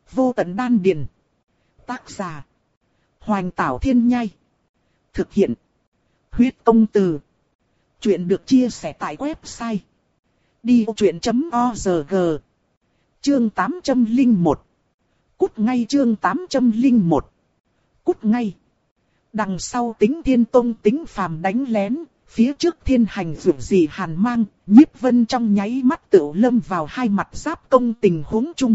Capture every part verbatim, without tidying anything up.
Vô tận đan điền. Tác giả. Hoành Tảo Thiên Nhai. Thực hiện. Huyết Công Từ. Chuyện được chia sẻ tại website đi vô chuyện chấm org. Chương tám trăm lẻ một. Cút ngay chương tám trăm lẻ một. Cút ngay. Đằng sau Tính Thiên Tông Tính Phàm đánh lén, phía trước Thiên Hành vượt gì hàn mang, Nhiếp Vân trong nháy mắt tựu lâm vào hai mặt giáp công tình huống chung.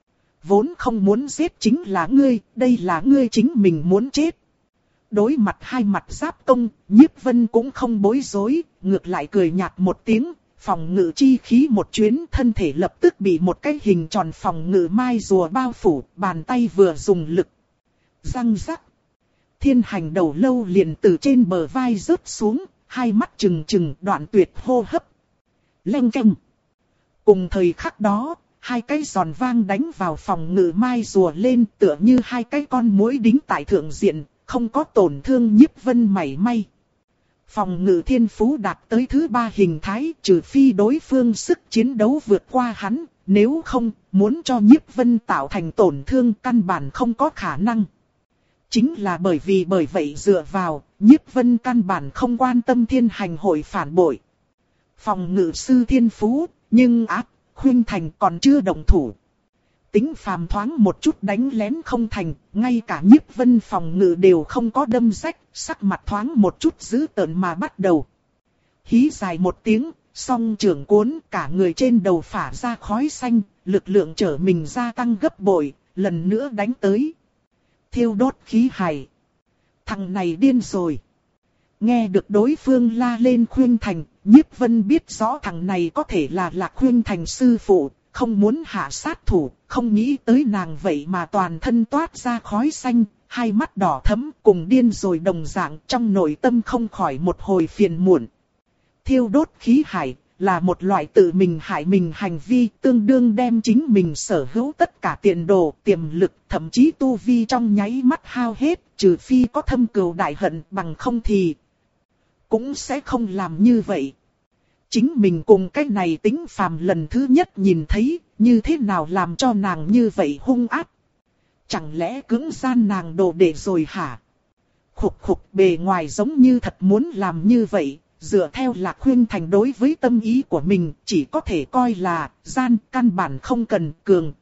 Vốn không muốn giết chính là ngươi, đây là ngươi chính mình muốn chết. Đối mặt hai mặt giáp công, Nhiếp Vân cũng không bối rối, ngược lại cười nhạt một tiếng, phòng ngự chi khí một chuyến, thân thể lập tức bị một cái hình tròn phòng ngự mai rùa bao phủ, bàn tay vừa dùng lực. Răng rắc. Thiên Hành đầu lâu liền từ trên bờ vai rớt xuống, hai mắt trừng trừng, đoạn tuyệt hô hấp. Leng keng. Cùng thời khắc đó, hai cái giòn vang đánh vào phòng ngự mai rùa lên, tựa như hai cái con muỗi đính tại thượng diện, không có tổn thương Nhiếp Vân mảy may. Phòng ngự thiên phú đạt tới thứ ba hình thái, trừ phi đối phương sức chiến đấu vượt qua hắn, nếu không, muốn cho Nhiếp Vân tạo thành tổn thương căn bản không có khả năng. Chính là bởi vì bởi vậy dựa vào, Nhiếp Vân căn bản không quan tâm Thiên Hành hội phản bội. Phòng ngự sư thiên phú, nhưng ác, Khuynh Thành còn chưa động thủ. Tính Phàm thoáng một chút đánh lén không thành, ngay cả Nhiếp Vân phòng ngự đều không có đâm rách, sắc mặt thoáng một chút dữ tợn mà bắt đầu. Hí dài một tiếng, song trưởng cuốn, cả người trên đầu phả ra khói xanh, lực lượng trở mình gia tăng gấp bội, lần nữa đánh tới. Thiêu đốt khí hải. Thằng này điên rồi. Nghe được đối phương la lên Khuynh Thành, Nhiếp Vân biết rõ thằng này có thể là Lạc Khuynh Thành sư phụ, không muốn hạ sát thủ, không nghĩ tới nàng vậy mà toàn thân toát ra khói xanh, hai mắt đỏ thẫm cùng điên rồi đồng dạng, trong nội tâm không khỏi một hồi phiền muộn. Thiêu đốt khí hải là một loại tự mình hại mình hành vi, tương đương đem chính mình sở hữu tất cả tiền đồ, tiềm lực, thậm chí tu vi trong nháy mắt hao hết, trừ phi có thâm cừu đại hận, bằng không thì cũng sẽ không làm như vậy. Chính mình cùng cái này Tính Phàm lần thứ nhất nhìn thấy, như thế nào làm cho nàng như vậy hung ác. Chẳng lẽ cưỡng gian nàng đồ đệ rồi hả? Khục khục, bề ngoài giống như thật muốn làm như vậy, dựa theo Lạc Khuynh Thành đối với tâm ý của mình, chỉ có thể coi là gian, căn bản không cần cường.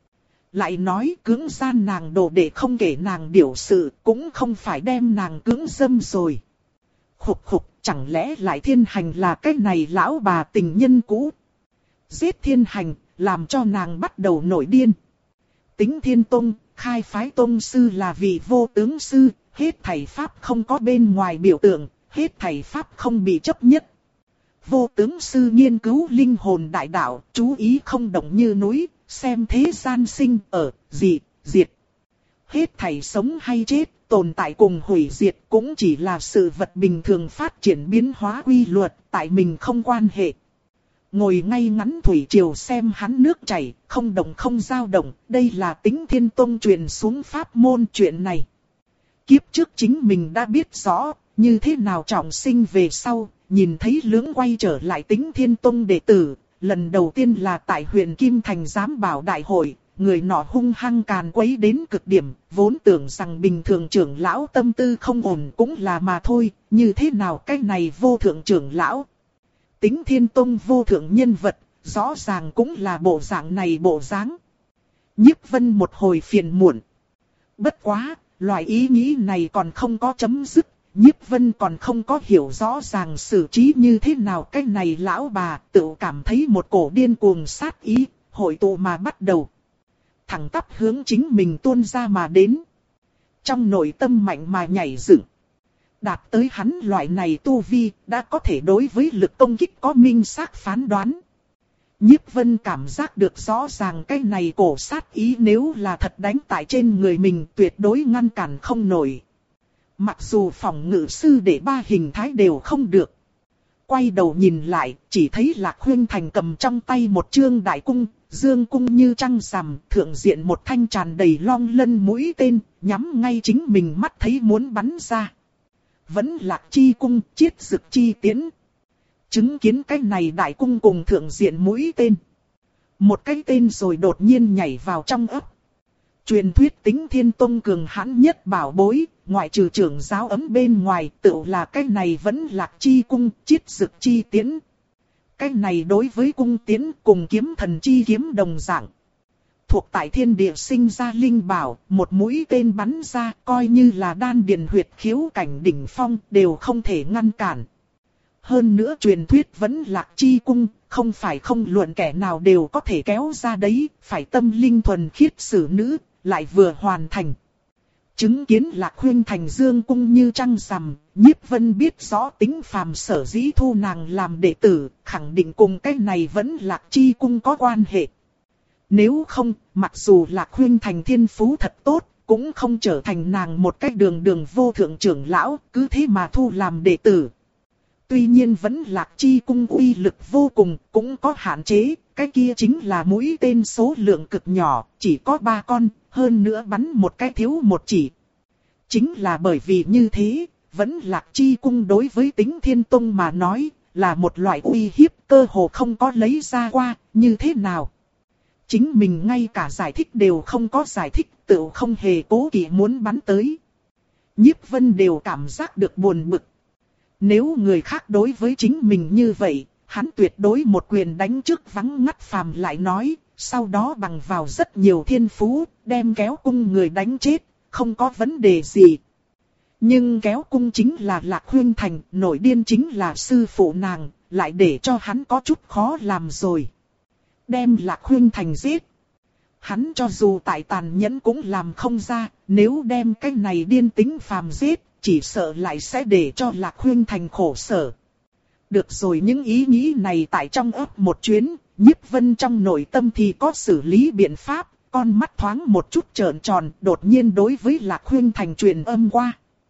Lại nói cưỡng gian nàng đồ đệ không kể nàng điều sự, cũng không phải đem nàng cưỡng dâm rồi. Khục khục, chẳng lẽ lại Thiên Hành là cái này lão bà tình nhân cũ? Giết Thiên Hành, làm cho nàng bắt đầu nổi điên. Tính Thiên Tông, khai phái tông sư là vị vô tướng sư, hết thảy pháp không có bên ngoài biểu tượng, hết thảy pháp không bị chấp nhất. Vô tướng sư nghiên cứu linh hồn đại đạo, chú ý không động như núi, xem thế gian sinh ở, dị, diệt. Hết thảy sống hay chết, tồn tại cùng hủy diệt cũng chỉ là sự vật bình thường phát triển biến hóa quy luật, tại mình không quan hệ. Ngồi ngay ngắn thủy triều xem hắn nước chảy, không động không dao động, đây là Tính Thiên Tông truyền xuống pháp môn chuyện này. Kiếp trước chính mình đã biết rõ, như thế nào trọng sinh về sau, nhìn thấy lưỡng quay trở lại Tính Thiên Tông đệ tử, lần đầu tiên là tại huyện Kim Thành giám bảo đại hội. Người nọ hung hăng càn quấy đến cực điểm, vốn tưởng rằng bình thường trưởng lão tâm tư không ổn cũng là mà thôi, như thế nào cái này vô thượng trưởng lão. Tính Thiên Tông vô thượng nhân vật, rõ ràng cũng là bộ dạng này bộ dáng. Nhiếp Vân một hồi phiền muộn. Bất quá, loại ý nghĩ này còn không có chấm dứt, Nhiếp Vân còn không có hiểu rõ ràng xử trí như thế nào cái này lão bà, tự cảm thấy một cổ điên cuồng sát ý, hội tụ mà bắt đầu. Thẳng tắp hướng chính mình tuôn ra mà đến. Trong nội tâm mạnh mà nhảy dựng. Đạt tới hắn loại này tu vi, đã có thể đối với lực công kích có minh xác phán đoán. Nhiếp Vân cảm giác được rõ ràng cái này cổ sát ý nếu là thật đánh tại trên người mình tuyệt đối ngăn cản không nổi. Mặc dù phòng ngự sư để ba hình thái đều không được. Quay đầu nhìn lại, chỉ thấy Lạc Khuynh Thành cầm trong tay một chương đại cung, dương cung như trăng rằm, thượng diện một thanh tràn đầy long lân mũi tên, nhắm ngay chính mình mắt thấy muốn bắn ra. Vẫn Lạc chi cung, chiết dực chi tiễn. Chứng kiến cái này đại cung cùng thượng diện mũi tên. Một cái tên rồi đột nhiên nhảy vào trong ấp. Truyền thuyết Tĩnh Thiên Tông cường hãn nhất bảo bối, ngoại trừ trưởng giáo ấm bên ngoài, tự là cái này vẫn Lạc Chi cung, chiết dực chi tiễn. Cái này đối với cung tiễn cùng kiếm thần chi kiếm đồng dạng. Thuộc tại thiên địa sinh ra linh bảo, một mũi tên bắn ra, coi như là đan điền huyệt khiếu cảnh đỉnh phong, đều không thể ngăn cản. Hơn nữa truyền thuyết vẫn Lạc Chi cung, không phải không luận kẻ nào đều có thể kéo ra đấy, phải tâm linh thuần khiết xử nữ, lại vừa hoàn thành. Chứng kiến Lạc Huyên thành dương cung như trăng rằm, Nhiếp Vân biết rõ Tĩnh Phàm sở dĩ thu nàng làm đệ tử, khẳng định cùng cái này vẫn Lạc Chi cung có quan hệ. Nếu không, mặc dù Lạc Huyên thành thiên phú thật tốt, cũng không trở thành nàng một cách đường đường vô thượng trưởng lão, cứ thế mà thu làm đệ tử. Tuy nhiên vẫn Lạc Chi cung uy lực vô cùng, cũng có hạn chế, cái kia chính là mũi tên số lượng cực nhỏ, chỉ có ba con, hơn nữa bắn một cái thiếu một chỉ. Chính là bởi vì như thế, vẫn Lạc Chi cung đối với Tĩnh Thiên Tông mà nói, là một loại uy hiếp cơ hồ không có lấy ra qua, như thế nào. Chính mình ngay cả giải thích đều không có giải thích, tự không hề cố kỵ muốn bắn tới. Nhiếp Vân đều cảm giác được buồn bực. Nếu người khác đối với chính mình như vậy, hắn tuyệt đối một quyền đánh trước vắng ngắt phàm lại nói, sau đó bằng vào rất nhiều thiên phú, đem kéo cung người đánh chết, không có vấn đề gì. Nhưng kéo cung chính là Lạc Huyên thành, nổi điên chính là sư phụ nàng, lại để cho hắn có chút khó làm rồi. Đem Lạc Huyên thành giết. Hắn cho dù tại tàn nhẫn cũng làm không ra, nếu đem cái này điên Tĩnh Phàm giết, chỉ sợ lại sẽ để cho Lạc Huyên thành khổ sở. Được rồi, những ý nghĩ này tại trong ấp một chuyến, Nhiếp Vân trong nội tâm thì có xử lý biện pháp, con mắt thoáng một chút trợn tròn, đột nhiên đối với Lạc Huyên thành truyền âm qua.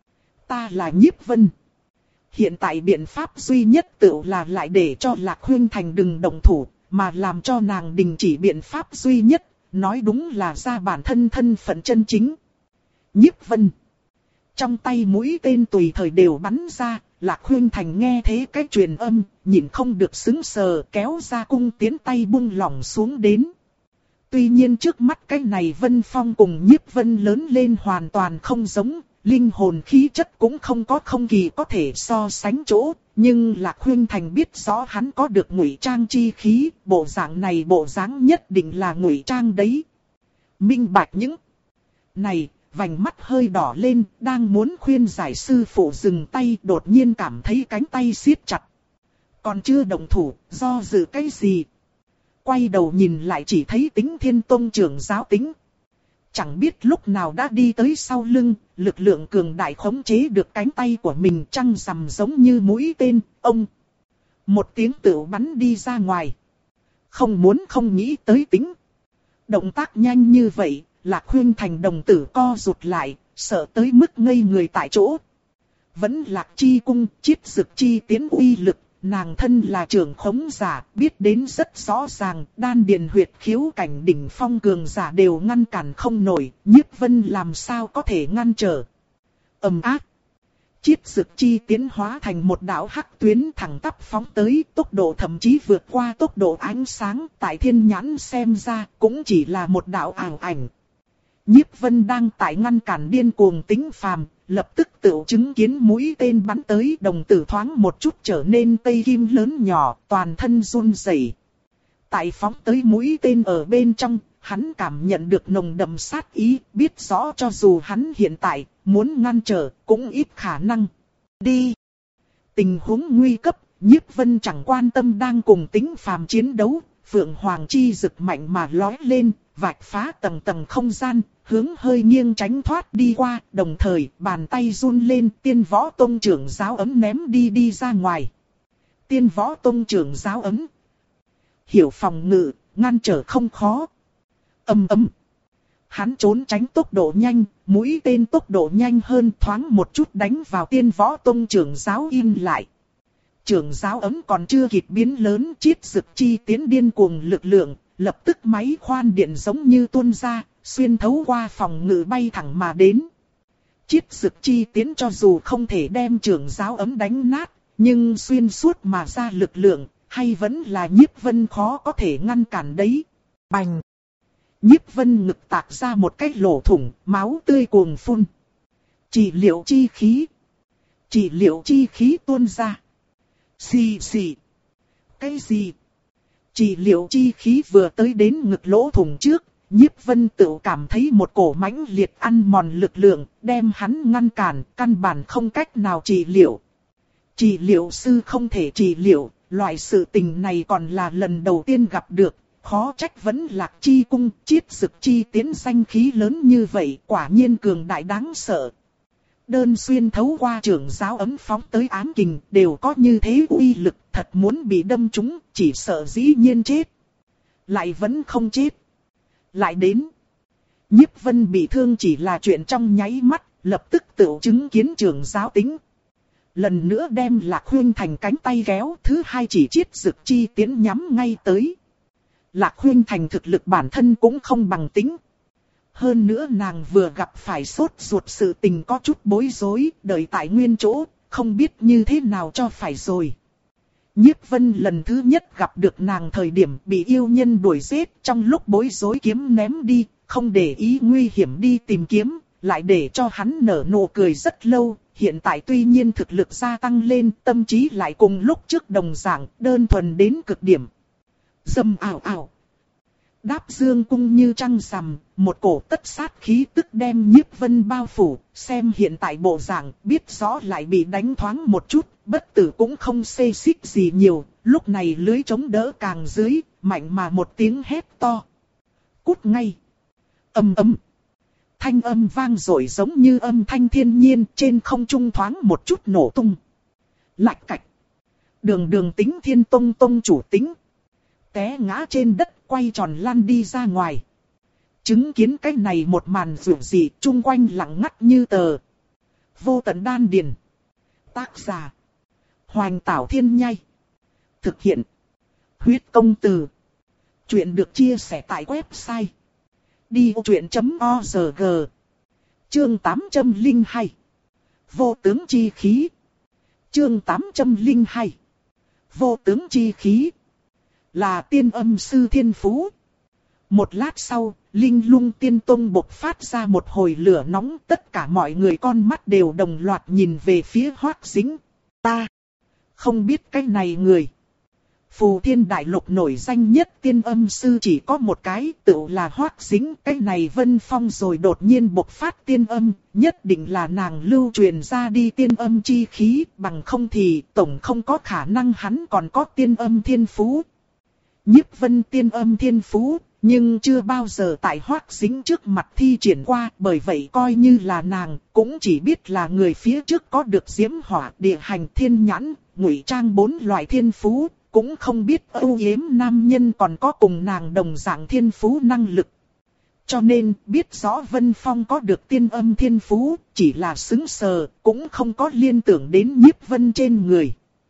Ta là Nhiếp Vân. Hiện tại biện pháp duy nhất tự là lại để cho Lạc Huyên thành đừng động thủ, mà làm cho nàng đình chỉ biện pháp duy nhất, nói đúng là ra bản thân thân phận chân chính. Nhiếp Vân. Trong tay mũi tên tùy thời đều bắn ra, Lạc Huyên thành nghe thế cái truyền âm, nhìn không được sững sờ, kéo ra cung tiến tay buông lỏng xuống đến. Tuy nhiên trước mắt cái này Vân Phong cùng Nhiếp Vân lớn lên hoàn toàn không giống, linh hồn khí chất cũng không có không kỳ có thể so sánh chỗ, nhưng Lạc Huyên thành biết rõ hắn có được ngụy trang chi khí, bộ dạng này bộ dáng nhất định là ngụy trang đấy. Minh bạch những này, vành mắt hơi đỏ lên, đang muốn khuyên giải sư phụ dừng tay, đột nhiên cảm thấy cánh tay siết chặt. Còn chưa động thủ, do dự cái gì? Quay đầu nhìn lại chỉ thấy Tĩnh Thiên Tông trưởng giáo Tĩnh. Chẳng biết lúc nào đã đi tới sau lưng, lực lượng cường đại khống chế được cánh tay của mình, trăng rằm giống như mũi tên, ông. Một tiếng tựu bắn đi ra ngoài. Không muốn không nghĩ tới Tĩnh. Động tác nhanh như vậy, Lạc Huyên thành đồng tử co rụt lại, sợ tới mức ngây người tại chỗ. Vẫn Lạc Chi cung, chiết dực chi tiến uy lực, nàng thân là trưởng khống giả, biết đến rất rõ ràng, đan điền huyệt khiếu cảnh đỉnh phong cường giả đều ngăn cản không nổi, Nhiếp Vân làm sao có thể ngăn trở. Ầm ác. Chiết dực chi tiến hóa thành một đạo hắc tuyến thẳng tắp phóng tới, tốc độ thậm chí vượt qua tốc độ ánh sáng, tại thiên nhãn xem ra cũng chỉ là một đạo ảo ảnh. Nhiếp Vân đang tại ngăn cản điên cuồng Tĩnh Phàm, lập tức tự chứng kiến mũi tên bắn tới, đồng tử thoáng một chút trở nên tây kim lớn nhỏ, toàn thân run rẩy. Tại phóng tới mũi tên ở bên trong, hắn cảm nhận được nồng đậm sát ý, biết rõ cho dù hắn hiện tại muốn ngăn trở, cũng ít khả năng. Đi! Tình huống nguy cấp, Nhiếp Vân chẳng quan tâm đang cùng Tĩnh Phàm chiến đấu, Phượng Hoàng chi rực mạnh mà lói lên, vạch phá tầng tầng không gian, hướng hơi nghiêng tránh thoát đi qua, đồng thời bàn tay run lên, Tiên Võ Tông trưởng giáo ấm ném đi đi ra ngoài. Tiên Võ Tông trưởng giáo ấm. Hiểu phòng ngự, ngăn trở không khó. Ầm ầm. Hắn trốn tránh tốc độ nhanh, mũi tên tốc độ nhanh hơn, thoáng một chút đánh vào Tiên Võ Tông trưởng giáo im lại. Trưởng giáo ấm còn chưa kịp biến lớn, chiết dực chi tiến điên cuồng lực lượng, lập tức máy khoan điện giống như tuôn ra, xuyên thấu qua phòng ngự bay thẳng mà đến. Chiết dực chi tiến cho dù không thể đem trưởng giáo ấm đánh nát, nhưng xuyên suốt mà ra lực lượng, hay vẫn là Nhiếp Vân khó có thể ngăn cản đấy. Bành! Nhiếp Vân ngực tạc ra một cái lỗ thủng, máu tươi cuồng phun. Trị liệu chi khí. Trị liệu chi khí tuôn ra. Xì xì. Cái gì? Trị liệu chi khí vừa tới đến ngực lỗ thủng trước, Nhiếp Vân tự cảm thấy một cổ mãnh liệt ăn mòn lực lượng, đem hắn ngăn cản, căn bản không cách nào trị liệu. Trị liệu sư không thể trị liệu, loại sự tình này còn là lần đầu tiên gặp được, khó trách vẫn Lạc Chi cung, chiết dực chi tiến danh khí lớn như vậy, quả nhiên cường đại đáng sợ. Đơn xuyên thấu qua trưởng giáo ấm phóng tới ám kình, đều có như thế uy lực, thật muốn bị đâm trúng, chỉ sợ dĩ nhiên chết. Lại vẫn không chết. Lại đến. Nhiếp Vân bị thương chỉ là chuyện trong nháy mắt, lập tức tự chứng kiến trưởng giáo tính. Lần nữa đem Lạc Huyên Thành cánh tay kéo, thứ hai chỉ chiết dực chi tiến nhắm ngay tới. Lạc Huyên Thành thực lực bản thân cũng không bằng tính. Hơn nữa nàng vừa gặp phải sốt ruột sự tình có chút bối rối, đợi tại nguyên chỗ, không biết như thế nào cho phải rồi. Nhiếp Vân lần thứ nhất gặp được nàng thời điểm bị yêu nhân đuổi giết, trong lúc bối rối kiếm ném đi, không để ý nguy hiểm đi tìm kiếm, lại để cho hắn nở nụ cười rất lâu. Hiện tại tuy nhiên thực lực gia tăng lên, tâm trí lại cùng lúc trước đồng dạng, đơn thuần đến cực điểm. Dâm ảo ảo. Đáp dương cung như trăng rằm, một cổ tất sát khí tức đem Nhiếp Vân bao phủ, xem hiện tại bộ dạng, biết rõ lại bị đánh thoáng một chút, bất tử cũng không xê xích gì nhiều, lúc này lưới chống đỡ càng dưới, mạnh mà một tiếng hét to. Cút ngay. Âm ầm. Thanh âm vang dội giống như âm thanh thiên nhiên, trên không trung thoáng một chút nổ tung. Lạch cạch. Đường đường Tính Thiên Tông tông chủ Tính. Té ngã trên đất, quay tròn lăn đi ra ngoài. Chứng kiến cái này một màn rủi dị, chung quanh lặng ngắt như tờ. Vô tận đan điền. Tác giả. Hoành Tảo Thiên Nhai. Thực hiện. Huyết công từ. Chuyện được chia sẻ tại website. đi vô chuyện chấm org. Chương tám trăm lẻ hai. Vô tướng chi khí. Chương tám trăm lẻ hai. Vô tướng chi khí. Là tiên âm sư thiên phú. Một lát sau, Linh Lung Tiên Tông bộc phát ra một hồi lửa nóng, tất cả mọi người con mắt đều đồng loạt nhìn về phía Hoắc Dính. Ta không biết cái này người. Phù Thiên Đại Lục nổi danh nhất tiên âm sư chỉ có một cái, tự là Hoắc Dính. Cái này Vân Phong rồi đột nhiên bộc phát tiên âm, nhất định là nàng lưu truyền ra đi tiên âm chi khí, bằng không thì tổng không có khả năng hắn còn có tiên âm thiên phú. Nhiếp Vân tiên âm thiên phú, nhưng chưa bao giờ tại Hoắc Dính trước mặt thi triển qua, bởi vậy coi như là nàng, cũng chỉ biết là người phía trước có được diễm hỏa, địa hành, thiên nhãn, ngụy trang bốn loại thiên phú, cũng không biết âu yếm nam nhân còn có cùng nàng đồng dạng thiên phú năng lực. Cho nên, biết rõ Vân Phong có được tiên âm thiên phú, chỉ là sững sờ, cũng không có liên tưởng đến Nhiếp Vân trên người.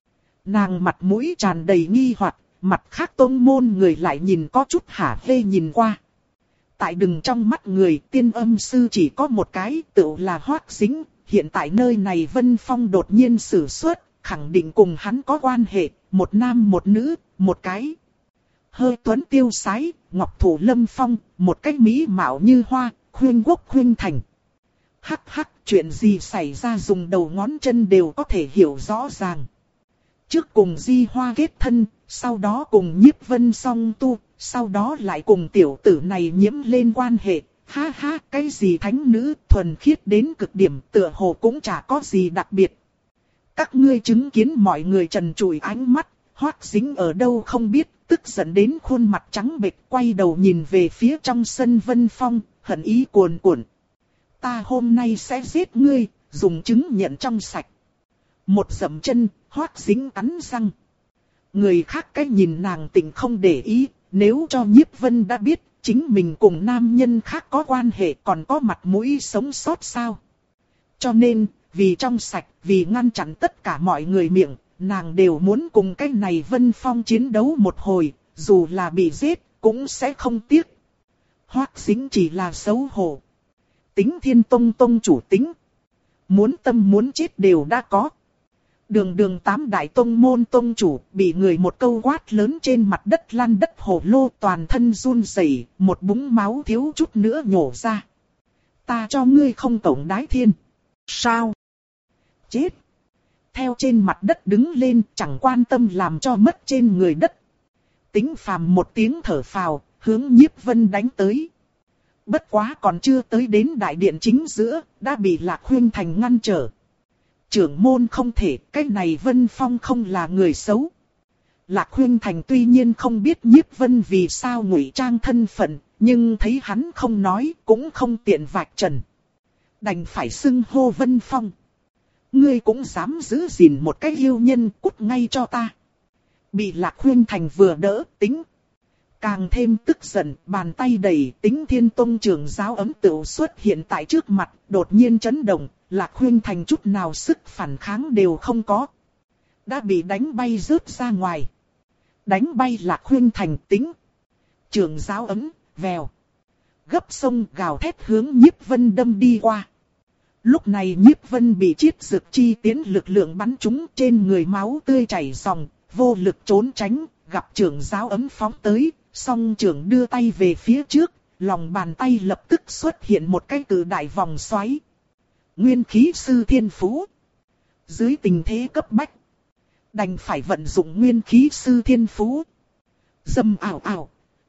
Nàng mặt mũi tràn đầy nghi hoặc. Mặt khác tôn môn người lại nhìn có chút hả hê nhìn qua. Tại đừng trong mắt người tiên âm sư chỉ có một cái, tự là Hoắc Dính. Hiện tại nơi này Vân Phong đột nhiên sử xuất, khẳng định cùng hắn có quan hệ, một nam một nữ, một cái. Hơi tuấn tiêu sái, ngọc thủ lâm phong, một cái mỹ mạo như hoa, khuyên quốc khuyên thành. Hắc hắc, chuyện gì xảy ra dùng đầu ngón chân đều có thể hiểu rõ ràng. Trước cùng Di Hoa kết thân, sau đó cùng Nhiếp Vân song tu, sau đó lại cùng tiểu tử này nhiễm lên quan hệ. Ha ha, cái gì thánh nữ thuần khiết đến cực điểm tựa hồ cũng chả có gì đặc biệt. Các ngươi chứng kiến mọi người trần trụi ánh mắt, Hoắc Dính ở đâu không biết, tức giận đến khuôn mặt trắng bệch quay đầu nhìn về phía trong sân Vân Phong, hận ý cuồn cuộn. Ta hôm nay sẽ giết ngươi, dùng chứng nhận trong sạch. Một dậm chân, Hoắc Dính cắn răng. Người khác cách nhìn nàng tình không để ý, nếu cho Nhiếp Vân đã biết, chính mình cùng nam nhân khác có quan hệ còn có mặt mũi sống sót sao. Cho nên, vì trong sạch, vì ngăn chặn tất cả mọi người miệng, nàng đều muốn cùng cái này Vân Phong chiến đấu một hồi, dù là bị giết, cũng sẽ không tiếc. Hoắc Dính chỉ là xấu hổ. Tính Thiên Tông tông chủ tính. Muốn tâm muốn chết đều đã có. Đường đường tám đại tông môn tông chủ, bị người một câu quát lớn trên mặt đất lăn đất hồ lô, toàn thân run rẩy, một búng máu thiếu chút nữa nhổ ra. Ta cho ngươi không cổng đái thiên. Sao? Chết! Theo trên mặt đất đứng lên, chẳng quan tâm làm cho mất trên người đất. Tính Phàm một tiếng thở phào, hướng Nhiếp Vân đánh tới. Bất quá còn chưa tới đến đại điện chính giữa, đã bị Lạc Huynh Thành ngăn trở. Trưởng môn không thể, cái này Vân Phong không là người xấu. Lạc Huynh Thành tuy nhiên không biết Nhiếp Vân vì sao ngụy trang thân phận, nhưng thấy hắn không nói, cũng không tiện vạch trần. Đành phải xưng hô Vân Phong. Ngươi cũng dám giữ gìn một cái yêu nhân, cút ngay cho ta. Bị Lạc Huynh Thành vừa đỡ, Tính càng thêm tức giận, bàn tay đẩy Tính Thiên Tông trưởng giáo ấm tựu xuất hiện tại trước mặt, đột nhiên chấn động, Lạc Huynh Thành chút nào sức phản kháng đều không có. Đã bị đánh bay rớt ra ngoài. Đánh bay Lạc Huynh Thành, Tính trưởng giáo ấm, vèo. Gấp sông gào thét hướng Nhiếp Vân đâm đi qua. Lúc này Nhiếp Vân bị chiết dược chi tiến lực lượng bắn trúng, trên người máu tươi chảy ròng, vô lực trốn tránh, gặp trưởng giáo ấm phóng tới, song trưởng đưa tay về phía trước, lòng bàn tay lập tức xuất hiện một cái cự đại vòng xoáy. Nguyên khí sư thiên phú. Dưới tình thế cấp bách, đành phải vận dụng nguyên khí sư thiên phú. Dâm ảo ảo.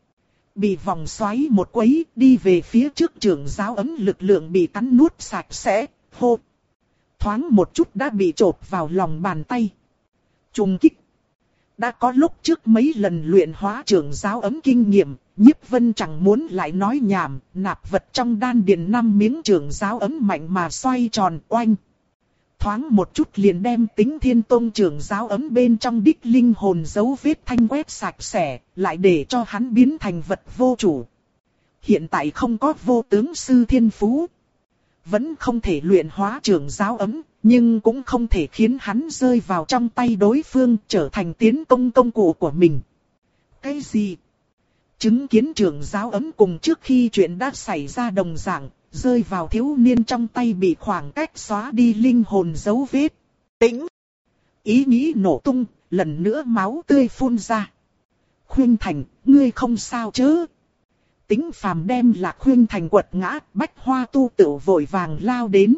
Bị vòng xoáy một quấy, đi về phía trước trưởng giáo ấm lực lượng bị cắn nuốt sạch sẽ, hô. Thoáng một chút đã bị chộp vào lòng bàn tay. Trùng kích. Đã có lúc trước mấy lần luyện hóa trưởng giáo ấm kinh nghiệm, Nhiếp Vân chẳng muốn lại nói nhảm, nạp vật trong đan điền năm miếng trưởng giáo ấm mạnh mà xoay tròn oanh. Thoáng một chút liền đem Tính Thiên Tông trưởng giáo ấm bên trong đích linh hồn dấu vết thanh quét sạch sẽ, lại để cho hắn biến thành vật vô chủ. Hiện tại không có vô tướng sư thiên phú, vẫn không thể luyện hóa trưởng giáo ấm, nhưng cũng không thể khiến hắn rơi vào trong tay đối phương, trở thành tiến công công cụ của mình. Cái gì? Chứng kiến trưởng giáo ấm cùng trước khi chuyện đã xảy ra đồng dạng, rơi vào thiếu niên trong tay bị khoảng cách xóa đi linh hồn dấu vết. Tĩnh! Ý nghĩ nổ tung, lần nữa máu tươi phun ra. Khuyên Thành, ngươi không sao chứ? Tính Phàm đem Lạc Khuyên Thành quật ngã, Bách Hoa Tu Tửu vội vàng lao đến.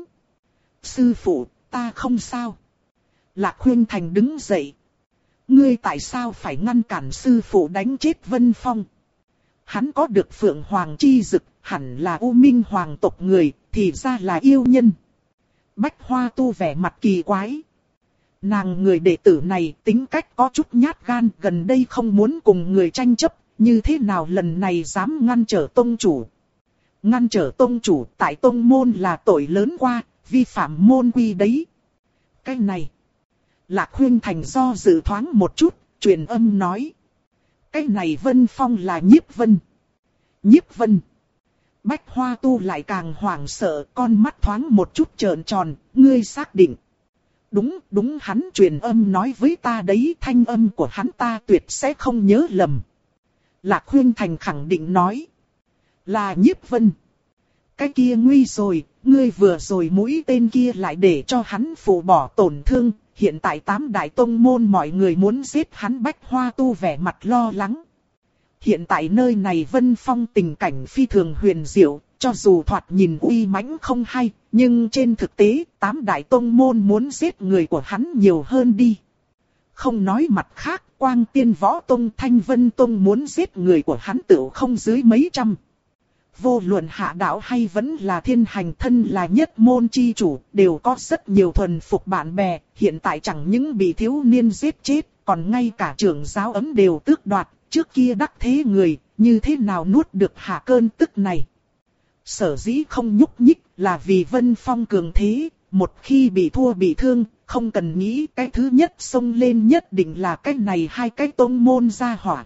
Sư phụ, ta không sao. Lạc Khuyên Thành đứng dậy. Ngươi tại sao phải ngăn cản sư phụ đánh chết Vân Phong? Hắn có được Phượng Hoàng chi dực, hẳn là U Minh Hoàng tộc người, thì ra là yêu nhân. Bách Hoa Tu vẻ mặt kỳ quái. Nàng người đệ tử này tính cách có chút nhát gan, gần đây không muốn cùng người tranh chấp, như thế nào lần này dám ngăn trở tông chủ. Ngăn trở tông chủ tại tông môn là tội lớn qua, vi phạm môn quy đấy. Cái này, Lạc Huyên Thành do dự thoáng một chút, truyền âm nói. Cái này Vân Phong là Nhiếp Vân. Nhiếp Vân. Bách Hoa Tu lại càng hoảng sợ, con mắt thoáng một chút trợn tròn, ngươi xác định. Đúng, đúng, hắn truyền âm nói với ta đấy, thanh âm của hắn ta tuyệt sẽ không nhớ lầm. Lạc Huyên Thành khẳng định nói. Là Nhiếp Vân. Cái kia nguy rồi, ngươi vừa rồi mũi tên kia lại để cho hắn phụ bỏ tổn thương. Hiện tại tám đại tông môn mọi người muốn giết hắn. Bách Hoa Tu vẻ mặt lo lắng. Hiện tại nơi này Vân Phong tình cảnh phi thường huyền diệu, cho dù thoạt nhìn uy mãnh không hay, nhưng trên thực tế, tám đại tông môn muốn giết người của hắn nhiều hơn đi. Không nói mặt khác, Quang Tiên Võ Tông, Thanh Vân Tông muốn giết người của hắn tựu không dưới mấy trăm. Vô luận hạ đạo hay vẫn là thiên hành, thân là nhất môn chi chủ, đều có rất nhiều thuần phục bạn bè, hiện tại chẳng những bị thiếu niên giết chết, còn ngay cả trưởng giáo ấm đều tước đoạt, trước kia đắc thế người, như thế nào nuốt được hạ cơn tức này. Sở dĩ không nhúc nhích là vì Vân Phong cường thế, một khi bị thua bị thương, không cần nghĩ cái thứ nhất xông lên nhất định là cái này hai cái tông môn gia hỏa.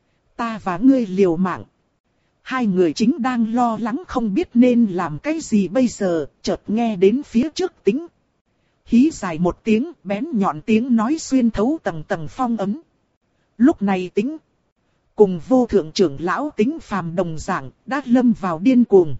Ta và ngươi liều mạng. Hai người chính đang lo lắng không biết nên làm cái gì bây giờ, chợt nghe đến phía trước Tính. Hí dài một tiếng, bén nhọn tiếng nói xuyên thấu tầng tầng phong ấm. Lúc này Tính, cùng vô thượng trưởng lão Tính Phàm đồng dạng, đã lâm vào điên cuồng.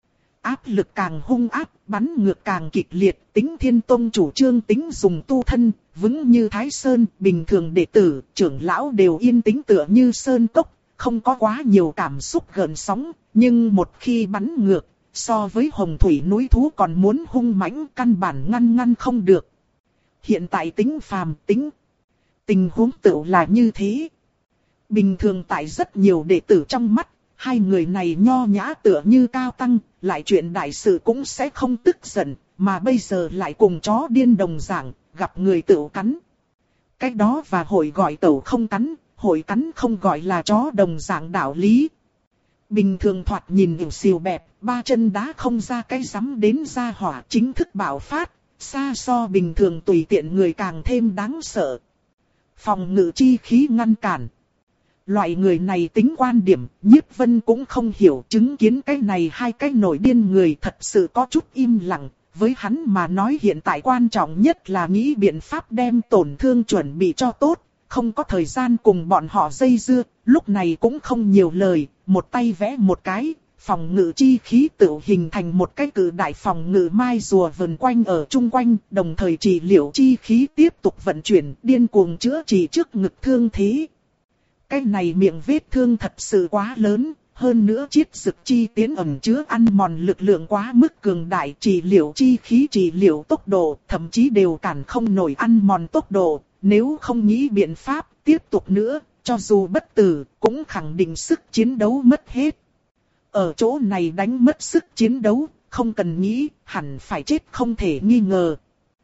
Áp lực càng hung áp, bắn ngược càng kịch liệt, Tính Thiên Tông chủ trương Tính dùng tu thân, vững như Thái Sơn, bình thường đệ tử, trưởng lão đều yên tĩnh tựa như sơn cốc, không có quá nhiều cảm xúc gợn sóng, nhưng một khi bắn ngược, so với hồng thủy núi thú còn muốn hung mãnh, căn bản ngăn ngăn không được. Hiện tại Tĩnh Phàm, Tĩnh tình huống tựu là như thế. Bình thường tại rất nhiều đệ tử trong mắt, hai người này nho nhã tựa như cao tăng, lại chuyện đại sự cũng sẽ không tức giận, mà bây giờ lại cùng chó điên đồng dạng, gặp người tựu cắn. Cách đó và hội gọi tẩu không cắn, hội cắn không gọi là chó đồng dạng đạo lý. Bình thường thoạt nhìn hiểu xìu bẹp, ba chân đá không ra cái rắm đến ra hỏa chính thức bạo phát, xa so bình thường tùy tiện người càng thêm đáng sợ. Phòng ngự chi khí ngăn cản. Loại người này tính quan điểm, Nhiếp Vân cũng không hiểu, chứng kiến cái này hai cái nổi điên người thật sự có chút im lặng. Với hắn mà nói hiện tại quan trọng nhất là nghĩ biện pháp đem tổn thương chuẩn bị cho tốt, không có thời gian cùng bọn họ dây dưa, lúc này cũng không nhiều lời, một tay vẽ một cái, phòng ngự chi khí tự hình thành một cái cự đại phòng ngự mai rùa vần quanh ở chung quanh, đồng thời trị liệu chi khí tiếp tục vận chuyển, điên cuồng chữa trị trước ngực thương thế. Cái này miệng vết thương thật sự quá lớn, hơn nữa chiết dực chi tiến ẩn chứa ăn mòn lực lượng quá mức cường đại, trị liệu chi khí trị liệu tốc độ, thậm chí đều cản không nổi ăn mòn tốc độ, nếu không nghĩ biện pháp tiếp tục nữa, cho dù bất tử, cũng khẳng định sức chiến đấu mất hết. Ở chỗ này đánh mất sức chiến đấu, không cần nghĩ, hẳn phải chết không thể nghi ngờ.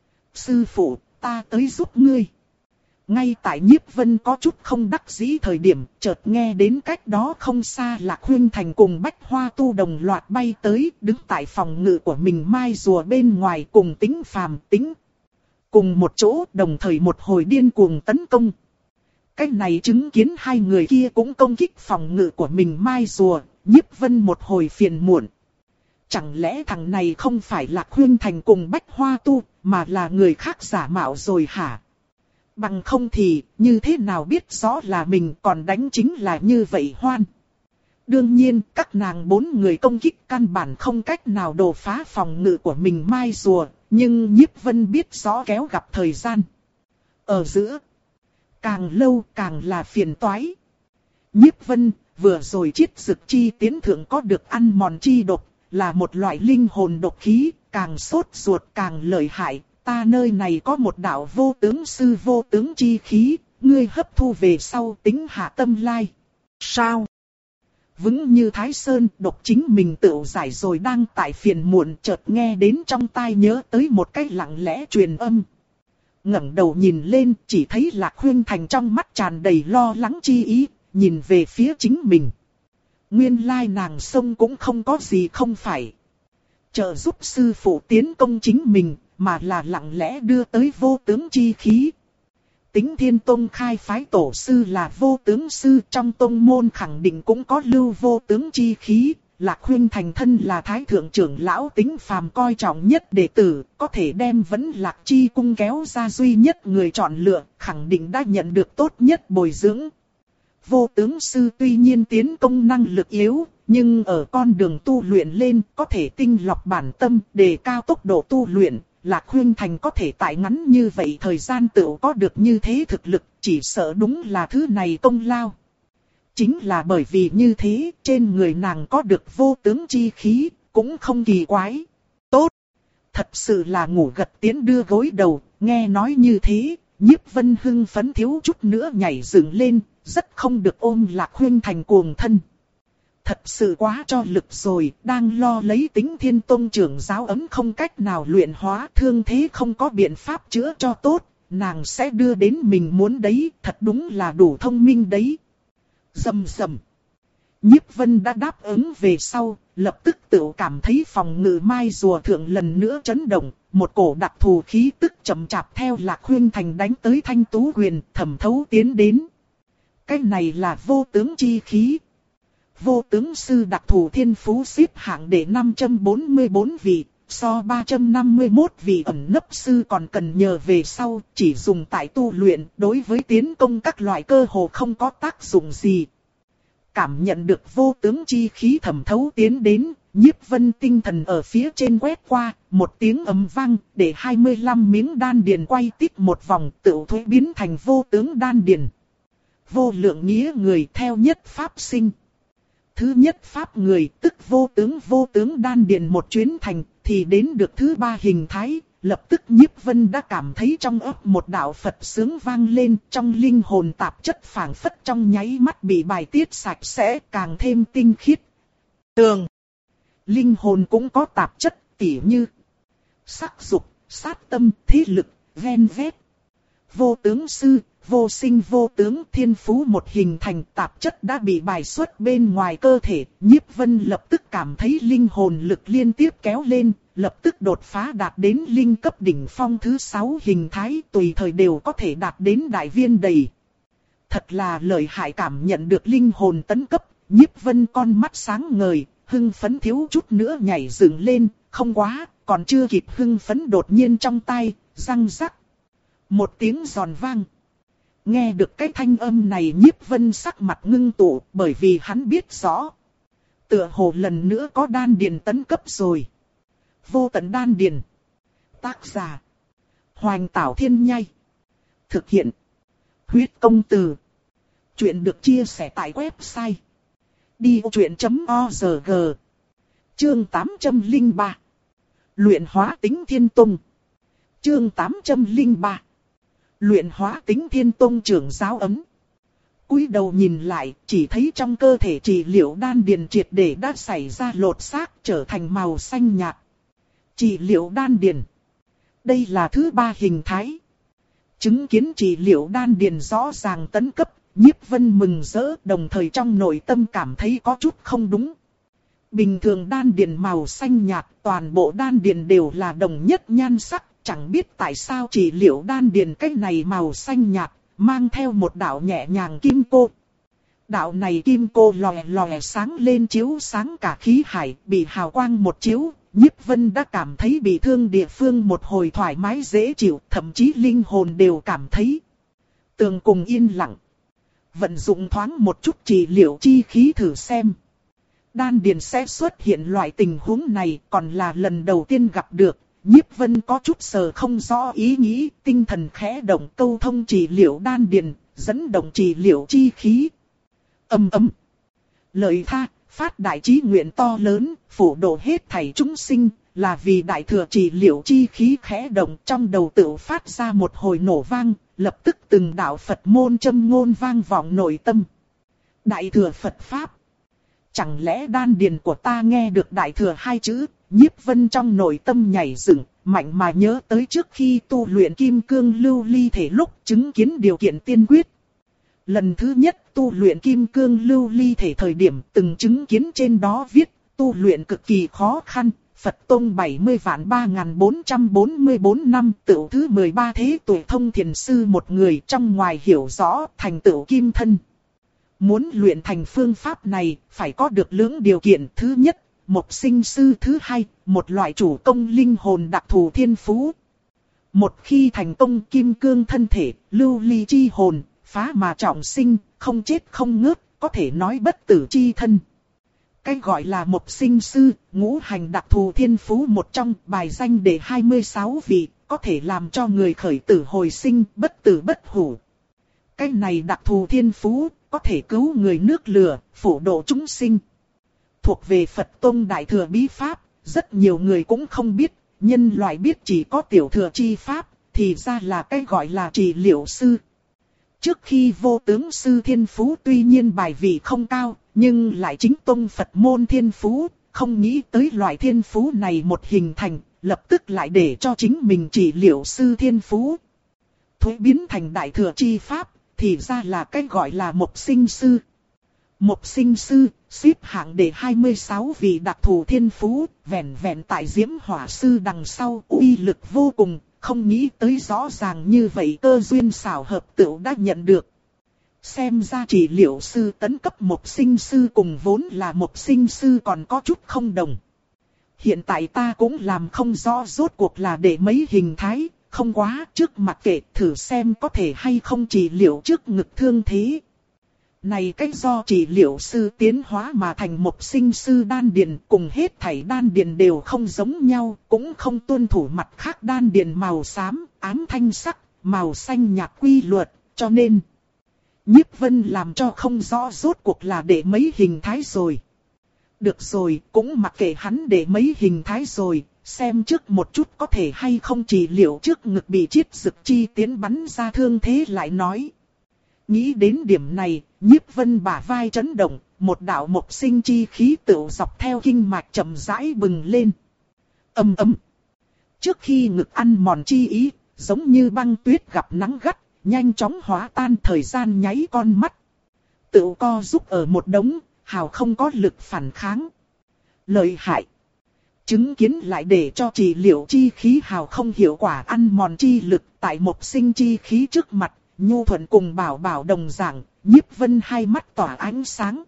Sư phụ, ta tới giúp ngươi. Ngay tại Nhiếp Vân có chút không đắc dĩ thời điểm, chợt nghe đến cách đó không xa Lạc Huyên Thành cùng Bách Hoa Tu đồng loạt bay tới, đứng tại phòng ngự của mình mai rùa bên ngoài cùng Tĩnh Phàm, Tĩnh. Cùng một chỗ đồng thời một hồi điên cuồng tấn công. Cách này chứng kiến hai người kia cũng công kích phòng ngự của mình mai rùa, Nhiếp Vân một hồi phiền muộn. Chẳng lẽ thằng này không phải Lạc Huyên Thành cùng Bách Hoa Tu, mà là người khác giả mạo rồi hả? Bằng không thì, như thế nào biết rõ là mình còn đánh chính là như vậy hoan. Đương nhiên, các nàng bốn người công kích căn bản không cách nào đột phá phòng ngự của mình mai rùa, nhưng Nhiếp Vân biết rõ kéo gặp thời gian. Ở giữa, càng lâu càng là phiền toái. Nhiếp Vân, vừa rồi chiết dực chi tiến thượng có được ăn mòn chi độc, là một loại linh hồn độc khí, càng sốt ruột càng lợi hại. Ta nơi này có một đạo vô tướng sư vô tướng chi khí, ngươi hấp thu về sau tính hạ tâm lai. Sao? Vững như Thái Sơn, độc chính mình tự giải rồi đang tại phiền muộn, chợt nghe đến trong tai nhớ tới một cái lặng lẽ truyền âm. Ngẩng đầu nhìn lên, chỉ thấy Lạc Huyên Thành trong mắt tràn đầy lo lắng chi ý, nhìn về phía chính mình. Nguyên lai nàng sông cũng không có gì không phải trợ giúp sư phụ tiến công chính mình, mà là lặng lẽ đưa tới vô tướng chi khí. Tĩnh Thiên Tông khai phái tổ sư là vô tướng sư, trong tông môn khẳng định cũng có lưu vô tướng chi khí. Lạc Huyên Thành thân là thái thượng trưởng lão Tĩnh Phàm coi trọng nhất đệ tử, có thể đem Vẫn Lạc Chi cung kéo ra duy nhất người chọn lựa, khẳng định đã nhận được tốt nhất bồi dưỡng. Vô tướng sư tuy nhiên tiến công năng lực yếu, nhưng ở con đường tu luyện lên có thể tinh lọc bản tâm, đề cao tốc độ tu luyện. Lạc Huyên Thành có thể tại ngắn như vậy thời gian tự có được như thế thực lực, chỉ sợ đúng là thứ này công lao. Chính là bởi vì như thế, trên người nàng có được vô tướng chi khí, cũng không kỳ quái. Tốt! Thật sự là ngủ gật tiến đưa gối đầu, nghe nói như thế, Nhiếp Vân hưng phấn thiếu chút nữa nhảy dựng lên, rất không được ôm Lạc Huyên Thành cuồng thân. Thật sự quá cho lực rồi, đang lo lấy Tĩnh Thiên Tông trưởng giáo ấm không cách nào luyện hóa, thương thế không có biện pháp chữa cho tốt, nàng sẽ đưa đến mình muốn đấy, thật đúng là đủ thông minh đấy. Rầm rầm. Nhiếp Vân đã đáp ứng về sau, lập tức tự cảm thấy phòng ngự mai rùa thượng lần nữa chấn động, một cổ đặc thù khí tức chậm chạp theo Lạc Huyên Thành đánh tới Thanh Tú Huyền, thẩm thấu tiến đến. Cái này là vô tướng chi khí. Vô tướng sư đặc thù thiên phú xếp hạng đệ năm trăm bốn mươi bốn vị, so ba trăm năm mươi mốt vị ẩn nấp sư còn cần nhờ về sau, chỉ dùng tại tu luyện, đối với tiến công các loại cơ hồ không có tác dụng gì. Cảm nhận được vô tướng chi khí thẩm thấu tiến đến, Nhiếp Vân tinh thần ở phía trên quét qua, một tiếng ầm vang, để hai mươi lăm miếng đan điền quay tít một vòng, tự thuế biến thành vô tướng đan điền. Vô lượng nghĩa người theo nhất pháp sinh. Thứ nhất pháp người, tức vô tướng vô tướng đan điền một chuyến thành, thì đến được thứ ba hình thái. Lập tức Nhiếp Vân đã cảm thấy trong óc một đạo Phật sướng vang lên, trong linh hồn tạp chất phảng phất trong nháy mắt bị bài tiết sạch sẽ, càng thêm tinh khiết. Tường. Linh hồn cũng có tạp chất, tỉ như sắc dục, sát tâm, thế lực, ven vét. Vô tướng sư, vô sinh vô tướng, thiên phú một hình thành, tạp chất đã bị bài xuất bên ngoài cơ thể. Nhiếp Vân lập tức cảm thấy linh hồn lực liên tiếp kéo lên, lập tức đột phá đạt đến linh cấp đỉnh phong thứ sáu hình thái, tùy thời đều có thể đạt đến đại viên đầy. Thật là lợi hại, cảm nhận được linh hồn tấn cấp, Nhiếp Vân con mắt sáng ngời, hưng phấn thiếu chút nữa nhảy dựng lên, không quá, còn chưa kịp hưng phấn đột nhiên trong tai, răng rắc. Một tiếng giòn vang. Nghe được cái thanh âm này Nhiếp Vân sắc mặt ngưng tụ, bởi vì hắn biết rõ. Tựa hồ lần nữa có đan điền tấn cấp rồi. Vô tận đan điền. Tác giả. Hoành Tảo Thiên Nhai. Thực hiện. Huyết Công Từ. Chuyện được chia sẻ tại website. đi ô chuyện chấm o rờ giê. Chương tám trăm lẻ ba. Luyện hóa tính thiên tông. Chương tám trăm lẻ ba. Luyện hóa tính thiên tông trưởng giáo ấm. Cúi đầu nhìn lại, chỉ thấy trong cơ thể trị liệu đan điền triệt để đã xảy ra lột xác, trở thành màu xanh nhạt. Trị liệu đan điền. Đây là thứ ba hình thái. Chứng kiến trị liệu đan điền rõ ràng tấn cấp, Nhiếp Vân mừng rỡ, đồng thời trong nội tâm cảm thấy có chút không đúng. Bình thường đan điền màu xanh nhạt, toàn bộ đan điền đều là đồng nhất nhan sắc, chẳng biết tại sao trị liệu đan điền cái này màu xanh nhạt, mang theo một đạo nhẹ nhàng kim cô. Đạo này kim cô lòe lòe sáng lên chiếu sáng cả khí hải, bị hào quang một chiếu, Nhiếp Vân đã cảm thấy bị thương địa phương một hồi thoải mái dễ chịu, thậm chí linh hồn đều cảm thấy tường cùng yên lặng. Vận dụng thoáng một chút trị liệu chi khí thử xem. Đan điền sẽ xuất hiện loại tình huống này, còn là lần đầu tiên gặp được. Nhiếp Vân có chút sờ không rõ ý nghĩ, tinh thần khẽ động câu thông trị liệu đan điền, dẫn động trị liệu chi khí. Âm ầm. Lợi tha, phát đại chí nguyện to lớn, phổ độ hết thảy chúng sinh, là vì đại thừa trị liệu chi khí khẽ động, trong đầu tự phát ra một hồi nổ vang, lập tức từng đạo Phật môn châm ngôn vang vọng nội tâm. Đại thừa Phật Pháp. Chẳng lẽ đan điền của ta nghe được đại thừa hai chữ? Nhiếp Vân trong nội tâm nhảy dựng, mạnh mà nhớ tới trước khi tu luyện kim cương lưu ly thể lúc chứng kiến điều kiện tiên quyết. Lần thứ nhất tu luyện kim cương lưu ly thể thời điểm từng chứng kiến trên đó viết, tu luyện cực kỳ khó khăn, Phật Tông bảy mươi vạn ba nghìn bốn trăm bốn mươi bốn năm, tựu thứ mười ba thế tuổi thông thiền sư một người, trong ngoài hiểu rõ, thành tựu kim thân. Muốn luyện thành phương pháp này, phải có được lưỡng điều kiện. Thứ nhất, một sinh sư. Thứ hai, một loại chủ công linh hồn đặc thù thiên phú. Một khi thành công, kim cương thân thể, lưu ly chi hồn, phá mà trọng sinh, không chết không ngớt, có thể nói bất tử chi thân. Cái gọi là một sinh sư, ngũ hành đặc thù thiên phú một trong, bài danh để hai mươi sáu vị, có thể làm cho người khởi tử hồi sinh, bất tử bất hủ. Cái này đặc thù thiên phú, có thể cứu người nước lửa, phổ độ chúng sinh. Thuộc về Phật Tông Đại Thừa Bí Pháp, rất nhiều người cũng không biết, nhân loại biết chỉ có tiểu thừa chi pháp, thì ra là cái gọi là trị liệu sư. Trước khi vô tướng sư thiên phú tuy nhiên bài vị không cao, nhưng lại chính tông Phật môn thiên phú, không nghĩ tới loại thiên phú này một hình thành, lập tức lại để cho chính mình trị liệu sư thiên phú thuế biến thành đại thừa chi pháp, thì ra là cái gọi là một sinh sư. Một sinh sư, xếp hạng để hai mươi sáu vị đặc thù thiên phú, vẹn vẹn tại Diễm Hỏa sư đằng sau, uy lực vô cùng, không nghĩ tới rõ ràng như vậy cơ duyên xảo hợp tựu đã nhận được. Xem ra trị liệu sư tấn cấp một sinh sư cùng vốn là một sinh sư còn có chút không đồng. Hiện tại ta cũng làm không rõ rốt cuộc là để mấy hình thái, không quá trước mặt kệ thử xem có thể hay không trị liệu trước ngực thương thế. Này cách do trị liệu sư tiến hóa mà thành một sinh sư đan điền, cùng hết thảy đan điền đều không giống nhau, cũng không tuân thủ mặt khác đan điền màu xám, ám thanh sắc, màu xanh nhạt quy luật, cho nên Nhiếp Vân làm cho không rõ rốt cuộc là để mấy hình thái rồi. Được rồi, cũng mặc kệ hắn để mấy hình thái rồi, xem trước một chút có thể hay không trị liệu trước ngực bị chiết dực chi tiến bắn ra thương thế lại nói. Nghĩ đến điểm này, Nhiếp Vân bả vai chấn động, một đạo mộc sinh chi khí tựu dọc theo kinh mạch chậm rãi bừng lên. Ầm ầm. Trước khi ngực ăn mòn chi ý, giống như băng tuyết gặp nắng gắt, nhanh chóng hóa tan, thời gian nháy con mắt. Tựu co giúp ở một đống, hào không có lực phản kháng. Lợi hại. Chứng kiến lại để cho trị liệu chi khí hào không hiệu quả ăn mòn chi lực tại mộc sinh chi khí trước mặt, nhu thuận cùng bảo bảo đồng dạng, Nhiếp Vân hai mắt tỏa ánh sáng.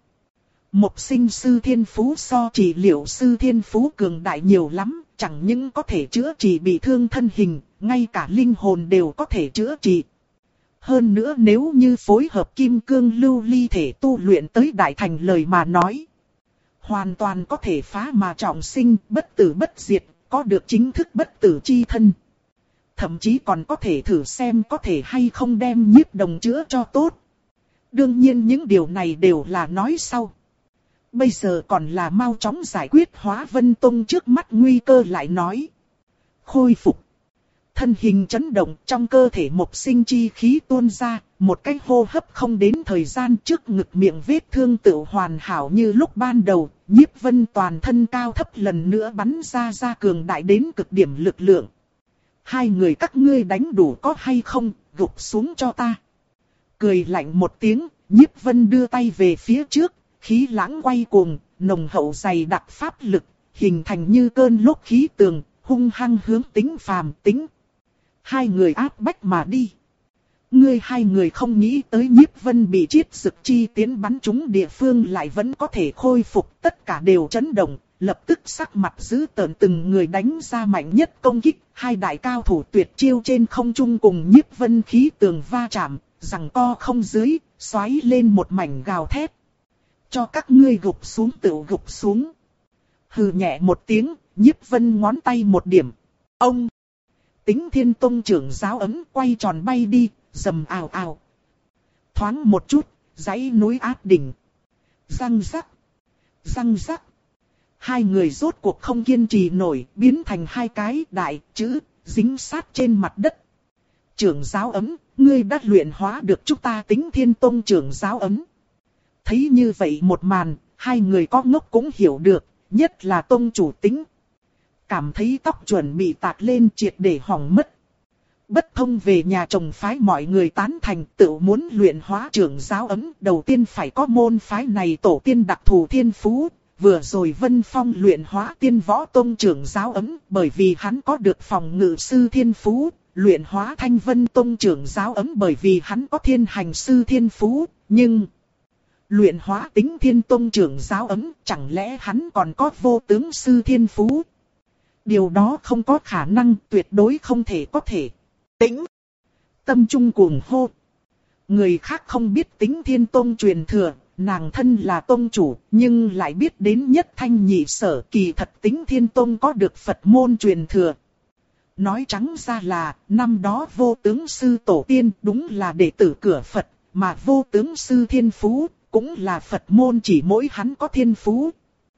Mộc sinh sư thiên phú so trị liệu sư thiên phú cường đại nhiều lắm, chẳng những có thể chữa trị bị thương thân hình, ngay cả linh hồn đều có thể chữa trị. Hơn nữa nếu như phối hợp kim cương lưu ly thể tu luyện tới đại thành lời mà nói, hoàn toàn có thể phá mà trọng sinh, bất tử bất diệt, có được chính thức bất tử chi thân. Thậm chí còn có thể thử xem có thể hay không đem Nhiếp Đồng chữa cho tốt. Đương nhiên những điều này đều là nói sau. Bây giờ còn là mau chóng giải quyết Hóa Vân Tông trước mắt nguy cơ lại nói. Khôi phục. Thân hình chấn động, trong cơ thể mộc sinh chi khí tuôn ra, một cái hô hấp không đến thời gian, trước ngực miệng vết thương tự hoàn hảo như lúc ban đầu, Nhiếp Vân toàn thân cao thấp lần nữa bắn ra ra cường đại đến cực điểm lực lượng. Hai người các ngươi đánh đủ có hay không, gục xuống cho ta. Cười lạnh một tiếng, Nhiếp Vân đưa tay về phía trước, khí lãng quay cuồng, nồng hậu dày đặc pháp lực, hình thành như cơn lốc khí tường, hung hăng hướng Tính Phàm Tính. Hai người áp bách mà đi. Ngươi hai người không nghĩ tới Nhiếp Vân bị chiết dực chi tiến bắn trúng địa phương lại vẫn có thể khôi phục, tất cả đều chấn động, lập tức sắc mặt dữ tợn, từng người đánh ra mạnh nhất công kích, hai đại cao thủ tuyệt chiêu trên không trung cùng Nhiếp Vân khí tường va chạm, giằng co không dưới, xoáy lên một mảnh gào thét. Cho các ngươi gục xuống tự gục xuống. Hừ nhẹ một tiếng, Nhiếp Vân ngón tay một điểm. Ông! Tính Thiên Tông trưởng giáo ấm quay tròn bay đi, rầm ào ào. Thoáng một chút, dãy núi áp đỉnh. Răng rắc. Răng rắc. Hai người rốt cuộc không kiên trì nổi, biến thành hai cái đại chữ, dính sát trên mặt đất. Trưởng giáo ấm, ngươi đã luyện hóa được chúng ta Tính Thiên Tông trưởng giáo ấm. Thấy như vậy một màn, hai người có ngốc cũng hiểu được, nhất là tông chủ Tính. Cảm thấy tóc chuẩn bị tạc lên triệt để hỏng mất. Bất thông về nhà chồng phái mọi người tán thành, tự muốn luyện hóa trưởng giáo ấm, đầu tiên phải có môn phái này tổ tiên đặc thù thiên phú. Vừa rồi Vân Phong luyện hóa Tiên Võ Tông trưởng giáo ấm, bởi vì hắn có được phòng ngự sư thiên phú, luyện hóa Thanh Vân Tông trưởng giáo ấm bởi vì hắn có thiên hành sư thiên phú, nhưng luyện hóa Tính Thiên Tông trưởng giáo ấm, chẳng lẽ hắn còn có vô tướng sư thiên phú? Điều đó không có khả năng, tuyệt đối không thể có thể. Tĩnh! Tâm trung cuồng hô. Người khác không biết Tính Thiên Tông truyền thừa, nàng thân là tông chủ, nhưng lại biết đến nhất thanh nhị sở, kỳ thật Tính Thiên Tông có được Phật môn truyền thừa. Nói trắng ra là, năm đó vô tướng sư tổ tiên đúng là đệ tử cửa Phật, mà vô tướng sư thiên phú, cũng là Phật môn chỉ mỗi hắn có thiên phú.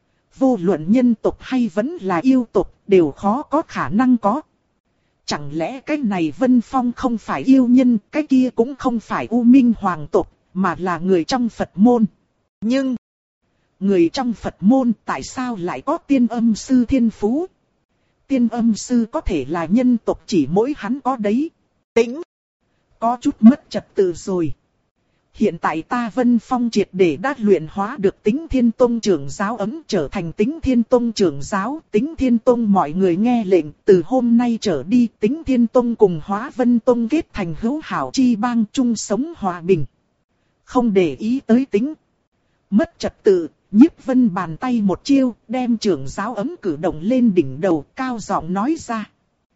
Vô luận nhân tộc hay vẫn là yêu tộc, đều khó có khả năng có. Chẳng lẽ cái này Vân Phong không phải yêu nhân, cái kia cũng không phải U Minh Hoàng tộc, mà là người trong Phật môn. Nhưng, người trong Phật môn tại sao lại có tiên âm sư thiên phú? Tiên âm sư có thể là nhân tộc chỉ mỗi hắn có đấy. Tĩnh! Có chút mất trật tự rồi. Hiện tại ta Vân Phong triệt để đã luyện hóa được Tính Thiên Tông trưởng giáo ấm trở thành Tính Thiên Tông trưởng giáo. Tính Thiên Tông mọi người nghe lệnh, từ hôm nay trở đi Tính Thiên Tông cùng Hóa Vân Tông kết thành hữu hảo chi bang chung sống hòa bình. Không để ý tới tính. Mất trật tự, Nhiếp Vân bàn tay một chiêu, đem trưởng giáo ấm cử động lên đỉnh đầu, cao giọng nói ra.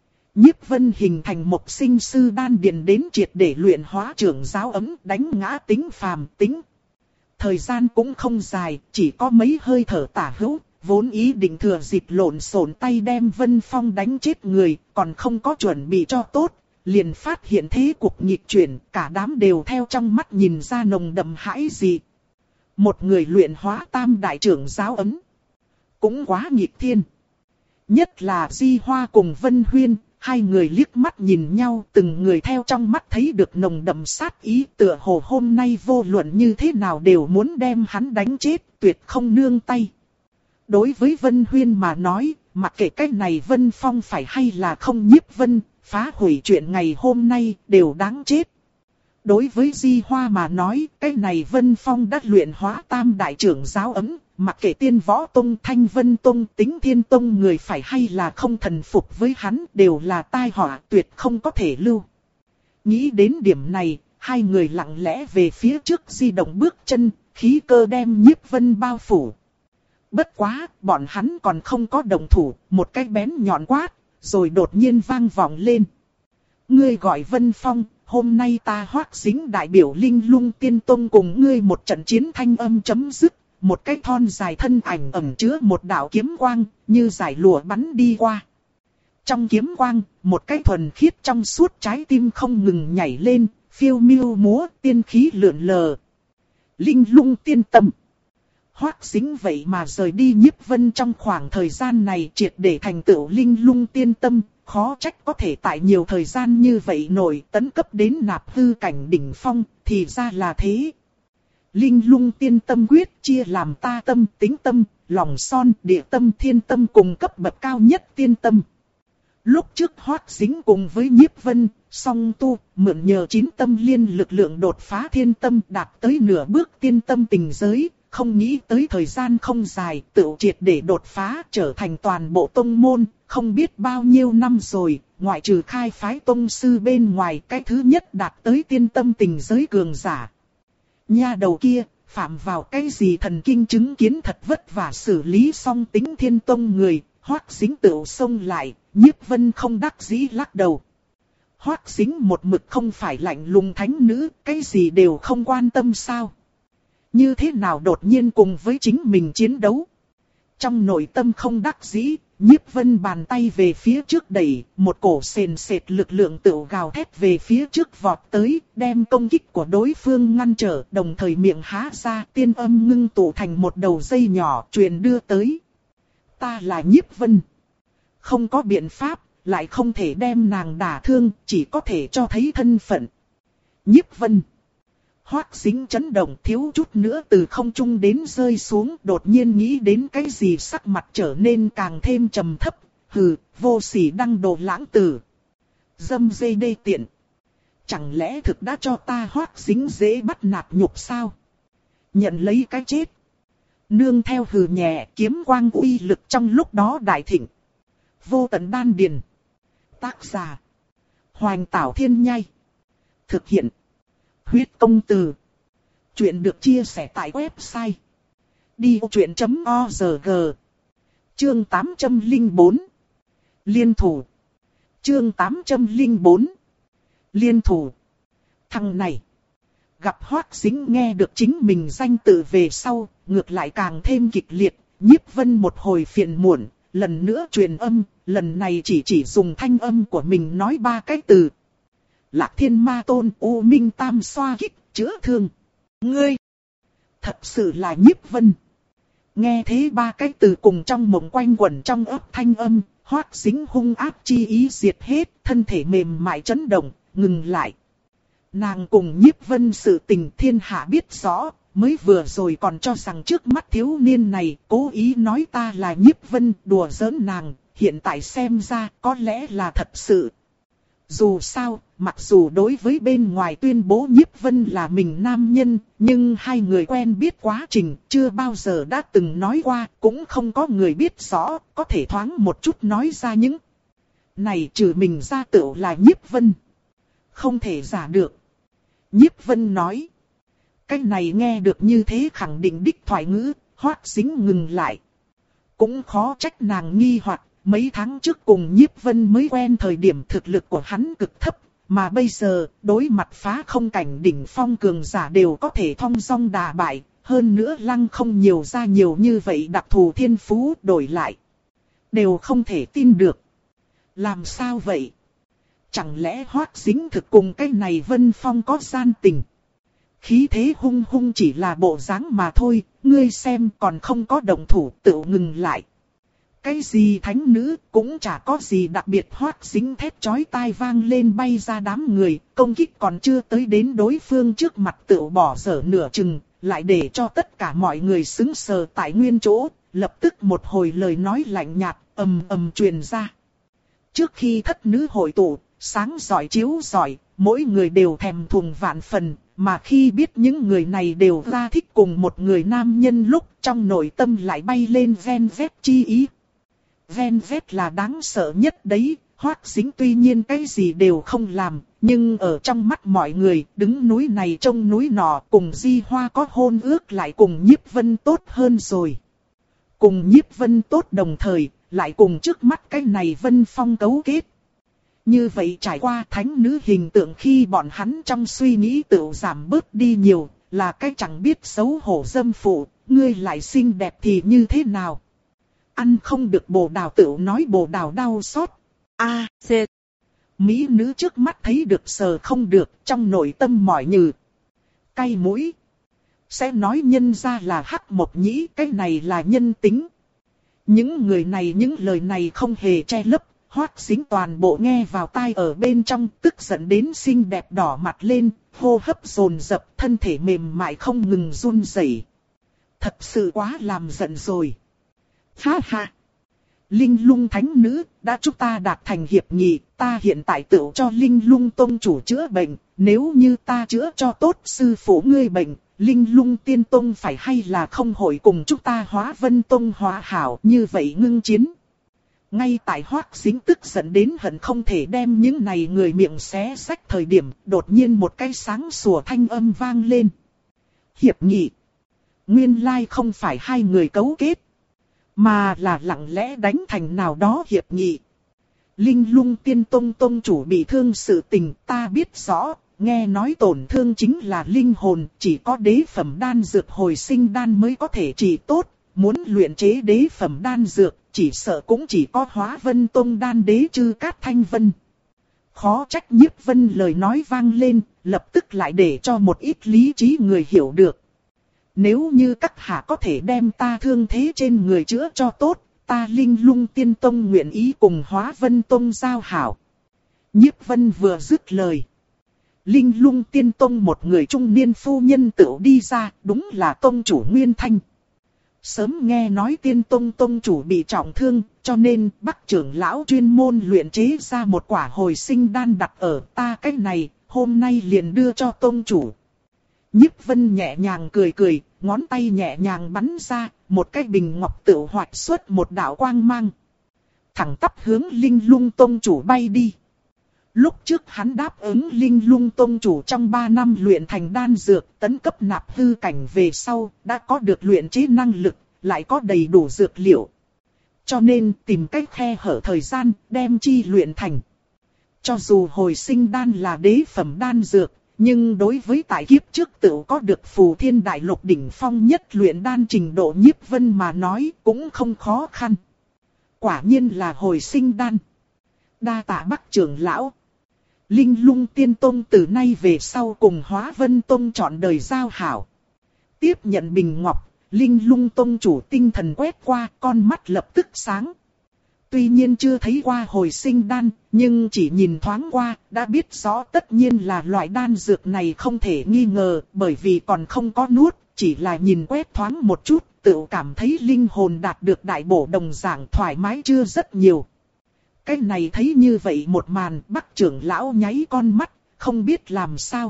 Nhiếp Vân hình thành một sinh sư đan điền đến triệt để luyện hóa trưởng giáo ấm, đánh ngã Tính Phàm Tính. thời gian cũng không dài, chỉ có mấy hơi thở tả hữu, vốn ý định thừa dịp lộn xộn tay đem Vân Phong đánh chết người, còn không có chuẩn bị cho tốt, liền phát hiện thế cục nghịch chuyển, cả đám đều theo trong mắt nhìn ra nồng đậm hãi dị. Một người luyện hóa tam đại trưởng giáo ấm, cũng quá nghịch thiên. Nhất là Di Hoa cùng Vân Huyên, hai người liếc mắt nhìn nhau, từng người theo trong mắt thấy được nồng đậm sát ý, tựa hồ hôm nay vô luận như thế nào đều muốn đem hắn đánh chết, tuyệt không nương tay. Đối với Vân Huyên mà nói, mặc kệ cách này Vân Phong phải hay là không nhiếp vân, phá hủy chuyện ngày hôm nay đều đáng chết. Đối với Di Hoa mà nói, cái này Vân Phong đã luyện hóa tam đại trưởng giáo ấm, mặc kệ Tiên Võ Tông, Thanh Vân Tông, Tính Thiên Tông người phải hay là không thần phục với hắn đều là tai họa tuyệt không có thể lưu. Nghĩ đến điểm này, hai người lặng lẽ về phía trước di động bước chân, khí cơ đem nhiếp vân bao phủ. Bất quá, bọn hắn còn không có động thủ, một cái bén nhọn quát, rồi đột nhiên vang vọng lên. Ngươi gọi Vân Phong, hôm nay ta Hoắc Sính đại biểu Linh Lung Tiên Tông cùng ngươi một trận chiến thanh âm chấm dứt. Một cái thon dài thân ảnh ẩn chứa một đạo kiếm quang, như giải lụa bắn đi qua. Trong kiếm quang, một cái thuần khiết trong suốt trái tim không ngừng nhảy lên, phiêu miêu múa, tiên khí lượn lờ. Linh Lung Tiên Tâm. Hoắc Sính vậy mà rời đi nhiếp vân trong khoảng thời gian này triệt để thành tựu Linh Lung Tiên Tâm, khó trách có thể tại nhiều thời gian như vậy nổi tấn cấp đến nạp hư cảnh đỉnh phong, thì ra là thế. Linh Lung Tiên Tâm quyết chia làm ta tâm, tính tâm, lòng son, địa tâm, thiên tâm cùng cấp bậc cao nhất tiên tâm. Lúc trước Hoắc Sính cùng với nhiếp vân, song tu, mượn nhờ chín tâm liên lực lượng đột phá thiên tâm đạt tới nửa bước tiên tâm tình giới, không nghĩ tới thời gian không dài, tự triệt để đột phá trở thành toàn bộ tông môn, không biết bao nhiêu năm rồi, ngoại trừ khai phái tông sư bên ngoài cái thứ nhất đạt tới tiên tâm tình giới cường giả. Nha đầu kia, phạm vào cái gì thần kinh chứng kiến thật vất vả xử lý xong Tính Thiên Tông người, Hoắc Sính tựu xông lại, nhiếp vân không đắc dĩ lắc đầu. Hoắc Sính một mực không phải lạnh lùng thánh nữ, cái gì đều không quan tâm sao. Như thế nào đột nhiên cùng với chính mình chiến đấu. Trong nội tâm không đắc dĩ, nhiếp vân bàn tay về phía trước đẩy, một cổ sền sệt lực lượng tựu gào thét về phía trước vọt tới, đem công kích của đối phương ngăn trở, đồng thời miệng há ra, tiên âm ngưng tụ thành một đầu dây nhỏ truyền đưa tới. Ta là nhiếp vân. Không có biện pháp, lại không thể đem nàng đả thương, chỉ có thể cho thấy thân phận. Nhiếp vân. Hoắc Sính chấn động thiếu chút nữa từ không trung đến rơi xuống, đột nhiên nghĩ đến cái gì sắc mặt trở nên càng thêm trầm thấp, hừ, vô sỉ đăng đồ lãng tử. Dâm dê đê tiện. Chẳng lẽ thực đã cho ta Hoắc Sính dễ bắt nạt nhục sao? Nhận lấy cái chết. Nương theo hừ nhẹ, kiếm quang uy lực trong lúc đó đại thịnh. Vô tận đan điền. Tác giả. Hoành Tảo Thiên Nhai. Thực hiện. Huyết Công Từ. Chuyện được chia sẻ tại website đi ô chuyện chấm org. Chương tám trăm lẻ bốn. Liên thủ. Chương tám trăm lẻ bốn. Liên thủ. Thằng này. Gặp Hoắc Sính nghe được chính mình danh tự về sau, ngược lại càng thêm kịch liệt, nhiếp vân một hồi phiền muộn, lần nữa truyền âm, lần này chỉ chỉ dùng thanh âm của mình nói ba cái từ. Lạc Thiên Ma Tôn, U Minh Tam xoa kích, chữa thương. Ngươi, thật sự là nhiếp vân. Nghe thế ba cái từ cùng trong mộng quanh quẩn trong ấp thanh âm, Hoắc Sính hung ác chi ý diệt hết, thân thể mềm mại chấn động, ngừng lại. Nàng cùng nhiếp vân sự tình thiên hạ biết rõ, mới vừa rồi còn cho rằng trước mắt thiếu niên này cố ý nói ta là nhiếp vân đùa giỡn nàng, hiện tại xem ra có lẽ là thật sự. Dù sao, mặc dù đối với bên ngoài tuyên bố nhiếp vân là mình nam nhân, nhưng hai người quen biết quá trình chưa bao giờ đã từng nói qua, cũng không có người biết rõ, có thể thoáng một chút nói ra những này trừ mình ra tựu là nhiếp vân. Không thể giả được. Nhiếp vân nói. Cái này nghe được như thế khẳng định đích thoại ngữ, Hoắc Sính ngừng lại. Cũng khó trách nàng nghi hoặc, mấy tháng trước cùng nhiếp vân mới quen thời điểm thực lực của hắn cực thấp, mà bây giờ đối mặt phá không cảnh đỉnh phong cường giả đều có thể thong dong đả bại, hơn nữa lăng không nhiều ra nhiều như vậy đặc thù thiên phú đổi lại. Đều không thể tin được. Làm sao vậy? Chẳng lẽ Hoắc Dính thực cùng cái này Vân Phong có gian tình? Khí thế hung hung chỉ là bộ dáng mà thôi, ngươi xem còn không có động thủ tự ngừng lại. Cái gì thánh nữ cũng chả có gì đặc biệt. Hoắc Dính thét chói tai vang lên bay ra đám người, công kích còn chưa tới đến đối phương trước mặt tự bỏ dở nửa chừng, lại để cho tất cả mọi người sững sờ tại nguyên chỗ, lập tức một hồi lời nói lạnh nhạt, ầm ầm truyền ra. Trước khi thất nữ hội tụ, sáng giỏi chiếu giỏi, mỗi người đều thèm thuồng vạn phần, mà khi biết những người này đều ra thích cùng một người nam nhân lúc trong nội tâm lại bay lên ven vét chi ý. Ven vét là đáng sợ nhất đấy, Hoắc Dính tuy nhiên cái gì đều không làm, nhưng ở trong mắt mọi người, đứng núi này trông núi nọ, cùng Di Hoa có hôn ước lại cùng Nhiếp Vân tốt hơn rồi. Cùng Nhiếp Vân tốt đồng thời, lại cùng trước mắt cái này Vân Phong cấu kết. Như vậy trải qua thánh nữ hình tượng khi bọn hắn trong suy nghĩ tự giảm bớt đi nhiều, là cái chẳng biết xấu hổ dâm phụ, ngươi lại xinh đẹp thì như thế nào. Ăn không được bồ đào tự nói bồ đào đau xót. A, C. Mỹ nữ trước mắt thấy được sờ không được, trong nội tâm mỏi nhừ. Cay mũi. Sẽ nói nhân ra là hắc một nhĩ, cái này là nhân tính. Những người này những lời này không hề che lấp, Hoắc Dính toàn bộ nghe vào tai ở bên trong, tức giận đến xinh đẹp đỏ mặt lên, hô hấp dồn dập, thân thể mềm mại không ngừng run rẩy. Thật sự quá làm giận rồi. Ha ha. Linh Lung thánh nữ, đã chúng ta đạt thành hiệp nghị, ta hiện tại tự cho Linh Lung tông chủ chữa bệnh, nếu như ta chữa cho tốt sư phụ ngươi bệnh, Linh Lung tiên tông phải hay là không hội cùng chúng ta Hóa Vân tông hóa hảo, như vậy ngưng chiến. Ngay tại Hoắc Dính tức giận đến hận không thể đem những này người miệng xé xách thời điểm, đột nhiên một cái sáng sủa thanh âm vang lên. Hiệp nghị. Nguyên lai không phải hai người cấu kết, mà là lặng lẽ đánh thành nào đó hiệp nghị. Linh Lung tiên tông tông chủ bị thương sự tình ta biết rõ, nghe nói tổn thương chính là linh hồn, chỉ có đế phẩm đan dược hồi sinh đan mới có thể trị tốt, muốn luyện chế đế phẩm đan dược, chỉ sợ cũng chỉ có Hóa Vân tông đan đế Chư Cát Thanh Vân. Khó trách Nhiếp Vân lời nói vang lên, lập tức lại để cho một ít lý trí người hiểu được. Nếu như các hạ có thể đem ta thương thế trên người chữa cho tốt, ta Linh Lung tiên tông nguyện ý cùng Hóa Vân tông giao hảo. Nhiếp Vân vừa dứt lời, Linh Lung tiên tông một người trung niên phu nhân tựu đi ra, đúng là tông chủ Nguyên Thanh. Sớm nghe nói tiên tông tông chủ bị trọng thương, cho nên Bắc trưởng lão chuyên môn luyện chế ra một quả hồi sinh đan đặt ở ta cái này, hôm nay liền đưa cho tông chủ. Nhiếp Vân nhẹ nhàng cười cười, ngón tay nhẹ nhàng bắn ra, một cái bình ngọc tự hoạt xuất một đạo quang mang. Thẳng tắp hướng Linh Lung tông chủ bay đi. Lúc trước hắn đáp ứng Linh Lung tông chủ trong ba năm luyện thành đan dược tấn cấp nạp hư cảnh về sau, đã có được luyện chế năng lực, lại có đầy đủ dược liệu. Cho nên tìm cách khe hở thời gian, đem chi luyện thành. Cho dù hồi sinh đan là đế phẩm đan dược, nhưng đối với tại kiếp trước tự có được Phù Thiên Đại Lục đỉnh phong nhất luyện đan trình độ Nhiếp Vân mà nói cũng không khó khăn. Quả nhiên là hồi sinh đan. Đa tạ Bắc trưởng lão. Linh Lung tiên tông từ nay về sau cùng Hóa Vân tông trọn đời giao hảo. Tiếp nhận bình ngọc, Linh Lung tông chủ tinh thần quét qua, con mắt lập tức sáng. Tuy nhiên chưa thấy qua hồi sinh đan, nhưng chỉ nhìn thoáng qua, đã biết rõ tất nhiên là loại đan dược này không thể nghi ngờ, bởi vì còn không có nuốt, chỉ là nhìn quét thoáng một chút, tự cảm thấy linh hồn đạt được đại bổ đồng dạng thoải mái chưa rất nhiều. Cái này thấy như vậy một màn, Bắc trưởng lão nháy con mắt, không biết làm sao.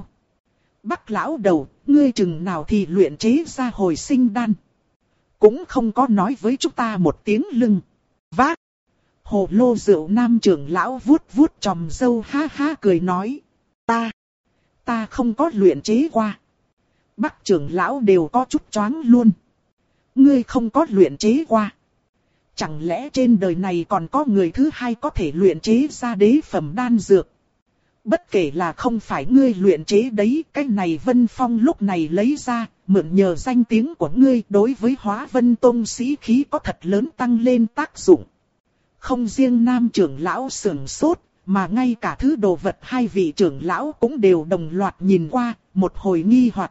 Bắc lão đầu, ngươi chừng nào thì luyện chế ra hồi sinh đan. Cũng không có nói với chúng ta một tiếng lưng. Vác. Hồ lô rượu nam trưởng lão vuốt vuốt tròm râu ha ha cười nói. Ta, ta không có luyện chế qua. Bắc trưởng lão đều có chút choáng luôn. Ngươi không có luyện chế qua. Chẳng lẽ trên đời này còn có người thứ hai có thể luyện chế ra đế phẩm đan dược? Bất kể là không phải ngươi luyện chế đấy, cái này Vân Phong lúc này lấy ra, mượn nhờ danh tiếng của ngươi đối với Hóa Vân Tông sĩ khí có thật lớn tăng lên tác dụng. Không riêng nam trưởng lão sửng sốt, mà ngay cả thứ đồ vật hai vị trưởng lão cũng đều đồng loạt nhìn qua, một hồi nghi hoặc.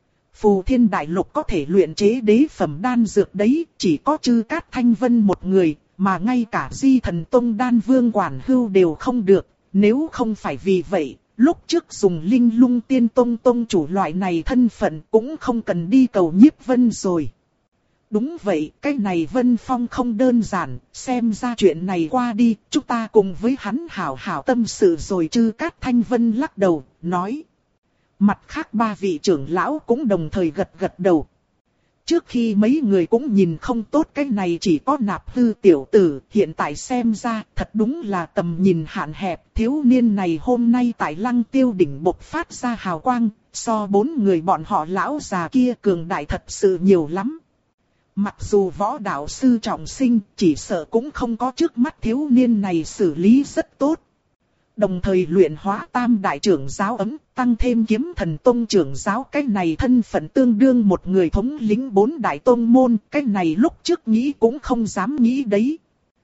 Phù Thiên Đại Lục có thể luyện chế đế phẩm đan dược đấy, chỉ có Chư Cát Thanh Vân một người, mà ngay cả Di Thần Tông Đan Vương Quản Hưu đều không được. Nếu không phải vì vậy, lúc trước dùng Linh Lung Tiên Tông Tông chủ loại này thân phận cũng không cần đi cầu Nhiếp Vân rồi. Đúng vậy, cái này Vân Phong không đơn giản, xem ra chuyện này qua đi, chúng ta cùng với hắn hảo hảo tâm sự rồi. Chư Cát Thanh Vân lắc đầu, nói. Mặt khác ba vị trưởng lão cũng đồng thời gật gật đầu. Trước khi mấy người cũng nhìn không tốt cái này chỉ có Nạp Hư tiểu tử, hiện tại xem ra thật đúng là tầm nhìn hạn hẹp. Thiếu niên này hôm nay tại Lăng Tiêu đỉnh bộc phát ra hào quang, so bốn người bọn họ lão già kia cường đại thật sự nhiều lắm. Mặc dù võ đạo sư trọng sinh, chỉ sợ cũng không có trước mắt thiếu niên này xử lý rất tốt. Đồng thời luyện hóa tam đại trưởng giáo ấm, tăng thêm kiếm thần tông trưởng giáo, cái này thân phận tương đương một người thống lĩnh bốn đại tông môn, cái này lúc trước nghĩ cũng không dám nghĩ đấy.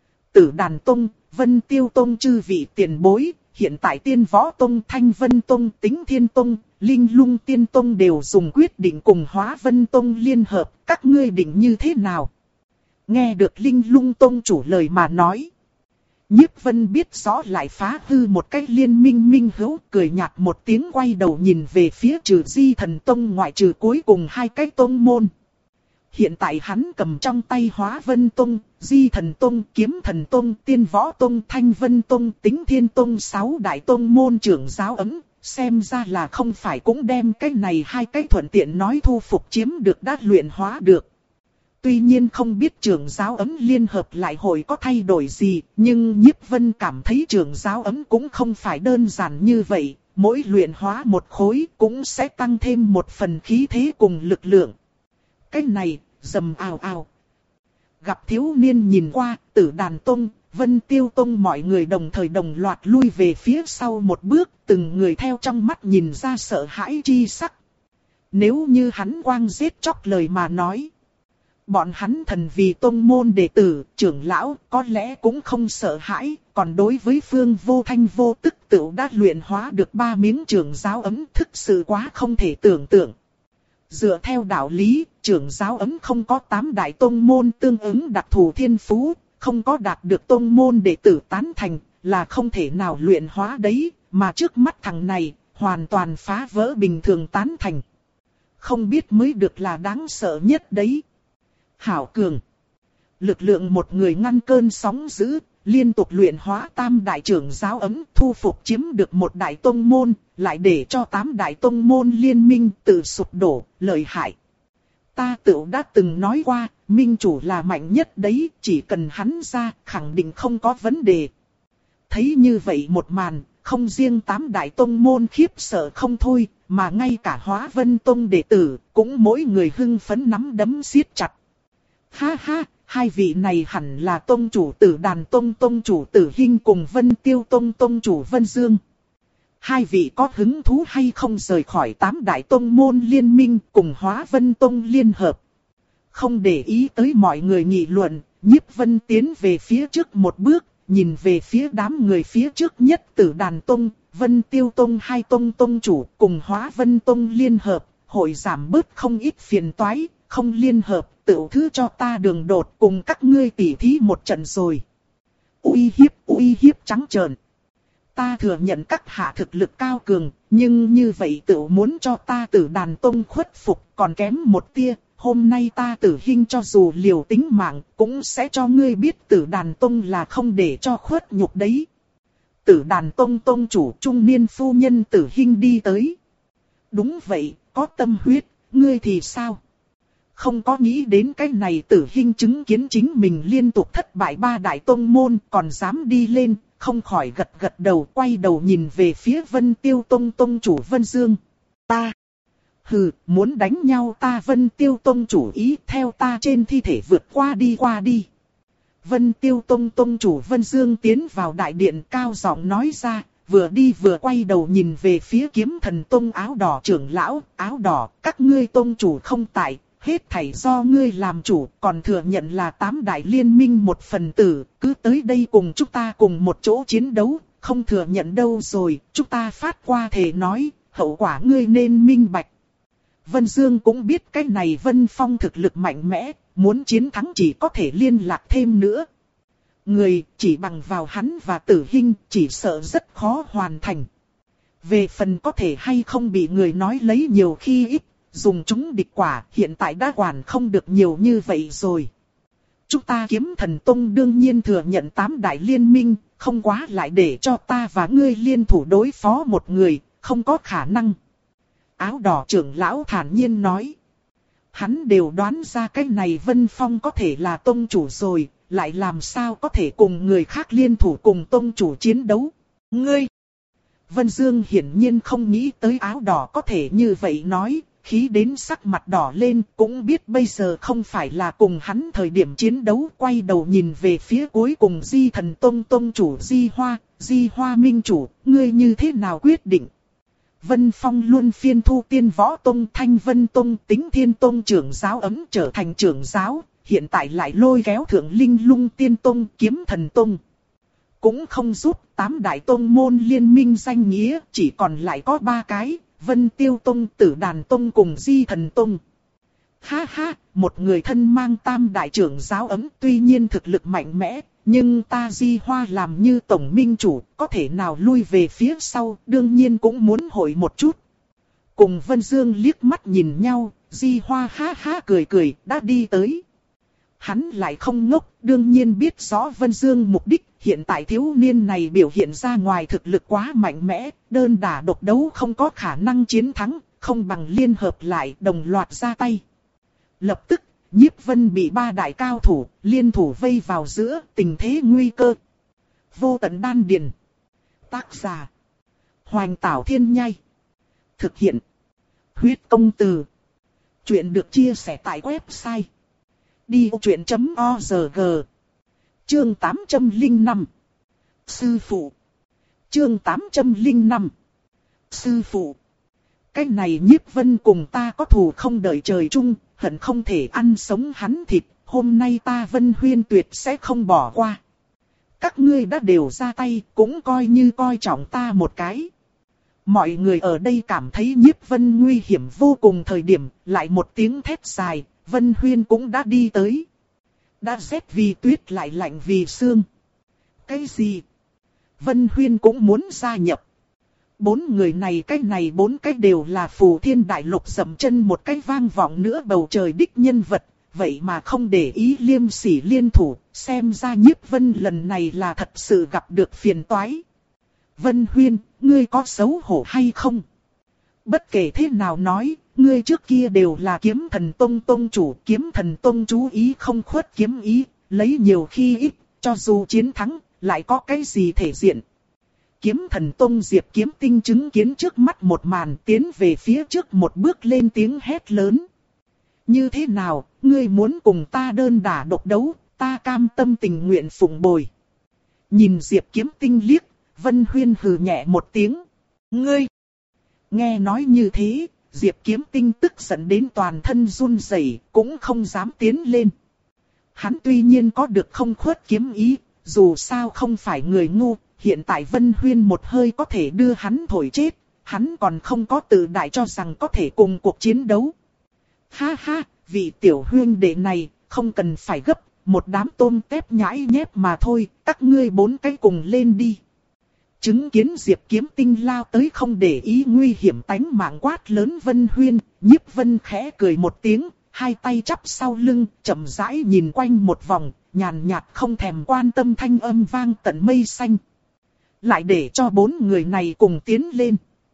Tử Đàn Tông, Vân Tiêu Tông chư vị tiền bối, hiện tại Tiên Võ Tông, Thanh Vân Tông, Tính Thiên Tông, Linh Lung Tiên Tông đều dùng quyết định cùng Hóa Vân Tông liên hợp, các ngươi định như thế nào? Nghe được Linh Lung Tông chủ lời mà nói. Nhiếp Vân biết rõ lại phá hư một cái liên minh minh hữu, cười nhạt một tiếng quay đầu nhìn về phía trừ Di Thần Tông ngoại trừ cuối cùng hai cái tông môn. Hiện tại hắn cầm trong tay Hóa Vân Tông, Di Thần Tông, Kiếm Thần Tông, Tiên Võ Tông, Thanh Vân Tông, Tính Thiên Tông sáu đại tông môn trưởng giáo ấm, xem ra là không phải cũng đem cái này hai cái thuận tiện nói thu phục chiếm được đã luyện hóa được. Tuy nhiên không biết trưởng giáo ấm liên hợp lại hội có thay đổi gì, nhưng Nhiếp Vân cảm thấy trưởng giáo ấm cũng không phải đơn giản như vậy, mỗi luyện hóa một khối cũng sẽ tăng thêm một phần khí thế cùng lực lượng. Cái này, rầm ào ào. Gặp thiếu niên nhìn qua, Tử Đàn Tông, Vân Tiêu Tông mọi người đồng thời đồng loạt lui về phía sau một bước, từng người theo trong mắt nhìn ra sợ hãi chi sắc. Nếu như hắn quang giết chóc lời mà nói, bọn hắn thần vì tông môn đệ tử, trưởng lão có lẽ cũng không sợ hãi, còn đối với Phương Vô Thanh vô tức tựu đã luyện hóa được ba miếng trưởng giáo ấm thực sự quá không thể tưởng tượng. Dựa theo đạo lý, trưởng giáo ấm không có tám đại tông môn tương ứng đặc thù thiên phú, không có đạt được tông môn đệ tử tán thành, là không thể nào luyện hóa đấy, mà trước mắt thằng này, hoàn toàn phá vỡ bình thường tán thành. Không biết mới được là đáng sợ nhất đấy. Hảo cường. Lực lượng một người ngăn cơn sóng dữ, liên tục luyện hóa tam đại trưởng giáo ấm, thu phục chiếm được một đại tông môn, lại để cho tám đại tông môn liên minh tự sụp đổ, lợi hại. Ta tự đã từng nói qua, minh chủ là mạnh nhất đấy, chỉ cần hắn ra, khẳng định không có vấn đề. Thấy như vậy một màn, không riêng tám đại tông môn khiếp sợ không thôi, mà ngay cả Hóa Vân Tông đệ tử, cũng mỗi người hưng phấn nắm đấm siết chặt. Ha ha, hai vị này hẳn là tông chủ Tử Đàn Tông tông chủ Tử Hinh cùng Vân Tiêu Tông tông chủ Vân Dương. Hai vị có hứng thú hay không rời khỏi tám đại tông môn liên minh cùng Hóa Vân Tông liên hợp? Không để ý tới mọi người nghị luận, Nhiếp Vân tiến về phía trước một bước, nhìn về phía đám người phía trước nhất Tử Đàn Tông, Vân Tiêu Tông hai tông tông chủ cùng Hóa Vân Tông liên hợp, hội giảm bớt không ít phiền toái, không liên hợp, tự thứ cho ta đường đột cùng các ngươi tỉ thí một trận rồi. Uy hiếp, uy hiếp trắng trợn. Ta thừa nhận các hạ thực lực cao cường, nhưng như vậy tự muốn cho ta Tử Đàn Tông khuất phục còn kém một tia. Hôm nay ta Tử Hinh cho dù liều tính mạng, cũng sẽ cho ngươi biết Tử Đàn Tông là không để cho khuất nhục đấy. Tử Đàn Tông tông chủ trung niên phu nhân Tử Hinh đi tới. Đúng vậy, có tâm huyết, ngươi thì sao? Không có nghĩ đến cái này Tử Hinh chứng kiến chính mình liên tục thất bại ba đại tông môn còn dám đi lên, không khỏi gật gật đầu quay đầu nhìn về phía Vân Tiêu Tông tông chủ Vân Dương. Ta! Hừ, muốn đánh nhau ta Vân Tiêu Tông chủ ý theo ta trên thi thể vượt qua đi qua đi. Vân Tiêu Tông tông chủ Vân Dương tiến vào đại điện cao giọng nói ra, vừa đi vừa quay đầu nhìn về phía Kiếm Thần Tông áo đỏ trưởng lão, áo đỏ, các ngươi tông chủ không tại, hết thảy do ngươi làm chủ, còn thừa nhận là tám đại liên minh một phần tử, cứ tới đây cùng chúng ta cùng một chỗ chiến đấu, không thừa nhận đâu rồi, chúng ta phát qua thể nói, hậu quả ngươi nên minh bạch. Vân Dương cũng biết cái này Vân Phong thực lực mạnh mẽ, muốn chiến thắng chỉ có thể liên lạc thêm nữa. Người chỉ bằng vào hắn và Tử Hinh chỉ sợ rất khó hoàn thành. Về phần có thể hay không bị người nói lấy nhiều khi ít, dùng chúng địch quả hiện tại đã quản không được nhiều như vậy rồi. Chúng ta Kiếm Thần Tông đương nhiên thừa nhận tám đại liên minh, không quá lại để cho ta và ngươi liên thủ đối phó một người, không có khả năng. Áo đỏ trưởng lão thản nhiên nói. Hắn đều đoán ra cái này Vân Phong có thể là tông chủ rồi, lại làm sao có thể cùng người khác liên thủ cùng tông chủ chiến đấu. Ngươi! Vân Dương hiển nhiên không nghĩ tới áo đỏ có thể như vậy nói, khí đến sắc mặt đỏ lên, cũng biết bây giờ không phải là cùng hắn thời điểm chiến đấu, quay đầu nhìn về phía cuối cùng Di Thần Tông tông chủ Di Hoa, Di Hoa minh chủ, ngươi như thế nào quyết định? Vân Phong luôn phiên thu Tiên Võ Tông, Thanh Vân Tông, Tính Thiên Tông trưởng giáo ấm trở thành trưởng giáo, hiện tại lại lôi kéo Thượng Linh Lung Tiên Tông, Kiếm Thần Tông. Cũng không giúp tám đại tông môn liên minh danh nghĩa, chỉ còn lại có ba cái, Vân Tiêu Tông, Tử Đàn Tông cùng Di Thần Tông. Ha ha, một người thân mang tam đại trưởng giáo ấm tuy nhiên thực lực mạnh mẽ, nhưng ta Di Hoa làm như tổng minh chủ, có thể nào lui về phía sau, đương nhiên cũng muốn hội một chút. Cùng Vân Dương liếc mắt nhìn nhau, Di Hoa ha ha cười cười, đã đi tới. Hắn lại không ngốc, đương nhiên biết rõ Vân Dương mục đích, hiện tại thiếu niên này biểu hiện ra ngoài thực lực quá mạnh mẽ, đơn đả độc đấu không có khả năng chiến thắng, không bằng liên hợp lại đồng loạt ra tay. Lập tức, Nhiếp Vân bị ba đại cao thủ, liên thủ vây vào giữa tình thế nguy cơ. Vô Tận Đan Điền. Tác giả. Hoành Tảo Thiên Nhai. Thực hiện. Huyết Công Từ. Chuyện được chia sẻ tại website đi ô chuyện chấm o rờ gờ. Chương tám trăm lẻ năm. Sư phụ. Chương tám trăm lẻ năm. Sư phụ. Cái này Nhiếp Vân cùng ta có thù không đợi trời chung, hận không thể ăn sống hắn thịt, hôm nay ta Vân Huyên tuyệt sẽ không bỏ qua. Các ngươi đã đều ra tay, cũng coi như coi trọng ta một cái. Mọi người ở đây cảm thấy Nhiếp Vân nguy hiểm vô cùng thời điểm, lại một tiếng thét dài, Vân Huyên cũng đã đi tới. Đã rét vì tuyết lại lạnh vì sương. Cái gì? Vân Huyên cũng muốn gia nhập. Bốn người này cái này bốn cái đều là Phù Thiên Đại Lục dậm chân một cái vang vọng nữa bầu trời đích nhân vật, vậy mà không để ý liêm sỉ liên thủ, xem ra Nhiếp Vân lần này là thật sự gặp được phiền toái. Vân Huyên, ngươi có xấu hổ hay không? Bất kể thế nào nói, ngươi trước kia đều là Kiếm Thần Tông tông chủ, Kiếm Thần Tông chú ý không khuất kiếm ý, lấy nhiều khi ít, cho dù chiến thắng, lại có cái gì thể diện. Kiếm Thần Tông Diệp Kiếm Tinh chứng kiến trước mắt một màn, tiến về phía trước một bước lên tiếng hét lớn. Như thế nào, ngươi muốn cùng ta đơn đả độc đấu, ta cam tâm tình nguyện phụng bồi. Nhìn Diệp Kiếm Tinh liếc, Vân Huyên hừ nhẹ một tiếng. Ngươi! Nghe nói như thế, Diệp Kiếm Tinh tức giận đến toàn thân run rẩy, cũng không dám tiến lên. Hắn tuy nhiên có được không khuất kiếm ý, dù sao không phải người ngu, hiện tại Vân Huyên một hơi có thể đưa hắn thổi chết, hắn còn không có tự đại cho rằng có thể cùng cuộc chiến đấu. Ha ha, vị tiểu huyên đệ này, không cần phải gấp, một đám tôm tép nhãi nhép mà thôi, các ngươi bốn cái cùng lên đi. Chứng kiến Diệp Kiếm Tinh lao tới không để ý nguy hiểm tánh mạng quát lớn Vân Huyên, Nhiếp Vân khẽ cười một tiếng, hai tay chắp sau lưng, chậm rãi nhìn quanh một vòng, nhàn nhạt không thèm quan tâm thanh âm vang tận mây xanh. Lại để cho bốn người này cùng tiến lên.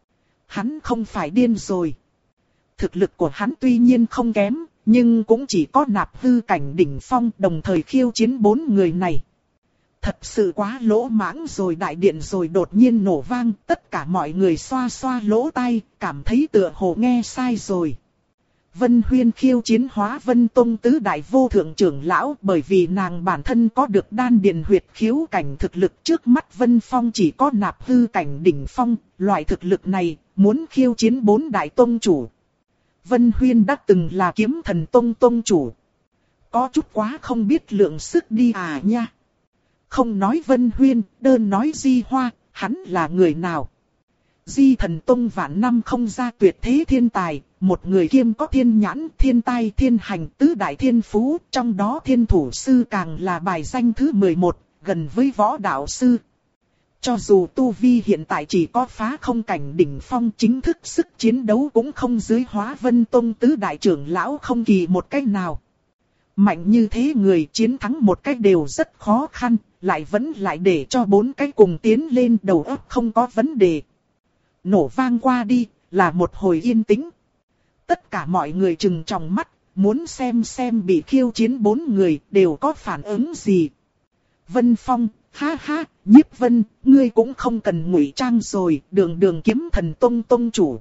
Hắn không phải điên rồi. Thực lực của hắn tuy nhiên không kém, nhưng cũng chỉ có nạp hư cảnh đỉnh phong đồng thời khiêu chiến bốn người này. Thật sự quá lỗ mãng rồi, đại điện rồi đột nhiên nổ vang, tất cả mọi người xoa xoa lỗ tai, cảm thấy tựa hồ nghe sai rồi. Vân Huyên khiêu chiến Hóa Vân Tông tứ đại vô thượng trưởng lão, bởi vì nàng bản thân có được đan điền huyệt khiếu cảnh thực lực, trước mắt Vân Phong chỉ có nạp hư cảnh đỉnh phong, loại thực lực này muốn khiêu chiến bốn đại tông chủ. Vân Huyên đã từng là Kiếm Thần Tông tông chủ, có chút quá không biết lượng sức đi à nha. Không nói Vân Huyên, đơn nói Di Hoa, hắn là người nào? Di Thần Tông vạn năm không ra tuyệt thế thiên tài, một người kiêm có thiên nhãn, thiên tai, thiên hành, tứ đại thiên phú, trong đó thiên thủ sư càng là bài danh thứ mười một, gần với võ đạo sư. Cho dù tu vi hiện tại chỉ có phá không cảnh đỉnh phong, chính thức sức chiến đấu cũng không dưới Hóa Vân Tông tứ đại trưởng lão không kỳ một cách nào. Mạnh như thế người chiến thắng một cách đều rất khó khăn, lại vẫn lại để cho bốn cái cùng tiến lên, đầu óc không có vấn đề. Nổ vang qua đi, là một hồi yên tĩnh. Tất cả mọi người trừng tròng mắt, muốn xem xem bị khiêu chiến bốn người đều có phản ứng gì. Vân Phong, ha ha, Nhiếp Vân, ngươi cũng không cần ngụy trang rồi, đường đường Kiếm Thần Tông tông chủ.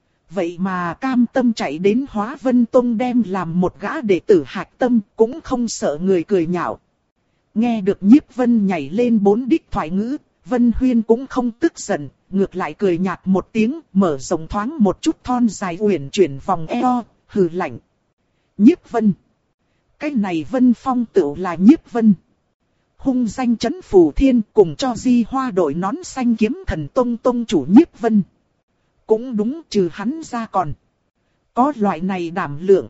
Vậy mà cam tâm chạy đến Hóa Vân Tông đem làm một gã đệ tử hạch tâm, cũng không sợ người cười nhạo. Nghe được Nhiếp Vân nhảy lên bốn đích thoại ngữ, Vân Huyên cũng không tức giận, ngược lại cười nhạt một tiếng, mở rộng thoáng một chút thon dài uyển chuyển vòng eo, hừ lạnh. Nhiếp Vân. Cái này Vân Phong tựu là Nhiếp Vân. Hung danh chấn phủ thiên, cùng cho Di Hoa đội nón xanh Kiếm Thần Tông tông chủ Nhiếp Vân. Cũng đúng, trừ hắn ra còn có loại này đảm lượng.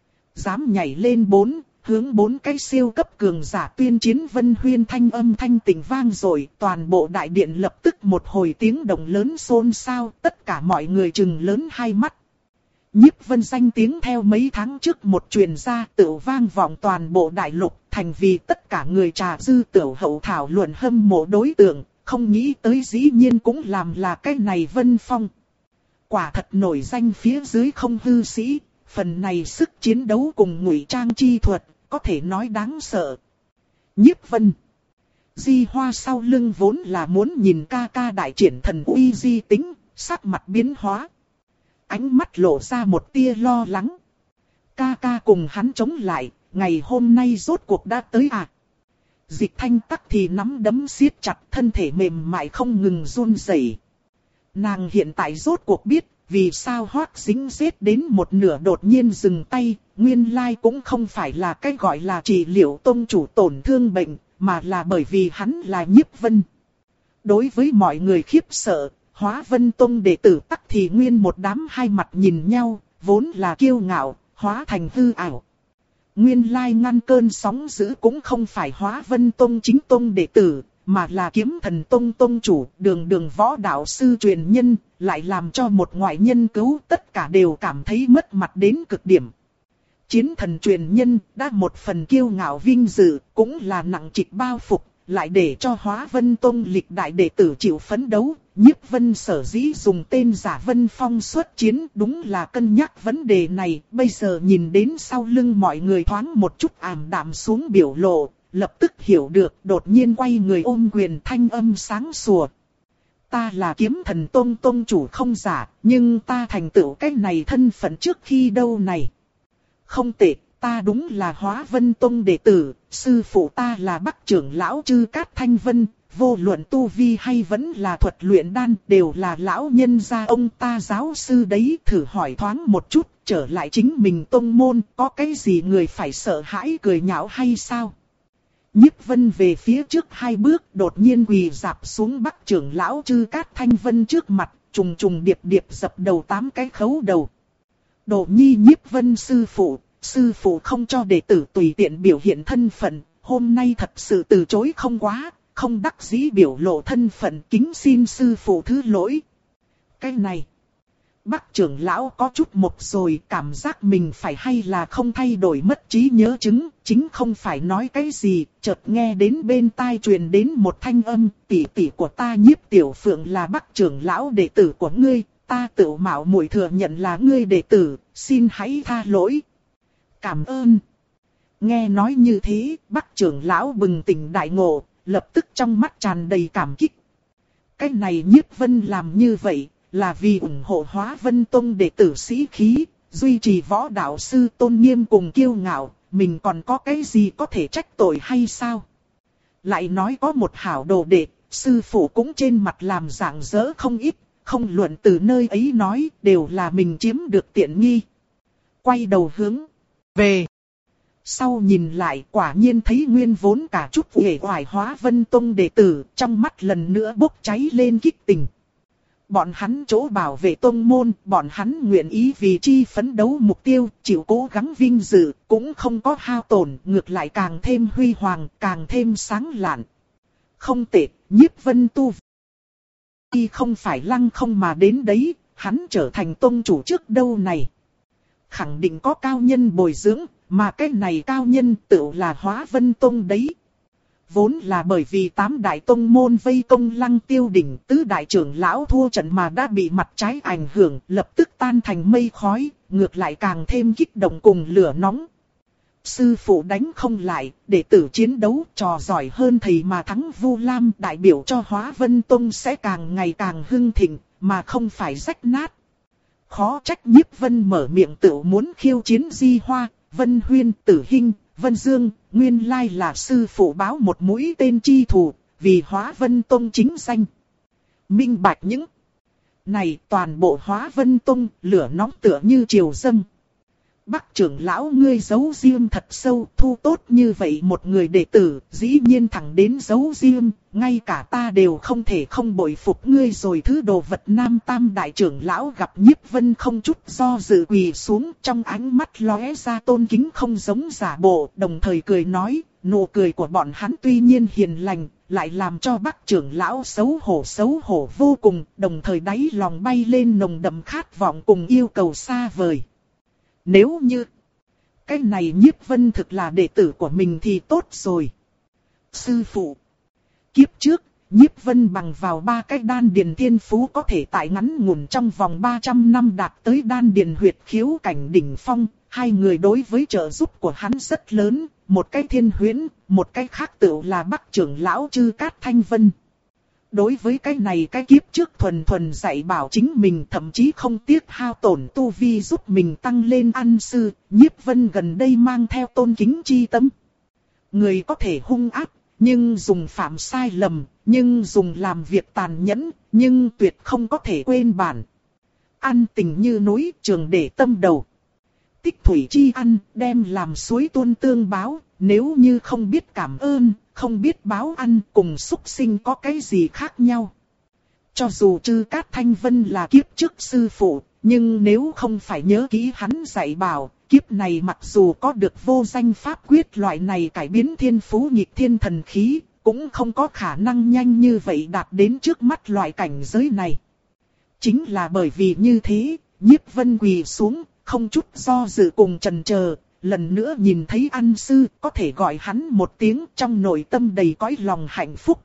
Dám nhảy lên bốn, hướng bốn cái siêu cấp cường giả tuyên chiến. Vân Huyên thanh âm thanh tình vang rồi, toàn bộ đại điện lập tức một hồi tiếng động lớn xôn xao, tất cả mọi người trừng lớn hai mắt. Nhiếp Vân danh tiếng theo mấy tháng trước một truyền ra, tựu vang vọng toàn bộ đại lục, thành vì tất cả người trà dư tiểu hậu thảo luận hâm mộ đối tượng, không nghĩ tới dĩ nhiên cũng làm là cái này Vân Phong. Quả thật nổi danh phía dưới không hư sĩ, phần này sức chiến đấu cùng ngụy trang chi thuật, có thể nói đáng sợ. Nhiếp Vân. Di Hoa sau lưng vốn là muốn nhìn ca ca đại triển thần uy di tính, sắc mặt biến hóa. Ánh mắt lộ ra một tia lo lắng. Ca ca cùng hắn chống lại, ngày hôm nay rốt cuộc đã tới à? Dịch Thanh Tắc thì nắm đấm siết chặt, thân thể mềm mại không ngừng run rẩy. Nàng hiện tại rốt cuộc biết, vì sao Hoắc Dính giết đến một nửa đột nhiên dừng tay, nguyên lai cũng không phải là cái gọi là trị liệu tông chủ tổn thương bệnh, mà là bởi vì hắn là Nhiếp Vân. Đối với mọi người khiếp sợ, Hóa Vân Tông đệ tử Tắc thì nguyên một đám hai mặt nhìn nhau, vốn là kiêu ngạo, hóa thành hư ảo. Nguyên lai ngăn cơn sóng dữ cũng không phải Hóa Vân Tông chính tông đệ tử, mà là Kiếm Thần Tông tông chủ, đường đường võ đạo sư truyền nhân, lại làm cho một ngoại nhân cứu, tất cả đều cảm thấy mất mặt đến cực điểm. Chiến thần truyền nhân đã một phần kiêu ngạo vinh dự, cũng là nặng trịch bao phục, lại để cho Hóa Vân Tông lịch đại đệ tử chịu phấn đấu. Nhiếp Vân sở dĩ dùng tên giả Vân Phong xuất chiến, đúng là cân nhắc vấn đề này. Bây giờ nhìn đến sau lưng mọi người thoáng một chút ảm đạm xuống biểu lộ, lập tức hiểu được, đột nhiên quay người ôm quyền, thanh âm sáng sủa. Ta là Kiếm Thần Tông tông chủ không giả, nhưng ta thành tựu cái này thân phận trước khi đâu này. Không tệ, ta đúng là Hóa Vân Tông đệ tử, sư phụ ta là Bắc trưởng lão Trư Cát Thanh Vân, vô luận tu vi hay vẫn là thuật luyện đan, đều là lão nhân gia ông ta giáo sư đấy. Thử hỏi thoáng một chút, trở lại chính mình tông môn, có cái gì người phải sợ hãi cười nhạo hay sao? Nhiếp Vân về phía trước hai bước, đột nhiên quỳ rạp xuống Bắc trưởng lão Trư Cát Thanh Vân trước mặt, trùng trùng điệp điệp dập đầu tám cái khấu đầu. Đồ nhi Nhiếp Vân sư phụ, sư phụ không cho đệ tử tùy tiện biểu hiện thân phận, hôm nay thật sự từ chối không quá, không đắc dĩ biểu lộ thân phận, kính xin sư phụ thứ lỗi. Cái này, Bắc trưởng lão có chút một rồi, cảm giác mình phải hay là không thay đổi mất trí nhớ chứng, chính không phải nói cái gì, chợt nghe đến bên tai truyền đến một thanh âm, tỷ tỷ của ta Nhiếp Tiểu Phượng là Bắc trưởng lão đệ tử của ngươi, ta tự mạo muội thừa nhận là ngươi đệ tử, xin hãy tha lỗi. Cảm ơn. Nghe nói như thế, Bắc trưởng lão bừng tỉnh đại ngộ, lập tức trong mắt tràn đầy cảm kích. Cái này Nhiếp Vân làm như vậy, là vì ủng hộ Hóa Vân Tông đệ tử sĩ khí, duy trì võ đạo sư tôn nghiêm cùng kiêu ngạo, mình còn có cái gì có thể trách tội hay sao? Lại nói có một hảo đồ đệ, sư phụ cũng trên mặt làm rạng rỡ không ít, không luận từ nơi ấy nói, đều là mình chiếm được tiện nghi. Quay đầu hướng về. Sau nhìn lại quả nhiên thấy nguyên vốn cả chút uể oải Hóa Vân Tông đệ tử, trong mắt lần nữa bốc cháy lên kích tình. Bọn hắn chỗ bảo vệ tông môn, bọn hắn nguyện ý vì chi phấn đấu mục tiêu, chịu cố gắng vinh dự, cũng không có hao tổn, ngược lại càng thêm huy hoàng, càng thêm sáng lạn. Không tệ, Nhiếp Vân tu y không phải lăng không mà đến đấy, hắn trở thành tông chủ trước đâu này. Khẳng định có cao nhân bồi dưỡng, mà cái này cao nhân tự là Hóa Vân Tông đấy. Vốn là bởi vì tám đại tông môn vây công Lăng Tiêu đỉnh, tứ đại trưởng lão thua trận mà đã bị mặt trái ảnh hưởng, lập tức tan thành mây khói, ngược lại càng thêm kích động cùng lửa nóng. Sư phụ đánh không lại, đệ tử chiến đấu trò giỏi hơn thầy mà thắng Vu Lam, đại biểu cho Hóa Vân Tông sẽ càng ngày càng hưng thịnh, mà không phải rách nát. Khó trách Nhiếp Vân mở miệng tự muốn khiêu chiến Di Hoa, Vân Huyên, Tử Hinh, Vân Dương, nguyên lai là sư phụ báo một mũi tên chi thủ, vì Hóa Vân Tông chính danh. Minh bạch những này toàn bộ Hóa Vân Tông, lửa nóng tựa như triều dâng. Bắc trưởng lão ngươi giấu riêng thật sâu, thu tốt như vậy một người đệ tử, dĩ nhiên thẳng đến giấu riêng, ngay cả ta đều không thể không bội phục ngươi rồi. Thứ đồ vật Nam Tam đại trưởng lão gặp Nhiếp Vân không chút do dự quỳ xuống, trong ánh mắt lóe ra tôn kính không giống giả bộ, đồng thời cười nói, nụ cười của bọn hắn tuy nhiên hiền lành, lại làm cho Bắc trưởng lão xấu hổ xấu hổ vô cùng, đồng thời đáy lòng bay lên nồng đậm khát vọng cùng yêu cầu xa vời. Nếu như cái này Nhiếp Vân thực là đệ tử của mình thì tốt rồi. Sư phụ, kiếp trước, Nhiếp Vân bằng vào ba cái đan điền thiên phú có thể tại ngắn ngủn trong vòng ba trăm năm đạt tới đan điền huyệt khiếu cảnh đỉnh phong. Hai người đối với trợ giúp của hắn rất lớn, một cái Thiên Huyễn, một cái khác tựu là Bắc trưởng lão Chư Cát Thanh Vân. Đối với cái này cái kiếp trước thuần thuần dạy bảo chính mình, thậm chí không tiếc hao tổn tu vi giúp mình tăng lên ăn sư, Nhiếp Vân gần đây mang theo tôn kính chi tâm. Người có thể hung ác, nhưng dùng phạm sai lầm, nhưng dùng làm việc tàn nhẫn, nhưng tuyệt không có thể quên bản. Ăn tình như núi, trường để tâm đầu. Tích thủy chi ăn, đem làm suối tuôn tương báo, nếu như không biết cảm ơn, không biết báo ăn, cùng súc sinh có cái gì khác nhau. Cho dù Chư Cát Thanh Vân là kiếp trước sư phụ, nhưng nếu không phải nhớ kỹ hắn dạy bảo, kiếp này mặc dù có được vô danh pháp quyết loại này cải biến thiên phú nghịch thiên thần khí, cũng không có khả năng nhanh như vậy đạt đến trước mắt loại cảnh giới này. Chính là bởi vì như thế, Nhiếp Vân quỳ xuống, không chút do dự cùng chần chờ, lần nữa nhìn thấy ăn sư, có thể gọi hắn một tiếng, trong nội tâm đầy cõi lòng hạnh phúc.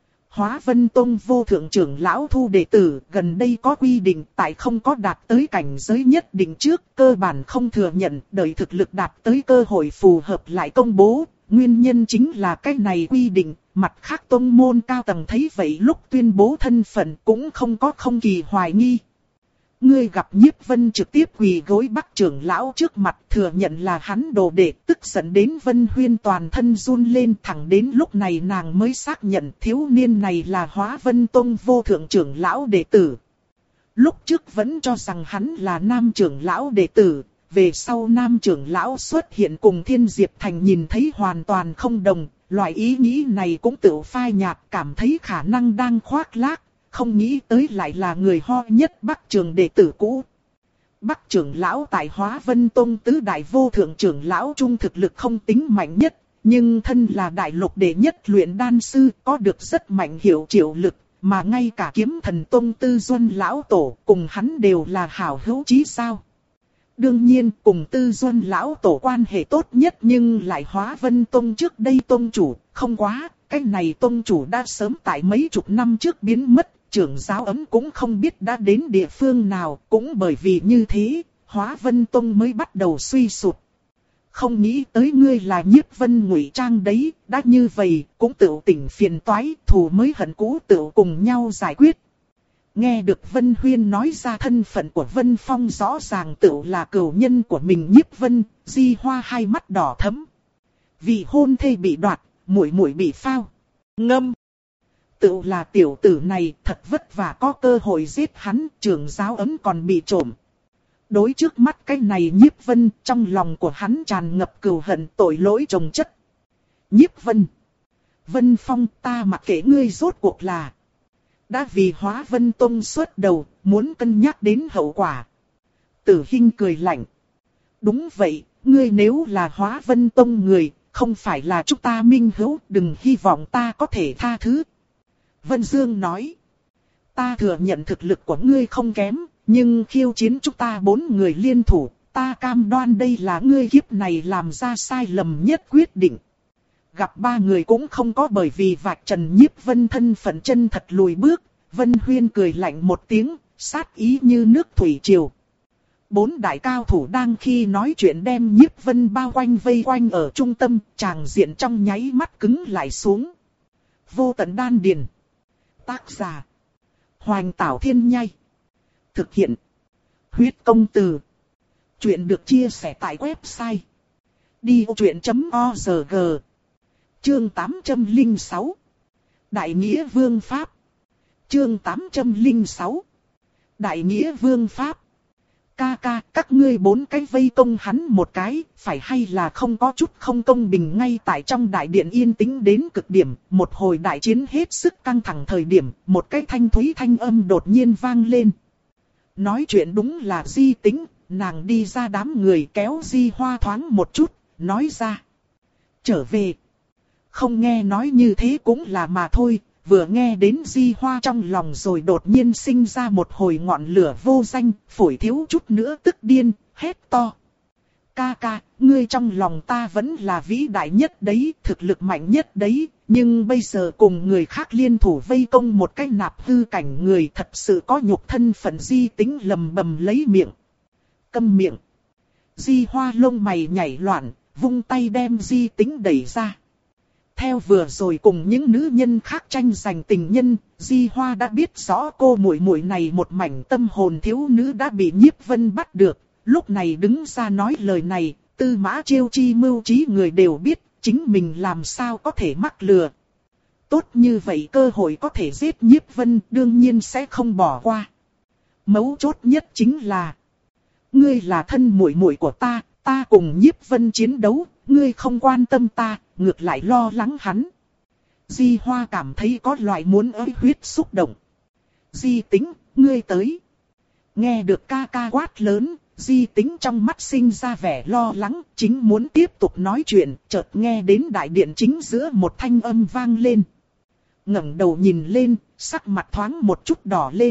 Hóa Vân Tông vô thượng trưởng lão thu đệ tử, gần đây có quy định, tại không có đạt tới cảnh giới nhất định trước, cơ bản không thừa nhận, đợi thực lực đạt tới cơ hội phù hợp lại công bố. Nguyên nhân chính là cái này quy định, mặt khác tông môn cao tầng thấy vậy lúc tuyên bố thân phận cũng không có không kỳ hoài nghi. Ngươi gặp Nhiếp Vân trực tiếp quỳ gối Bắc trưởng lão trước mặt thừa nhận là hắn đồ đệ, tức giận đến Vân Huyên toàn thân run lên, thẳng đến lúc này nàng mới xác nhận thiếu niên này là Hóa Vân Tông vô thượng trưởng lão đệ tử. Lúc trước vẫn cho rằng hắn là nam trưởng lão đệ tử, về sau nam trưởng lão xuất hiện cùng Thiên Diệp Thành nhìn thấy hoàn toàn không đồng, loại ý nghĩ này cũng tự phai nhạt, cảm thấy khả năng đang khoác lác. Không nghĩ tới lại là người ho nhất Bắc trường đệ tử cũ. Bắc trưởng lão tại Hóa Vân Tông tứ đại vô thượng trưởng lão trung thực lực không tính mạnh nhất, nhưng thân là đại lục đệ nhất luyện đan sư, có được rất mạnh hiệu triệu lực, mà ngay cả Kiếm Thần Tông Tư Duân lão tổ cùng hắn đều là hảo hữu chí sao. Đương nhiên cùng Tư Duân lão tổ quan hệ tốt nhất, nhưng lại Hóa Vân Tông trước đây tông chủ, không quá, cái này tông chủ đã sớm tại mấy chục năm trước biến mất. Trưởng giáo ấm cũng không biết đã đến địa phương nào, cũng bởi vì như thế, Hóa Vân Tông mới bắt đầu suy sụp. Không nghĩ tới ngươi là Nhiếp Vân ngụy trang đấy, đã như vậy, cũng tự tỉnh phiền toái, thù mới hận cũ tự cùng nhau giải quyết. Nghe được Vân Huyên nói ra thân phận của Vân Phong rõ ràng tựu là cừu nhân của mình Nhiếp Vân, Di Hoa hai mắt đỏ thẫm. Vì hôn thê bị đoạt, muội muội bị phao. Ngâm. Tựu là tiểu tử này thật vất vả có cơ hội giết hắn, trưởng giáo ấm còn bị trộm. Đối trước mắt cái này Nhiếp Vân, trong lòng của hắn tràn ngập cừu hận tội lỗi chồng chất. Nhiếp Vân. Vân Phong, ta mặc kệ ngươi rốt cuộc là. Đã vì Hóa Vân Tông xuất đầu, muốn cân nhắc đến hậu quả. Tử Hinh cười lạnh. Đúng vậy, ngươi nếu là Hóa Vân Tông người, không phải là chúng ta minh hữu, đừng hy vọng ta có thể tha thứ. Vân Dương nói. Ta thừa nhận thực lực của ngươi không kém, nhưng khiêu chiến chúng ta bốn người liên thủ, ta cam đoan đây là ngươi kiếp này làm ra sai lầm nhất quyết định. Gặp ba người cũng không có bởi vì vạch trần Nhiếp Vân thân phận chân thật lùi bước, Vân Huyên cười lạnh một tiếng, sát ý như nước thủy triều. Bốn đại cao thủ đang khi nói chuyện đem Nhiếp Vân bao quanh vây quanh ở trung tâm, tràng diện trong nháy mắt cứng lại xuống. Vô tận đan điền. Tác giả. Hoành Tảo Thiên Nhai. Thực hiện. Huyết công từ. Chuyện được chia sẻ tại website. đi ô chuyện chấm o rờ giê. Chương tám trăm lẻ sáu. Đại Nghĩa Vương Pháp. Chương tám trăm lẻ sáu. Đại Nghĩa Vương Pháp. Ca ca, các ngươi bốn cái vây công hắn một cái, phải hay là không có chút không công bình. Ngay tại trong đại điện yên tĩnh đến cực điểm, một hồi đại chiến hết sức căng thẳng thời điểm, một cái thanh thúy thanh âm đột nhiên vang lên. Nói chuyện đúng là Di Tĩnh, nàng đi ra đám người kéo Di Hoa thoáng một chút, nói ra. Trở về. Không nghe nói như thế cũng là mà thôi, vừa nghe đến Di Hoa trong lòng rồi đột nhiên sinh ra một hồi ngọn lửa vô danh, phổi thiếu chút nữa tức điên, hét to. Ca ca, ngươi trong lòng ta vẫn là vĩ đại nhất đấy, thực lực mạnh nhất đấy, nhưng bây giờ cùng người khác liên thủ vây công một cái nạp hư cảnh người thật sự có nhục thân phận. Di Tĩnh lầm bầm lấy miệng. Câm miệng. Di Hoa lông mày nhảy loạn, vung tay đem Di Tĩnh đẩy ra. Theo vừa rồi cùng những nữ nhân khác tranh giành tình nhân, Di Hoa đã biết rõ cô muội muội này một mảnh tâm hồn thiếu nữ đã bị Nhiếp Vân bắt được. Lúc này đứng ra nói lời này, Tư Mã Chiêu chi mưu trí người đều biết, chính mình làm sao có thể mắc lừa. Tốt như vậy cơ hội có thể giết Nhiếp Vân đương nhiên sẽ không bỏ qua. Mấu chốt nhất chính là, ngươi là thân muội muội của ta, ta cùng Nhiếp Vân chiến đấu, ngươi không quan tâm ta, ngược lại lo lắng hắn. Di Hoa cảm thấy có loại muốn ới huyết xúc động. Di Tĩnh, ngươi tới. Nghe được ca ca quát lớn, Di Tĩnh trong mắt sinh ra vẻ lo lắng, chính muốn tiếp tục nói chuyện, chợt nghe đến đại điện chính giữa một thanh âm vang lên. Ngẩng đầu nhìn lên, sắc mặt thoáng một chút đỏ lên.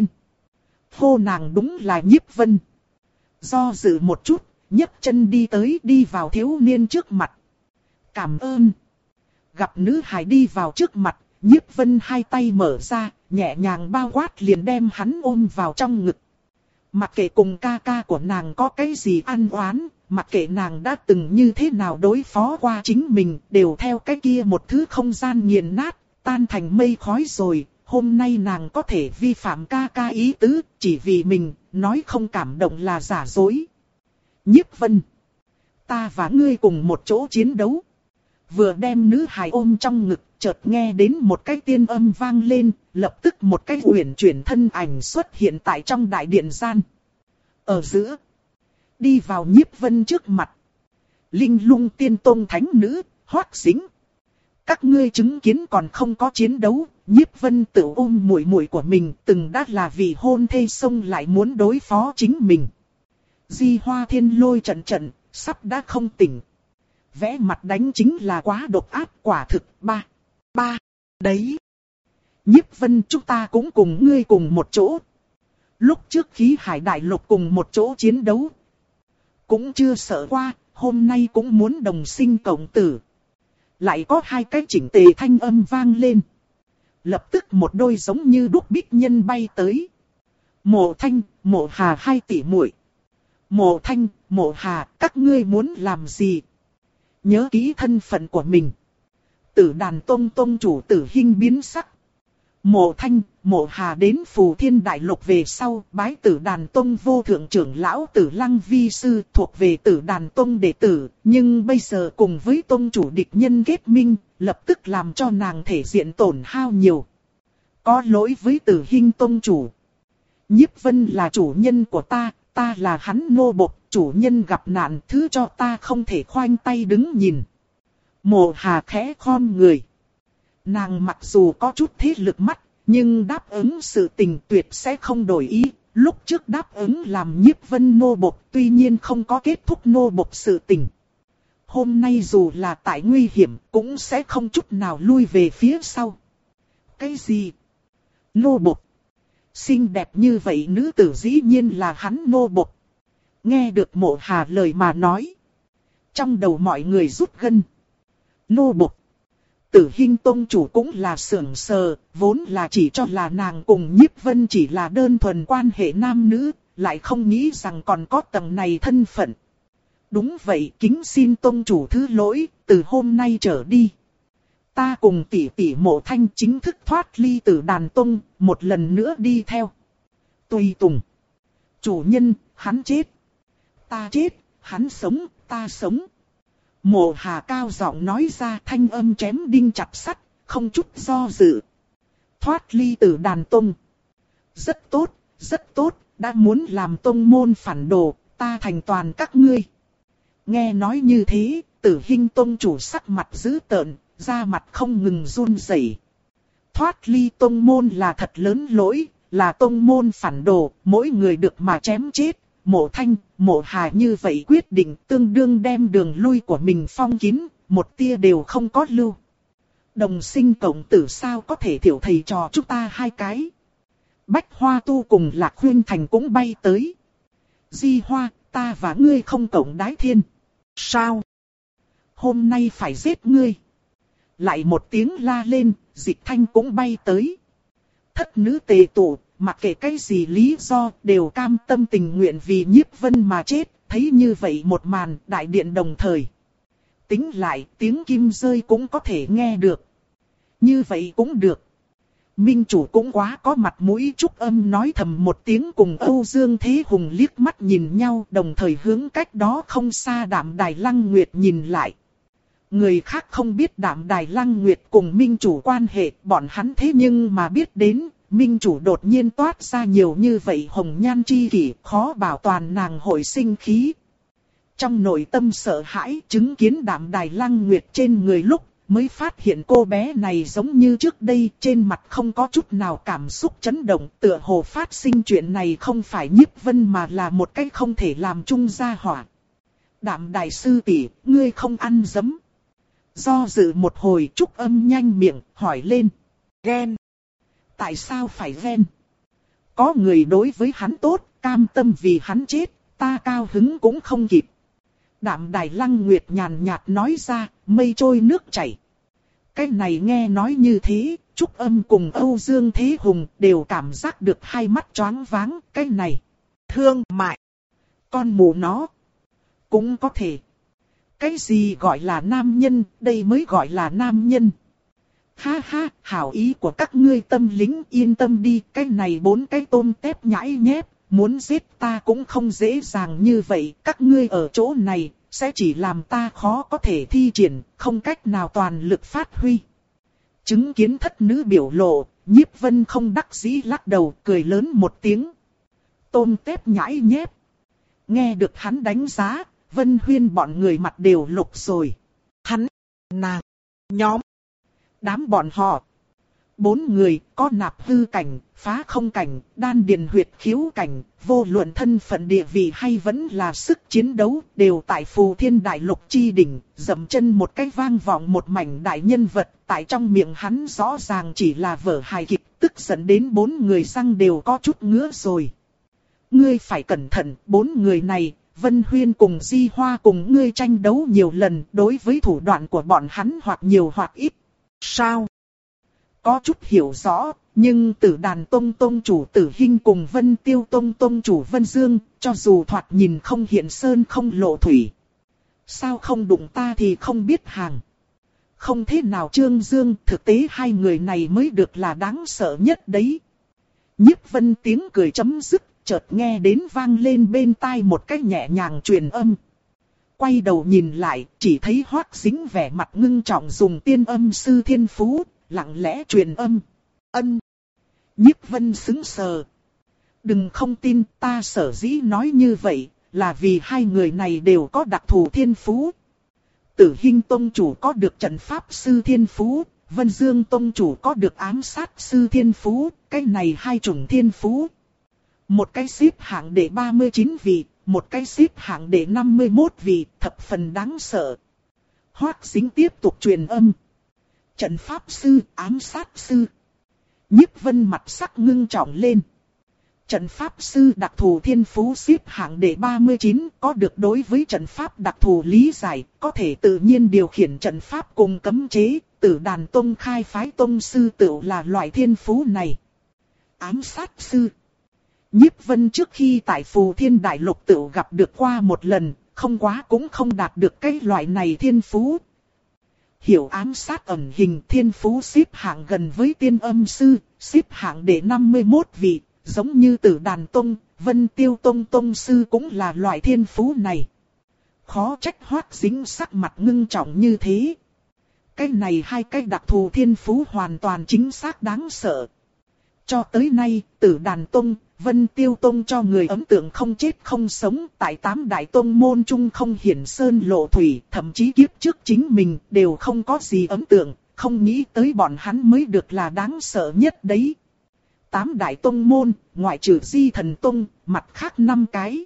Hô nàng đúng là Nhiếp Vân. Do dự một chút, nhấc chân đi tới đi vào thiếu niên trước mặt. Cảm ơn. Gặp nữ hài đi vào trước mặt, Nhiếp Vân hai tay mở ra, nhẹ nhàng bao quát liền đem hắn ôm vào trong ngực. Mặc kệ cùng ca ca của nàng có cái gì ăn oán, mặc kệ nàng đã từng như thế nào đối phó qua chính mình, đều theo cái kia một thứ không gian nghiền nát, tan thành mây khói rồi. Hôm nay nàng có thể vi phạm ca ca ý tứ, chỉ vì mình, nói không cảm động là giả dối. Nhiếp Vân. Ta và ngươi cùng một chỗ chiến đấu. Vừa đem nữ hài ôm trong ngực, chợt nghe đến một cái tiên âm vang lên, lập tức một cái uyển chuyển thân ảnh xuất hiện tại trong đại điện gian. Ở giữa, đi vào Nhiếp Vân trước mặt. Linh Lung Tiên Tông thánh nữ, Hoắc Sính. Các ngươi chứng kiến còn không có chiến đấu, Nhiếp Vân tự ôm muội muội của mình, từng đã là vì hôn thê xông lại muốn đối phó chính mình. Di Hoa Thiên Lôi trận trận, sắp đã không tỉnh. Vẽ mặt đánh chính là quá độc ác quả thực. Ba, ba, đấy. Nhiếp Vân, chúng ta cũng cùng ngươi cùng một chỗ. Lúc trước Khí Hải Đại Lục cùng một chỗ chiến đấu, cũng chưa sợ qua, hôm nay cũng muốn đồng sinh cộng tử. Lại có hai cái chỉnh tề thanh âm vang lên. Lập tức một đôi giống như đúc bích nhân bay tới. Mộ Thanh, Mộ Hà hai tỷ muội. Mộ Thanh, Mộ Hà, các ngươi muốn làm gì? Nhớ kỹ thân phận của mình. Tử Đàn Tông Tông chủ Tử Hinh biến sắc. Mộ Thanh, Mộ Hà đến Phù Thiên Đại Lục về sau, bái Tử Đàn Tông vô thượng trưởng lão Tử Lăng vi sư, thuộc về Tử Đàn Tông đệ tử, nhưng bây giờ cùng với tông chủ địch nhân kết minh, lập tức làm cho nàng thể diện tổn hao nhiều. Có lỗi với Tử Hinh tông chủ. Nhiếp Vân là chủ nhân của ta, ta là hắn nô bộc, chủ nhân gặp nạn, thứ cho ta không thể khoanh tay đứng nhìn. Mộ Hà khẽ khom người. Nàng mặc dù có chút thế lực mắt, nhưng đáp ứng sự tình tuyệt sẽ không đổi ý. Lúc trước đáp ứng làm Nhiếp Vân nô bộc, tuy nhiên không có kết thúc nô bộc sự tình. Hôm nay dù là tại nguy hiểm, cũng sẽ không chút nào lui về phía sau. Cái gì? Nô bộc? Xinh đẹp như vậy nữ tử dĩ nhiên là hắn nô bộc. Nghe được Mộ Hà lời mà nói, trong đầu mọi người rút gân. Nô bộc? Tử Hinh tông chủ cũng là sưởng sờ, vốn là chỉ cho là nàng cùng Nhiếp Vân chỉ là đơn thuần quan hệ nam nữ, lại không nghĩ rằng còn có tầng này thân phận. Đúng vậy, kính xin tông chủ thứ lỗi, từ hôm nay trở đi. Ta cùng tỷ tỷ Mộ Thanh chính thức thoát ly Tử Đàn Tông, một lần nữa đi theo. Tùy tùng. Chủ nhân, hắn chết. Ta chết, hắn sống, ta sống. Mộ Hà cao giọng nói ra, thanh âm chém đinh chặt sắt, không chút do dự. Thoát ly Tử Đàn Tông. Rất tốt, rất tốt, đã muốn làm tông môn phản đồ, ta thành toàn các ngươi. Nghe nói như thế, Tử Hinh tông chủ sắc mặt dữ tợn, da mặt không ngừng run rẩy. Thoát ly tông môn là thật lớn lỗi, là tông môn phản đồ, mỗi người được mà chém chết. Mộ Thanh, Mộ Hà như vậy quyết định tương đương đem đường lui của mình phong kín, một tia đều không có lưu. Đồng sinh cộng tử sao có thể thiểu thầy trò chúng ta hai cái. Bách Hoa Tu cùng Lạc Huyên Thành cũng bay tới. Di Hoa, ta và ngươi không cộng đái thiên. Sao? Hôm nay phải giết ngươi. Lại một tiếng la lên, Dịch Thanh cũng bay tới. Thất nữ tề tụ, mặc kệ cái gì lý do, đều cam tâm tình nguyện vì Nhiếp Vân mà chết. Thấy như vậy một màn, đại điện đồng thời. Tính lại, tiếng kim rơi cũng có thể nghe được. Như vậy cũng được. Minh chủ cũng quá có mặt mũi, Trúc Âm nói thầm một tiếng cùng Âu Dương Thế Hùng liếc mắt nhìn nhau, đồng thời hướng cách đó không xa Đạm Đài Lăng Nguyệt nhìn lại. Người khác không biết Đạm Đài Lăng Nguyệt cùng Minh chủ quan hệ, bọn hắn thế nhưng mà biết đến, Minh chủ đột nhiên toát ra nhiều như vậy hồng nhan chi kỷ, khó bảo toàn nàng hội sinh khí. Trong nội tâm sợ hãi, chứng kiến Đạm Đài Lăng Nguyệt trên người lúc, mới phát hiện cô bé này giống như trước đây, trên mặt không có chút nào cảm xúc chấn động, tựa hồ phát sinh chuyện này không phải Nhiếp Vân mà là một cách không thể làm chung gia hỏa. Đạm Đài sư tỷ, ngươi không ăn dấm. Do dự một hồi, Trúc Âm nhanh miệng, hỏi lên. Ghen. Tại sao phải ghen? Có người đối với hắn tốt, cam tâm vì hắn chết, ta cao hứng cũng không kịp. Đạm Đài Lăng Nguyệt nhàn nhạt nói ra, mây trôi nước chảy. Cái này nghe nói như thế, Trúc Âm cùng Âu Dương Thế Hùng đều cảm giác được hai mắt choáng váng. Cái này, thương mại, con mù nó, cũng có thể. Cái gì gọi là nam nhân, đây mới gọi là nam nhân. Ha ha, hảo ý của các ngươi tâm lính yên tâm đi, cái này bốn cái tôm tép nhãi nhép, muốn giết ta cũng không dễ dàng như vậy, các ngươi ở chỗ này, sẽ chỉ làm ta khó có thể thi triển, không cách nào toàn lực phát huy. Chứng kiến thất nữ biểu lộ, Nhiếp Vân không đắc dĩ lắc đầu, cười lớn một tiếng. Tôm tép nhãi nhép. Nghe được hắn đánh giá, Vân Huyên bọn người mặt đều lục rồi. Hắn, nàng, nhóm, đám bọn họ. Bốn người, có nạp hư cảnh, phá không cảnh, đan điền huyệt khiếu cảnh, vô luận thân phận địa vị hay vẫn là sức chiến đấu, đều tại Phù Thiên Đại Lục chi đỉnh, dậm chân một cái vang vọng một mảnh đại nhân vật, tại trong miệng hắn rõ ràng chỉ là vở hài kịch, tức giận đến bốn người răng đều có chút ngứa rồi. Ngươi phải cẩn thận, bốn người này, Vân Huyên cùng Di Hoa cùng ngươi tranh đấu nhiều lần, đối với thủ đoạn của bọn hắn hoặc nhiều hoặc ít. Sao? Có chút hiểu rõ, nhưng Tử Đàn Tông Tông chủ Tử Hinh cùng Vân Tiêu Tông Tông chủ Vân Dương, cho dù thoạt nhìn không hiện sơn không lộ thủy. Sao không đụng ta thì không biết hàng. không thế nào trương dương, thực tế hai người này mới được là đáng sợ nhất đấy. Nhiếp Vân tiếng cười chấm dứt, chợt nghe đến vang lên bên tai một cái nhẹ nhàng truyền âm. Quay đầu nhìn lại, chỉ thấy Hoắc Dính vẻ mặt ngưng trọng dùng tiên âm sư thiên phú, lặng lẽ truyền âm. Ân. Nhiếp Vân sững sờ. Đừng không tin, ta sở dĩ nói như vậy, là vì hai người này đều có đặc thù thiên phú. Tử Hinh Tông chủ có được trận pháp sư thiên phú, Vân Dương Tông chủ có được ám sát sư thiên phú, cái này hai chủng thiên phú. Một cái xếp hạng đệ ba mươi chín vị, một cái xếp hạng đệ năm mươi mốt vị, thập phần đáng sợ. Hoắc Dính tiếp tục truyền âm. Trận pháp sư, ám sát sư. Nhiếp Vân mặt sắc ngưng trọng lên. Trận pháp sư đặc thù thiên phú xếp hạng đệ ba mươi chín, có được đối với trận pháp đặc thù lý giải, có thể tự nhiên điều khiển trận pháp cùng cấm chế, Tử Đàn Tông khai phái tông sư tựu là loại thiên phú này. Ám sát sư. Nhiếp Vân trước khi tại Phù Thiên Đại Lục tựu gặp được qua một lần, không quá cũng không đạt được cái loại này thiên phú. Hiểu ám sát ẩn hình thiên phú xếp hạng gần với tiên âm sư, xếp hạng đệ năm mươi mốt vị. Giống như Tử Đàn Tông, Vân Tiêu Tông Tông Sư cũng là loại thiên phú này. Khó trách Hoắc Dính sắc mặt ngưng trọng như thế. Cái này hai cái đặc thù thiên phú hoàn toàn chính xác đáng sợ. Cho tới nay, Tử Đàn Tông, Vân Tiêu Tông cho người ấn tượng không chết không sống. Tại tám đại tông môn chung không hiển sơn lộ thủy, thậm chí kiếp trước chính mình đều không có gì ấn tượng. Không nghĩ tới bọn hắn mới được là đáng sợ nhất đấy. Tám đại tông môn, ngoại trừ Di Thần Tông, mặt khác năm cái.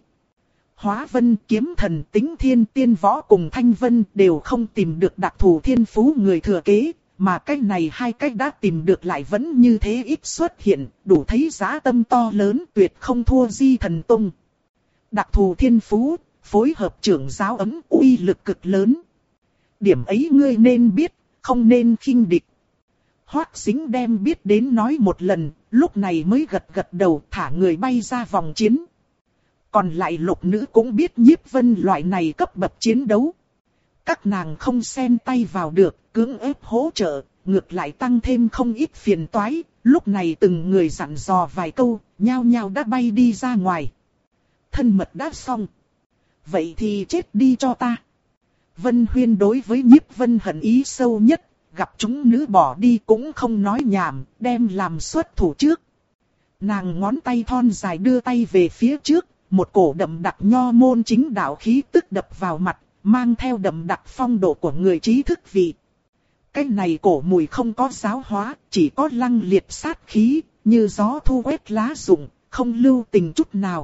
Hóa Vân, Kiếm Thần, Tính Thiên, Tiên Võ cùng Thanh Vân đều không tìm được đặc thù thiên phú người thừa kế, mà cái này hai cái đã tìm được lại vẫn như thế ít xuất hiện, đủ thấy giá tâm to lớn tuyệt không thua Di Thần Tông. Đặc thù thiên phú, phối hợp trưởng giáo ấm uy lực cực lớn. Điểm ấy ngươi nên biết, không nên khinh địch. Hoắc Dính đem biết đến nói một lần, lúc này mới gật gật đầu thả người bay ra vòng chiến. Còn lại lục nữ cũng biết Nhiếp Vân loại này cấp bậc chiến đấu. Các nàng không xen tay vào được, cưỡng ép hỗ trợ, ngược lại tăng thêm không ít phiền toái. Lúc này từng người dặn dò vài câu, nhao nhao đã bay đi ra ngoài. Thân mật đã xong. Vậy thì chết đi cho ta. Vân Huyên đối với Nhiếp Vân hận ý sâu nhất. Gặp chúng nữ bỏ đi cũng không nói nhảm, đem làm xuất thủ trước. Nàng ngón tay thon dài đưa tay về phía trước, một cổ đậm đặc nho môn chính đạo khí tức đập vào mặt, mang theo đậm đặc phong độ của người trí thức vị. Cái này cổ mùi không có giáo hóa, chỉ có lăng liệt sát khí, như gió thu quét lá rụng, không lưu tình chút nào.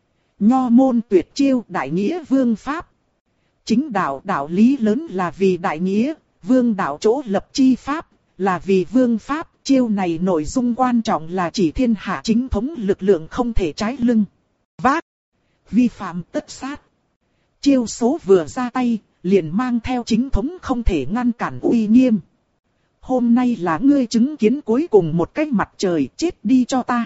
Nho môn tuyệt chiêu đại nghĩa vương pháp. Chính đạo đạo lý lớn là vì đại nghĩa. Vương đạo chỗ lập chi pháp, là vì vương pháp, chiêu này nội dung quan trọng là chỉ thiên hạ chính thống lực lượng không thể trái lưng. Vác, vi phạm tất sát. Chiêu số vừa ra tay, liền mang theo chính thống không thể ngăn cản uy nghiêm. Hôm nay là ngươi chứng kiến cuối cùng một cái mặt trời, chết đi cho ta.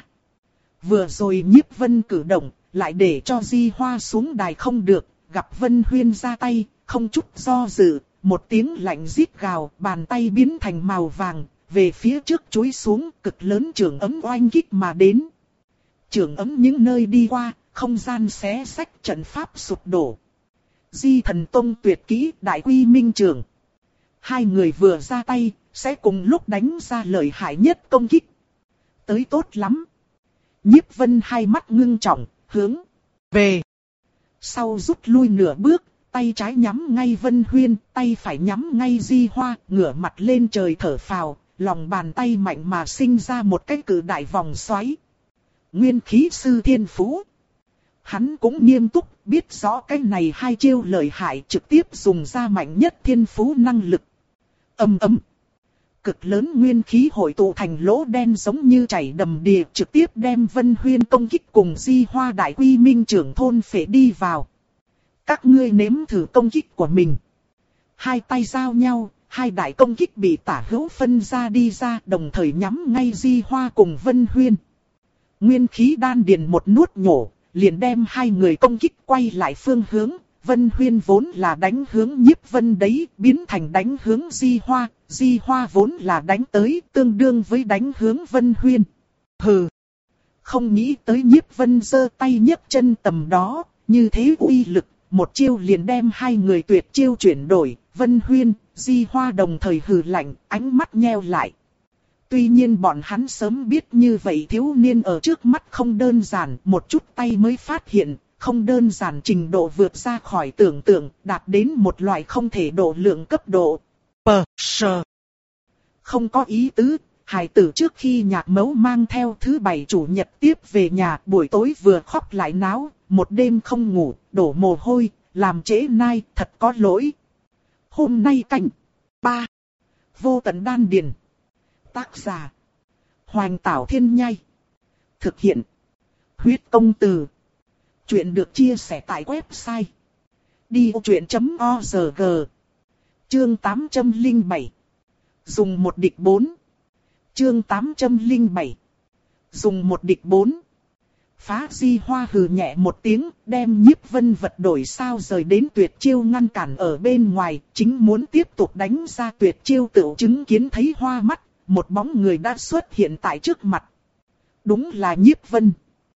Vừa rồi Nhiếp Vân cử động, lại để cho Di Hoa xuống đài không được, gặp Vân Huyên ra tay, không chút do dự. Một tiếng lạnh rít gào, bàn tay biến thành màu vàng, về phía trước chúi xuống, cực lớn trường ấm oanh kích mà đến. Trường ấm những nơi đi qua, không gian xé xách trận pháp sụp đổ. Di Thần Tông tuyệt kỹ đại quy minh trường. Hai người vừa ra tay, sẽ cùng lúc đánh ra lợi hại nhất công kích. Tới tốt lắm. Nhiếp Vân hai mắt ngưng trọng, hướng về sau rút lui nửa bước. Tay trái nhắm ngay Vân Huyên, tay phải nhắm ngay Di Hoa, ngửa mặt lên trời thở phào, lòng bàn tay mạnh mà sinh ra một cái cử đại vòng xoáy. Nguyên khí sư thiên phú. Hắn cũng nghiêm túc, biết rõ cái này hai chiêu lợi hại trực tiếp dùng ra mạnh nhất thiên phú năng lực. Âm ầm. Cực lớn nguyên khí hội tụ thành lỗ đen giống như chảy đầm đìa, trực tiếp đem Vân Huyên công kích cùng Di Hoa đại quy minh trưởng thôn phệ đi vào. Các ngươi nếm thử công kích của mình. Hai tay giao nhau, hai đại công kích bị tả hữu phân ra đi ra, đồng thời nhắm ngay Di Hoa cùng Vân Huyên. Nguyên khí đan điền một nuốt nhổ, liền đem hai người công kích quay lại phương hướng, Vân Huyên vốn là đánh hướng Nhiếp Vân đấy, biến thành đánh hướng Di Hoa, Di Hoa vốn là đánh tới, tương đương với đánh hướng Vân Huyên. Hừ! Không nghĩ tới Nhiếp Vân giơ tay nhấc chân tầm đó, như thế uy lực, một chiêu liền đem hai người tuyệt chiêu chuyển đổi, Vân Huyên, Di Hoa đồng thời hừ lạnh, ánh mắt nheo lại. Tuy nhiên bọn hắn sớm biết như vậy thiếu niên ở trước mắt không đơn giản, một chút tay mới phát hiện, không đơn giản trình độ vượt ra khỏi tưởng tượng, đạt đến một loại không thể độ lượng cấp độ. Pờ, sờ. Không có ý tứ, hài tử trước khi nhạc mẫu mang theo thứ bảy chủ nhật tiếp về nhà, buổi tối vừa khóc lại náo, một đêm không ngủ, đổ mồ hôi, làm trễ nai, thật có lỗi. Hôm nay cảnh ba. Vô tận đan điền. Tác giả Hoành Tảo Thiên Nhai. Thực hiện Huyết Công Từ. Chuyện được chia sẻ tại website đi ô chuyện chấm org. Chương tám trăm lẻ bảy. Dùng một địch bốn. Chương tám trăm lẻ bảy. Dùng một địch bốn. Phá Di Hoa hừ nhẹ một tiếng, đem Nhiếp Vân vật đổi sao rời đến tuyệt chiêu ngăn cản ở bên ngoài, chính muốn tiếp tục đánh ra tuyệt chiêu tựu chứng kiến thấy hoa mắt, một bóng người đã xuất hiện tại trước mặt. Đúng là Nhiếp Vân.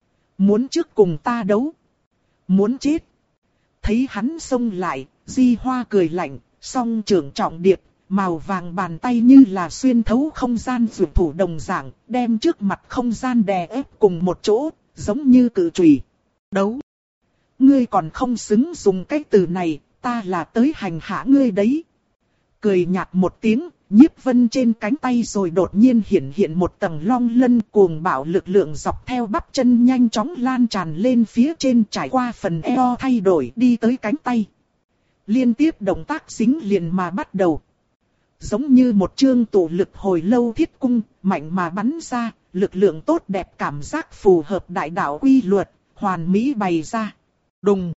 Muốn trước cùng ta đấu. Muốn chết. Thấy hắn xông lại, Di Hoa cười lạnh, song trưởng trọng điệp, màu vàng bàn tay như là xuyên thấu không gian dược thủ đồng dạng, đem trước mặt không gian đè ép cùng một chỗ, giống như cự chùy. Đấu. Ngươi còn không xứng dùng cái từ này, ta là tới hành hạ ngươi đấy. Cười nhạt một tiếng, Nhiếp Vân trên cánh tay rồi đột nhiên hiện hiện một tầng long lân cuồng bạo lực lượng dọc theo bắp chân nhanh chóng lan tràn lên phía trên, trải qua phần eo thay đổi đi tới cánh tay. Liên tiếp động tác dính liền mà bắt đầu. Giống như một chương tụ lực hồi lâu thiết cung, mạnh mà bắn ra, lực lượng tốt đẹp cảm giác phù hợp đại đạo quy luật, hoàn mỹ bày ra. Đùng.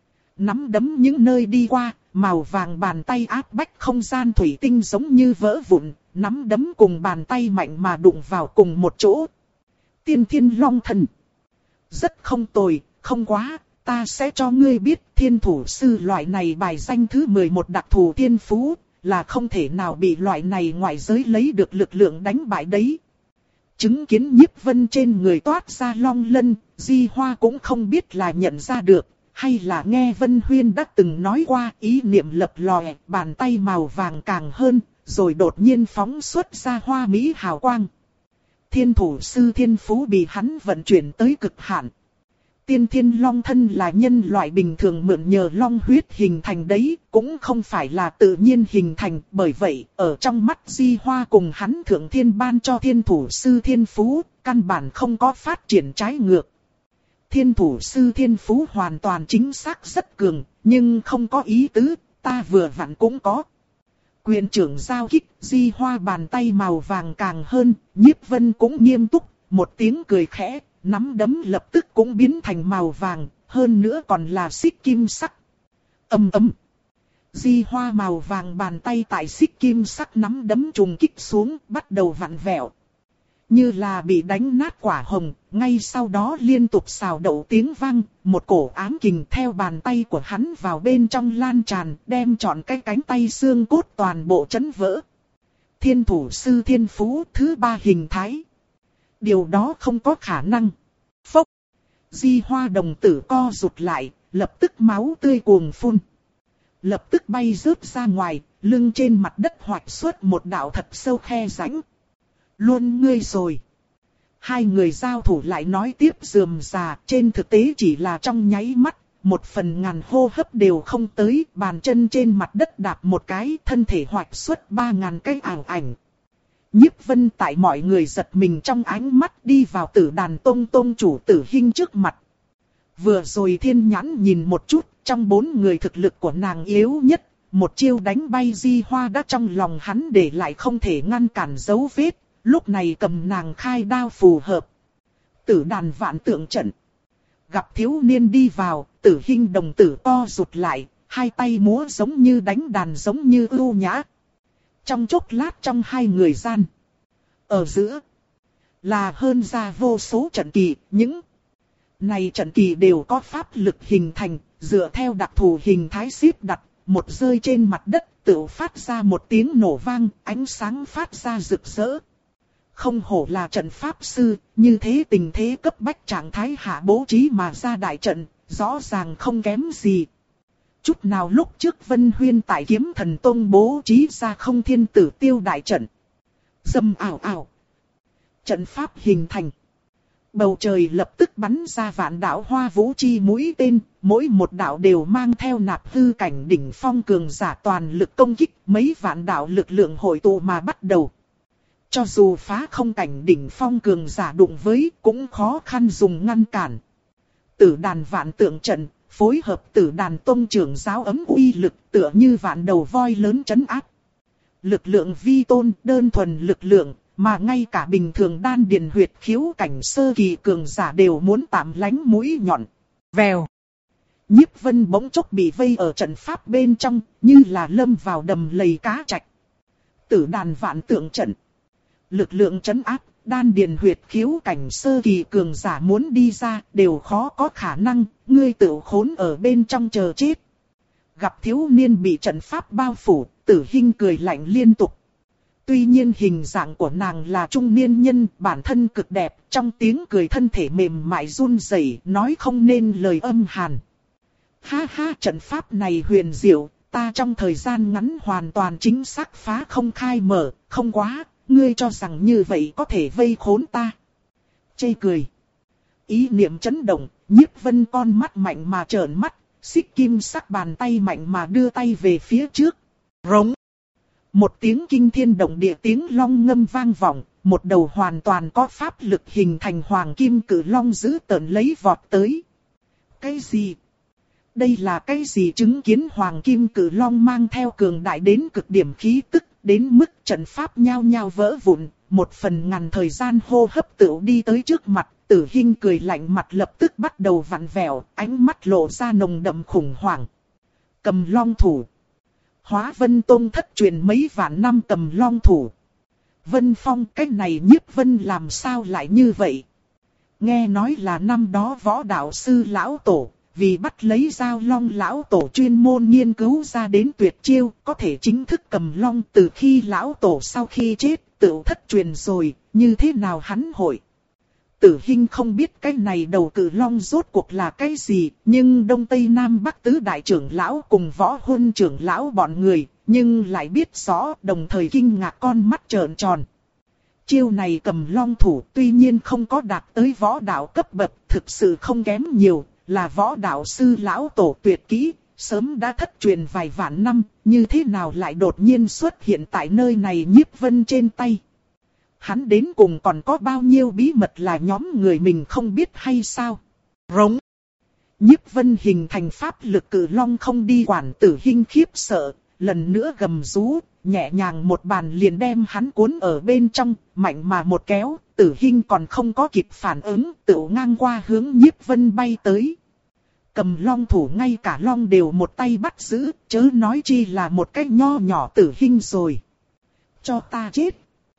Nắm đấm những nơi đi qua, màu vàng bàn tay áp bách không gian thủy tinh giống như vỡ vụn, nắm đấm cùng bàn tay mạnh mà đụng vào cùng một chỗ. Tiên Thiên Long Thần. Rất không tồi, không quá, ta sẽ cho ngươi biết thiên thủ sư loại này bài danh thứ mười một đặc thù thiên phú, là không thể nào bị loại này ngoại giới lấy được lực lượng đánh bại đấy. Chứng kiến Nhiếp Vân trên người toát ra long lân, Di Hoa cũng không biết là nhận ra được, hay là nghe Vân Huyên đã từng nói qua, ý niệm lập lòe, bàn tay màu vàng càng hơn, rồi đột nhiên phóng xuất ra hoa mỹ hào quang. Thiên thủ sư thiên phú bị hắn vận chuyển tới cực hạn. Tiên Thiên Long Thân là nhân loại bình thường mượn nhờ long huyết hình thành đấy, cũng không phải là tự nhiên hình thành, bởi vậy, ở trong mắt Di Hoa cùng hắn thượng thiên ban cho thiên thủ sư thiên phú, căn bản không có phát triển trái ngược. Thiên thủ sư thiên phú hoàn toàn chính xác rất cường, nhưng không có ý tứ, ta vừa vặn cũng có. Quyền trưởng giao kích, Di Hoa bàn tay màu vàng càng hơn, Nhiếp Vân cũng nghiêm túc, một tiếng cười khẽ, nắm đấm lập tức cũng biến thành màu vàng, hơn nữa còn là xích kim sắc. Ầm ầm. Di Hoa màu vàng bàn tay tại xích kim sắc nắm đấm trùng kích xuống, bắt đầu vặn vẹo. Như là bị đánh nát quả hồng, ngay sau đó liên tục xào đậu tiếng vang, một cổ ám kình theo bàn tay của hắn vào bên trong lan tràn, đem trọn cái cánh tay xương cốt toàn bộ chấn vỡ. Thiên thủ sư thiên phú thứ ba hình thái. Điều đó không có khả năng. Phốc. Di Hoa đồng tử co rụt lại, lập tức máu tươi cuồng phun. Lập tức bay rớt ra ngoài, lưng trên mặt đất hoạch xuất một đạo thật sâu khe rãnh. Luôn ngươi rồi. Hai người giao thủ lại nói tiếp rườm rà, trên thực tế chỉ là trong nháy mắt, một phần ngàn hô hấp đều không tới, bàn chân trên mặt đất đạp một cái, thân thể hoạch xuất ba ngàn cái ảo ảnh. Nhiếp Vân tại mọi người giật mình trong ánh mắt đi vào Tử Đàn Tông Tông chủ Tử Hinh trước mặt. Vừa rồi thiên nhãn nhìn một chút, trong bốn người thực lực của nàng yếu nhất, một chiêu đánh bay Di Hoa đã trong lòng hắn để lại không thể ngăn cản dấu vết, lúc này cầm nàng khai đao phù hợp. Tử Đàn Vạn Tượng Trận. Gặp thiếu niên đi vào, Tử Hinh đồng tử co rụt lại, hai tay múa giống như đánh đàn giống như ưu nhã. Trong chốc lát trong hai người gian, ở giữa là hơn ra vô số trận kỳ, những Này trận kỳ đều có pháp lực hình thành, dựa theo đặc thù hình thái xếp đặt, một rơi trên mặt đất tự phát ra một tiếng nổ vang, ánh sáng phát ra rực rỡ. Không hổ là trận pháp sư, như thế tình thế cấp bách trạng thái hạ bố trí mà ra đại trận, rõ ràng không kém gì. Chút nào lúc trước Vân Huyên tại Kiếm Thần Tông bố trí ra không thiên tử tiêu đại trận. Dầm ảo ảo. Trận pháp hình thành. Bầu trời lập tức bắn ra vạn đạo hoa vũ chi mũi tên, mỗi một đạo đều mang theo nạp hư cảnh đỉnh phong cường giả toàn lực công kích, mấy vạn đạo lực lượng hội tụ mà bắt đầu. Cho dù phá không cảnh đỉnh phong cường giả đụng với cũng khó khăn dùng ngăn cản. Tử đàn vạn tượng trận, phối hợp tử đàn tông trưởng giáo ấm uy lực tựa như vạn đầu voi lớn trấn áp. Lực lượng vi tôn đơn thuần lực lượng, mà ngay cả bình thường đan điền huyệt khiếu cảnh sơ kỳ cường giả đều muốn tạm lánh mũi nhọn. Vèo. Nhiếp Vân bỗng chốc bị vây ở trận pháp bên trong, như là lâm vào đầm lầy cá trạch. Tử đàn vạn tượng trận. Lực lượng trấn áp, đan điền huyệt khiếu cảnh sơ kỳ cường giả muốn đi ra đều khó có khả năng, ngươi tự khốn ở bên trong chờ chết. Gặp thiếu niên bị trận pháp bao phủ, Tử Hinh cười lạnh liên tục. Tuy nhiên hình dạng của nàng là trung niên nhân, bản thân cực đẹp, trong tiếng cười thân thể mềm mại run rẩy, nói không nên lời âm hàn. Ha ha, trận pháp này huyền diệu, ta trong thời gian ngắn hoàn toàn chính xác phá không khai mở, không quá, ngươi cho rằng như vậy có thể vây khốn ta. Chê cười. Ý niệm chấn động, Nhiếp Vân con mắt mạnh mà trợn mắt, xích kim sắc bàn tay mạnh mà đưa tay về phía trước. Rống. Một tiếng kinh thiên động địa tiếng long ngâm vang vọng, một đầu hoàn toàn có pháp lực hình thành hoàng kim cử long dữ tợn lấy vọt tới. Cái gì? Đây là cái gì? Chứng kiến hoàng kim cử long mang theo cường đại đến cực điểm khí tức, đến mức trận pháp nhao nhao vỡ vụn, một phần ngàn thời gian hô hấp tựu đi tới trước mặt, Tử Hinh cười lạnh mặt lập tức bắt đầu vặn vẹo, ánh mắt lộ ra nồng đậm khủng hoảng. Cầm long thủ. Hóa Vân Tông thất truyền mấy vạn năm cầm long thủ. Vân Phong, cái này Nhiếp Vân làm sao lại như vậy? Nghe nói là năm đó võ đạo sư lão tổ, vì bắt lấy Giao Long lão tổ chuyên môn nghiên cứu ra đến tuyệt chiêu, có thể chính thức cầm long. Từ khi lão tổ sau khi chết, tự thất truyền rồi, như thế nào hắn hội? Tử Hinh không biết cái này đầu cử long rốt cuộc là cái gì, nhưng Đông Tây Nam Bắc tứ đại trưởng lão cùng võ huân trưởng lão bọn người, nhưng lại biết rõ, đồng thời kinh ngạc con mắt trợn tròn. Chiêu này cầm long thủ tuy nhiên không có đạt tới võ đạo cấp bậc, thực sự không kém nhiều, là võ đạo sư lão tổ tuyệt kỹ, sớm đã thất truyền vài vạn năm, như thế nào lại đột nhiên xuất hiện tại nơi này Nhiếp Vân trên tay. Hắn đến cùng còn có bao nhiêu bí mật là nhóm người mình không biết hay sao? Rống. Nhiếp Vân hình thành pháp lực cử long không đi quản Tử Hinh khiếp sợ, lần nữa gầm rú, nhẹ nhàng một bàn liền đem hắn cuốn ở bên trong, mạnh mà một kéo, Tử Hinh còn không có kịp phản ứng, tự ngang qua hướng Nhiếp Vân bay tới. Cầm long thủ ngay cả long đều một tay bắt giữ, chớ nói chi là một cái nho nhỏ Tử Hinh rồi. Cho ta chết.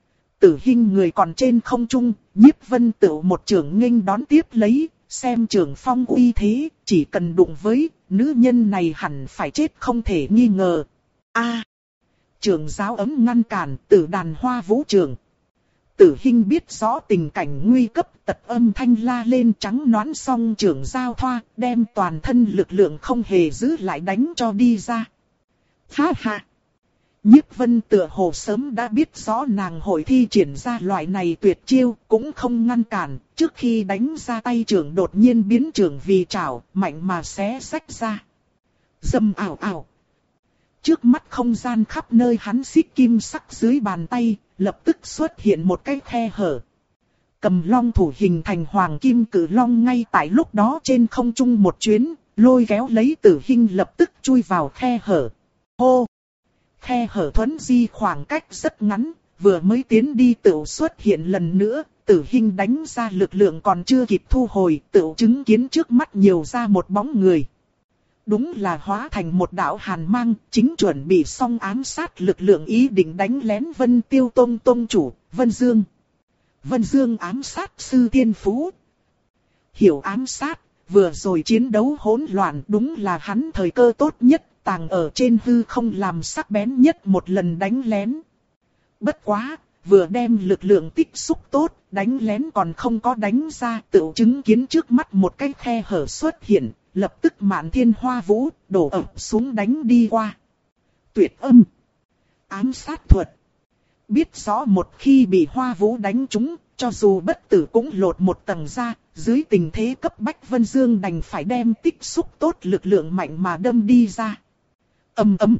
Tử Hinh người còn trên không trung, Nhiếp Vân tự một trường nghênh đón tiếp lấy, xem trường phong uy thế, chỉ cần đụng với, nữ nhân này hẳn phải chết không thể nghi ngờ. A, à, trưởng giáo ấm ngăn cản, Tử đàn hoa vũ trường. Tử Hinh biết rõ tình cảnh nguy cấp, tật âm thanh la lên trắng nõn song trưởng giao thoa, đem toàn thân lực lượng không hề giữ lại đánh cho đi ra. Ha ha! Nhiếp Vân tựa hồ sớm đã biết rõ nàng hội thi triển ra loại này tuyệt chiêu, cũng không ngăn cản, trước khi đánh ra tay trưởng đột nhiên biến trưởng vì trảo, mạnh mà xé rách ra. Dầm ảo ảo. Trước mắt không gian khắp nơi hắn xích kim sắc dưới bàn tay, lập tức xuất hiện một cái khe hở. Cầm long thủ hình thành hoàng kim cử long ngay tại lúc đó trên không trung một chuyến, lôi kéo lấy Tử Hinh lập tức chui vào khe hở. Hô! Khe hở thuẫn di khoảng cách rất ngắn, vừa mới tiến đi tựu xuất hiện lần nữa, Tử Hinh đánh ra lực lượng còn chưa kịp thu hồi, tựu chứng kiến trước mắt nhiều ra một bóng người. Đúng là hóa thành một đạo hàn mang, chính chuẩn bị xong ám sát lực lượng ý định đánh lén Vân Tiêu Tông Tông chủ, Vân Dương. Vân Dương ám sát sư tiên phú. hiểu ám sát, vừa rồi chiến đấu hỗn loạn đúng là hắn thời cơ tốt nhất, tàng ở trên hư không làm sắc bén nhất một lần đánh lén. Bất quá, vừa đem lực lượng tích xúc tốt, đánh lén còn không có đánh ra, tự chứng kiến trước mắt một cái khe hở xuất hiện, lập tức mạn thiên hoa vũ, đổ ập xuống đánh đi qua. Tuyệt âm, ám sát thuật. Biết rõ một khi bị hoa vũ đánh trúng, cho dù bất tử cũng lột một tầng ra, dưới tình thế cấp bách Vân Dương đành phải đem tích xúc tốt lực lượng mạnh mà đâm đi ra. Âm ầm.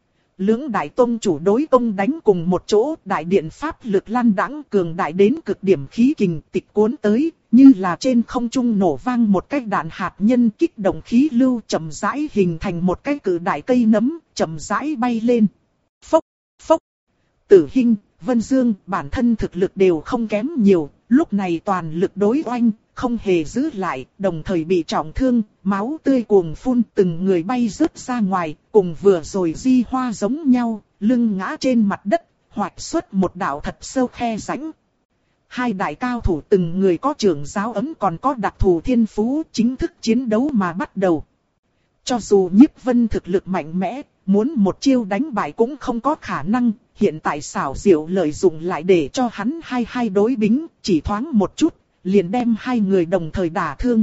Lưỡng đại tông chủ đối công đánh cùng một chỗ, đại điện pháp lực lan đãng cường đại đến cực điểm, khí kình tịch cuốn tới, như là trên không trung nổ vang một cái đạn hạt nhân, kích động khí lưu chậm rãi hình thành một cái cự đại cây nấm, chậm rãi bay lên. Phốc, phốc. Tử Hinh, Vân Dương bản thân thực lực đều không kém nhiều, lúc này toàn lực đối oanh, không hề giữ lại, đồng thời bị trọng thương, máu tươi cuồng phun, từng người bay rớt ra ngoài, cùng vừa rồi Di Hoa giống nhau, lưng ngã trên mặt đất, hoạch xuất một đạo thật sâu khe rãnh. Hai đại cao thủ từng người có trưởng giáo ấm còn có đặc thù thiên phú, chính thức chiến đấu mà bắt đầu. Cho dù Nhiếp Vân thực lực mạnh mẽ, muốn một chiêu đánh bại cũng không có khả năng, hiện tại xảo diệu lợi dụng lại để cho hắn hai hai đối bính, chỉ thoáng một chút, liền đem hai người đồng thời đả thương.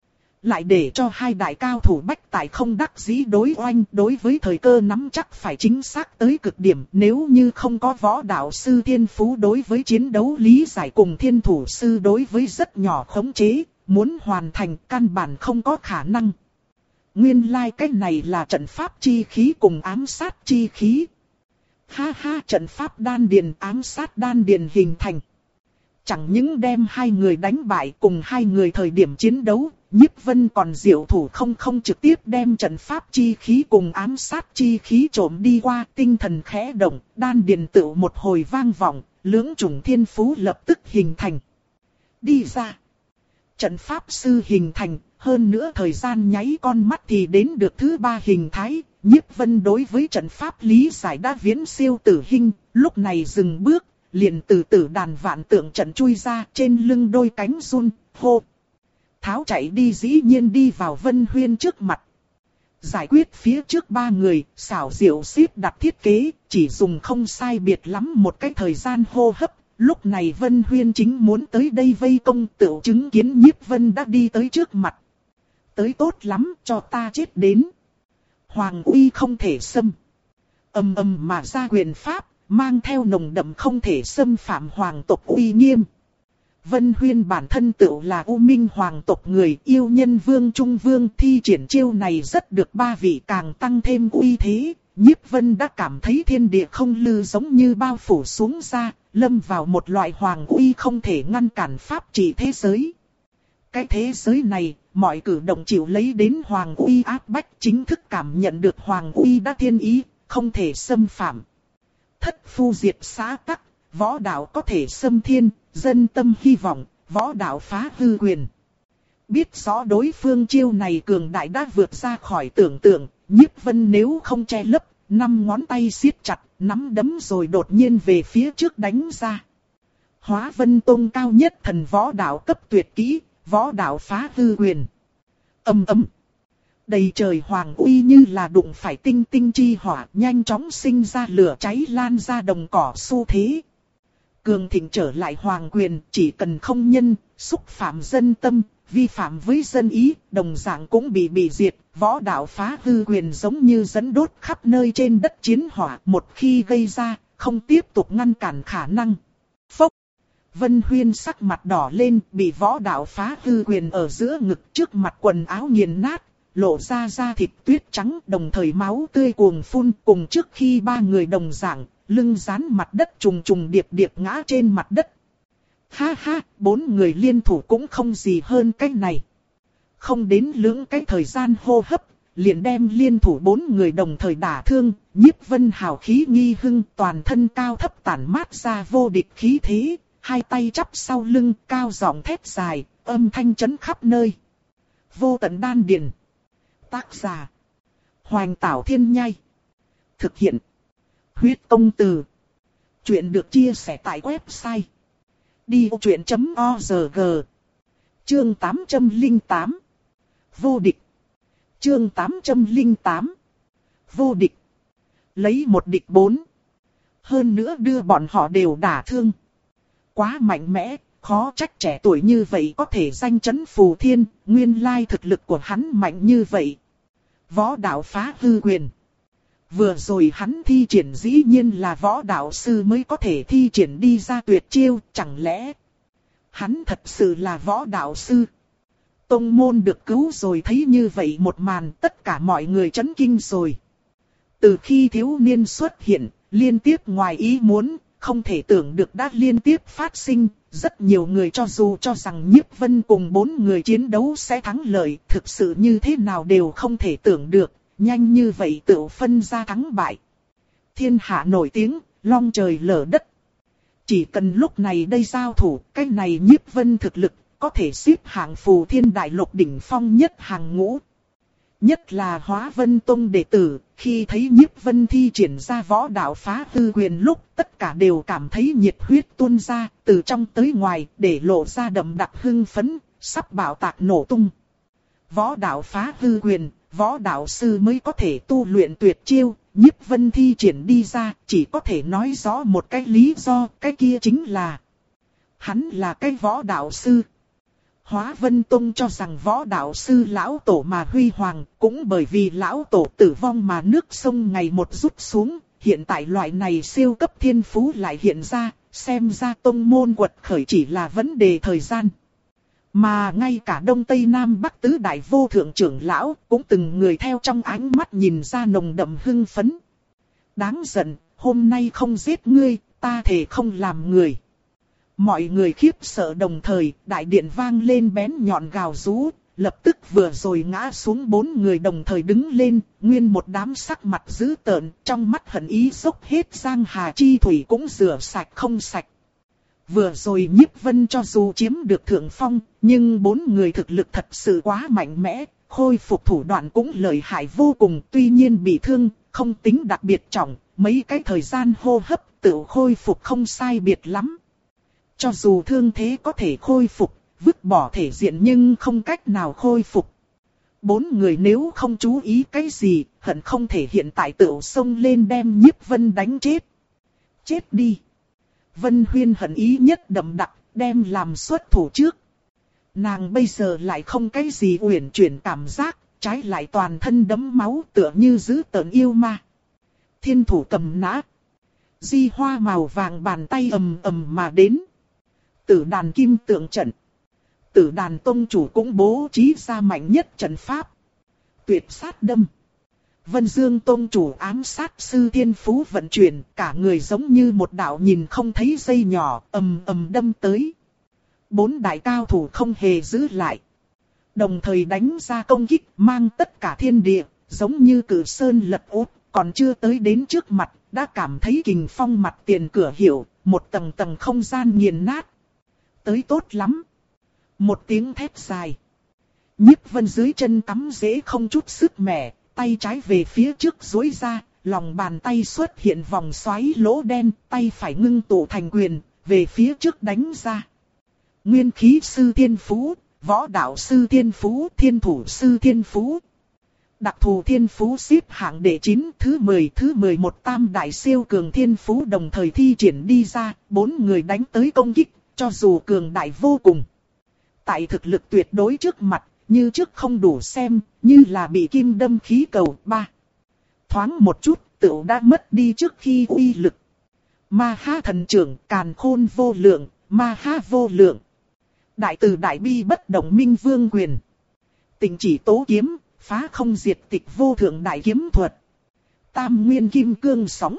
Lại để cho hai đại cao thủ bách tại không đắc dĩ đối oanh, đối với thời cơ nắm chắc phải chính xác tới cực điểm, nếu như không có võ đạo sư thiên phú đối với chiến đấu lý giải cùng thiên thủ sư đối với rất nhỏ khống chế, muốn hoàn thành căn bản không có khả năng. Nguyên lai like cái này là trận pháp chi khí cùng ám sát chi khí. Ha ha, trận pháp đan điền ám sát đan điền hình thành. Chẳng những đem hai người đánh bại, cùng hai người thời điểm chiến đấu, Nhiếp Vân còn diệu thủ không không trực tiếp đem trận pháp chi khí cùng ám sát chi khí trộm đi qua, tinh thần khẽ động, đan điền tự một hồi vang vọng, lưỡng chủng thiên phú lập tức hình thành. Đi ra. Trận pháp sư hình thành, hơn nữa thời gian nháy con mắt thì đến được thứ ba hình thái. Nhiếp Vân đối với trận pháp lý giải đã viễn siêu Tử Hinh, lúc này dừng bước, liền từ tử đàn vạn tượng trận chui ra, trên lưng đôi cánh run, hô. Tháo chạy đi, dĩ nhiên đi vào Vân Huyên trước mặt. Giải quyết phía trước ba người, xảo diệu xếp đặt thiết kế, chỉ dùng không sai biệt lắm một cái thời gian hô hấp. Lúc này Vân Huyên chính muốn tới đây vây công, tự chứng kiến Nhiếp Vân đã đi tới trước mặt. Tới tốt lắm, cho ta chết đến. Hoàng uy không thể xâm. Ầm ầm mà ra quyền pháp, mang theo nồng đậm không thể xâm phạm hoàng tộc uy nghiêm. Vân Huyên bản thân tự là U Minh hoàng tộc người, yêu nhân vương trung vương, thi triển chiêu này rất được ba vị càng tăng thêm uy thế. Nhiếp Vân đã cảm thấy thiên địa không lư giống như bao phủ xuống ra, lâm vào một loại hoàng uy không thể ngăn cản pháp trị thế giới. Cái thế giới này, mọi cử động chịu lấy đến hoàng uy áp bách, chính thức cảm nhận được hoàng uy đã thiên ý, không thể xâm phạm. Thất phu diệt xã tắc, võ đạo có thể xâm thiên, dân tâm hy vọng, võ đạo phá hư quyền. Biết rõ đối phương chiêu này cường đại đã vượt ra khỏi tưởng tượng, Nhiếp Vân nếu không che lấp, năm ngón tay siết chặt, nắm đấm rồi đột nhiên về phía trước đánh ra. Hóa Vân Tông cao nhất thần võ đạo cấp tuyệt kỹ, võ đạo phá hư quyền. Ầm ầm. Đầy trời hoàng uy như là đụng phải tinh tinh chi hỏa, nhanh chóng sinh ra lửa cháy lan ra đồng cỏ xu thế. Cường thịnh trở lại hoàng quyền, chỉ cần không nhân, xúc phạm dân tâm, vi phạm với dân ý, đồng dạng cũng bị bị diệt. Võ đạo phá hư quyền giống như dẫn đốt khắp nơi trên đất chiến hỏa, một khi gây ra, không tiếp tục ngăn cản khả năng. Phốc. Vân Huyên sắc mặt đỏ lên, bị võ đạo phá hư quyền ở giữa ngực, trước mặt quần áo nghiền nát, lộ ra da thịt tuyết trắng, đồng thời máu tươi cuồng phun, cùng trước khi ba người đồng dạng, lưng dán mặt đất trùng trùng điệp điệp ngã trên mặt đất. Ha ha, bốn người liên thủ cũng không gì hơn cái này. Không đến lưỡng cái thời gian hô hấp, liền đem liên thủ bốn người đồng thời đả thương. Nhiếp Vân hào khí nghi hưng, toàn thân cao thấp tản mát ra vô địch khí thế, hai tay chắp sau lưng, cao giọng thét dài, âm thanh chấn khắp nơi. Vô tận đan điền. Tác giả: Hoành Tảo Thiên Nhai. Thực hiện: Huyết Công Từ. Chuyện được chia sẻ tại website đi vô chuyện chấm org. Chương tám trăm lẻ tám. Vô địch. Chương tám trăm lẻ tám. Vô địch. Lấy một địch bốn. Hơn nữa đưa bọn họ đều đả thương. Quá mạnh mẽ, khó trách trẻ tuổi như vậy có thể danh chấn phù thiên, nguyên lai thực lực của hắn mạnh như vậy. Võ đạo phá hư quyền. Vừa rồi hắn thi triển dĩ nhiên là võ đạo sư mới có thể thi triển đi ra tuyệt chiêu, chẳng lẽ hắn thật sự là võ đạo sư? Tông môn được cứu rồi, thấy như vậy một màn tất cả mọi người chấn kinh rồi. Từ khi thiếu niên xuất hiện, liên tiếp ngoài ý muốn, không thể tưởng được đã liên tiếp phát sinh. Rất nhiều người cho dù cho rằng Nhiếp Vân cùng bốn người chiến đấu sẽ thắng lợi, thực sự như thế nào đều không thể tưởng được, nhanh như vậy tự phân ra thắng bại. Thiên hạ nổi tiếng, long trời lở đất. Chỉ cần lúc này đây giao thủ, cái này Nhiếp Vân thực lực có thể xếp hạng phù thiên đại lục đỉnh phong nhất hàng ngũ. Nhất là Hóa Vân Tông đệ tử, khi thấy Nhiếp Vân thi triển ra võ đạo phá hư quyền lúc, tất cả đều cảm thấy nhiệt huyết tuôn ra, từ trong tới ngoài, để lộ ra đậm đặc hưng phấn, sắp bạo tạc nổ tung. Võ đạo phá hư quyền, võ đạo sư mới có thể tu luyện tuyệt chiêu, Nhiếp Vân thi triển đi ra, chỉ có thể nói rõ một cái lý do, cái kia chính là hắn là cái võ đạo sư. Hóa Vân Tông cho rằng võ đạo sư lão tổ mà huy hoàng, cũng bởi vì lão tổ tử vong mà nước sông ngày một rút xuống, hiện tại loại này siêu cấp thiên phú lại hiện ra, xem ra tông môn quật khởi chỉ là vấn đề thời gian. Mà ngay cả Đông Tây Nam Bắc tứ đại vô thượng trưởng lão, cũng từng người theo trong ánh mắt nhìn ra nồng đậm hưng phấn. Đáng giận, hôm nay không giết ngươi, ta thề không làm người. Mọi người khiếp sợ đồng thời, đại điện vang lên bén nhọn gào rú, lập tức vừa rồi ngã xuống bốn người đồng thời đứng lên, nguyên một đám sắc mặt dữ tợn, trong mắt hận ý dốc hết giang hà chi thủy cũng rửa sạch không sạch. Vừa rồi Nhiếp Vân cho dù chiếm được thượng phong, nhưng bốn người thực lực thật sự quá mạnh mẽ, khôi phục thủ đoạn cũng lợi hại vô cùng, tuy nhiên bị thương, không tính đặc biệt trọng, mấy cái thời gian hô hấp tự khôi phục không sai biệt lắm. Cho dù thương thế có thể khôi phục, vứt bỏ thể diện nhưng không cách nào khôi phục. Bốn người nếu không chú ý cái gì, hận không thể hiện tại tự xông lên đem Nhiếp Vân đánh chết. Chết đi. Vân Huyên hận ý nhất đậm đặc, đem làm xuất thủ trước. Nàng bây giờ lại không cái gì uyển chuyển cảm giác, trái lại toàn thân đẫm máu tựa như giữ tợn yêu ma. Thiên thủ cầm nã. Di hoa màu vàng bàn tay ầm ầm mà đến. Tử đàn kim tượng trận. Tử đàn tông chủ cũng bố trí ra mạnh nhất trận pháp. Tuyệt sát đâm. Vân Dương tông chủ ám sát sư thiên phú vận chuyển, cả người giống như một đạo nhìn không thấy dây nhỏ, ầm ầm đâm tới. Bốn đại cao thủ không hề giữ lại. Đồng thời đánh ra công kích, mang tất cả thiên địa, giống như cử sơn lật úp, còn chưa tới đến trước mặt, đã cảm thấy kình phong mặt tiền cửa hiểu, một tầng tầng không gian nghiền nát. Tới tốt lắm. Một tiếng thét dài. Nhiếp Vân dưới chân cắm rễ không chút sức mẻ, tay trái về phía trước duỗi ra, lòng bàn tay xuất hiện vòng xoáy lỗ đen, tay phải ngưng tụ thành quyền, về phía trước đánh ra. Nguyên khí sư thiên phú, võ đạo sư thiên phú, thiên thủ sư thiên phú. Đặc thù thiên phú xếp hạng đệ chín, thứ mười, thứ mười một tam đại siêu cường thiên phú đồng thời thi triển đi ra, bốn người đánh tới công kích, cho dù cường đại vô cùng. Tại thực lực tuyệt đối trước mặt, như trước không đủ xem, như là bị kim đâm khí cầu. Ba. Thoáng một chút, tựu đã mất đi trước khi uy lực. Ma ha thần trưởng, càn khôn vô lượng, ma ha vô lượng. Đại từ đại bi bất động minh vương quyền. Tình chỉ tố kiếm, phá không diệt tịch vô thượng đại kiếm thuật. Tam nguyên kim cương sóng.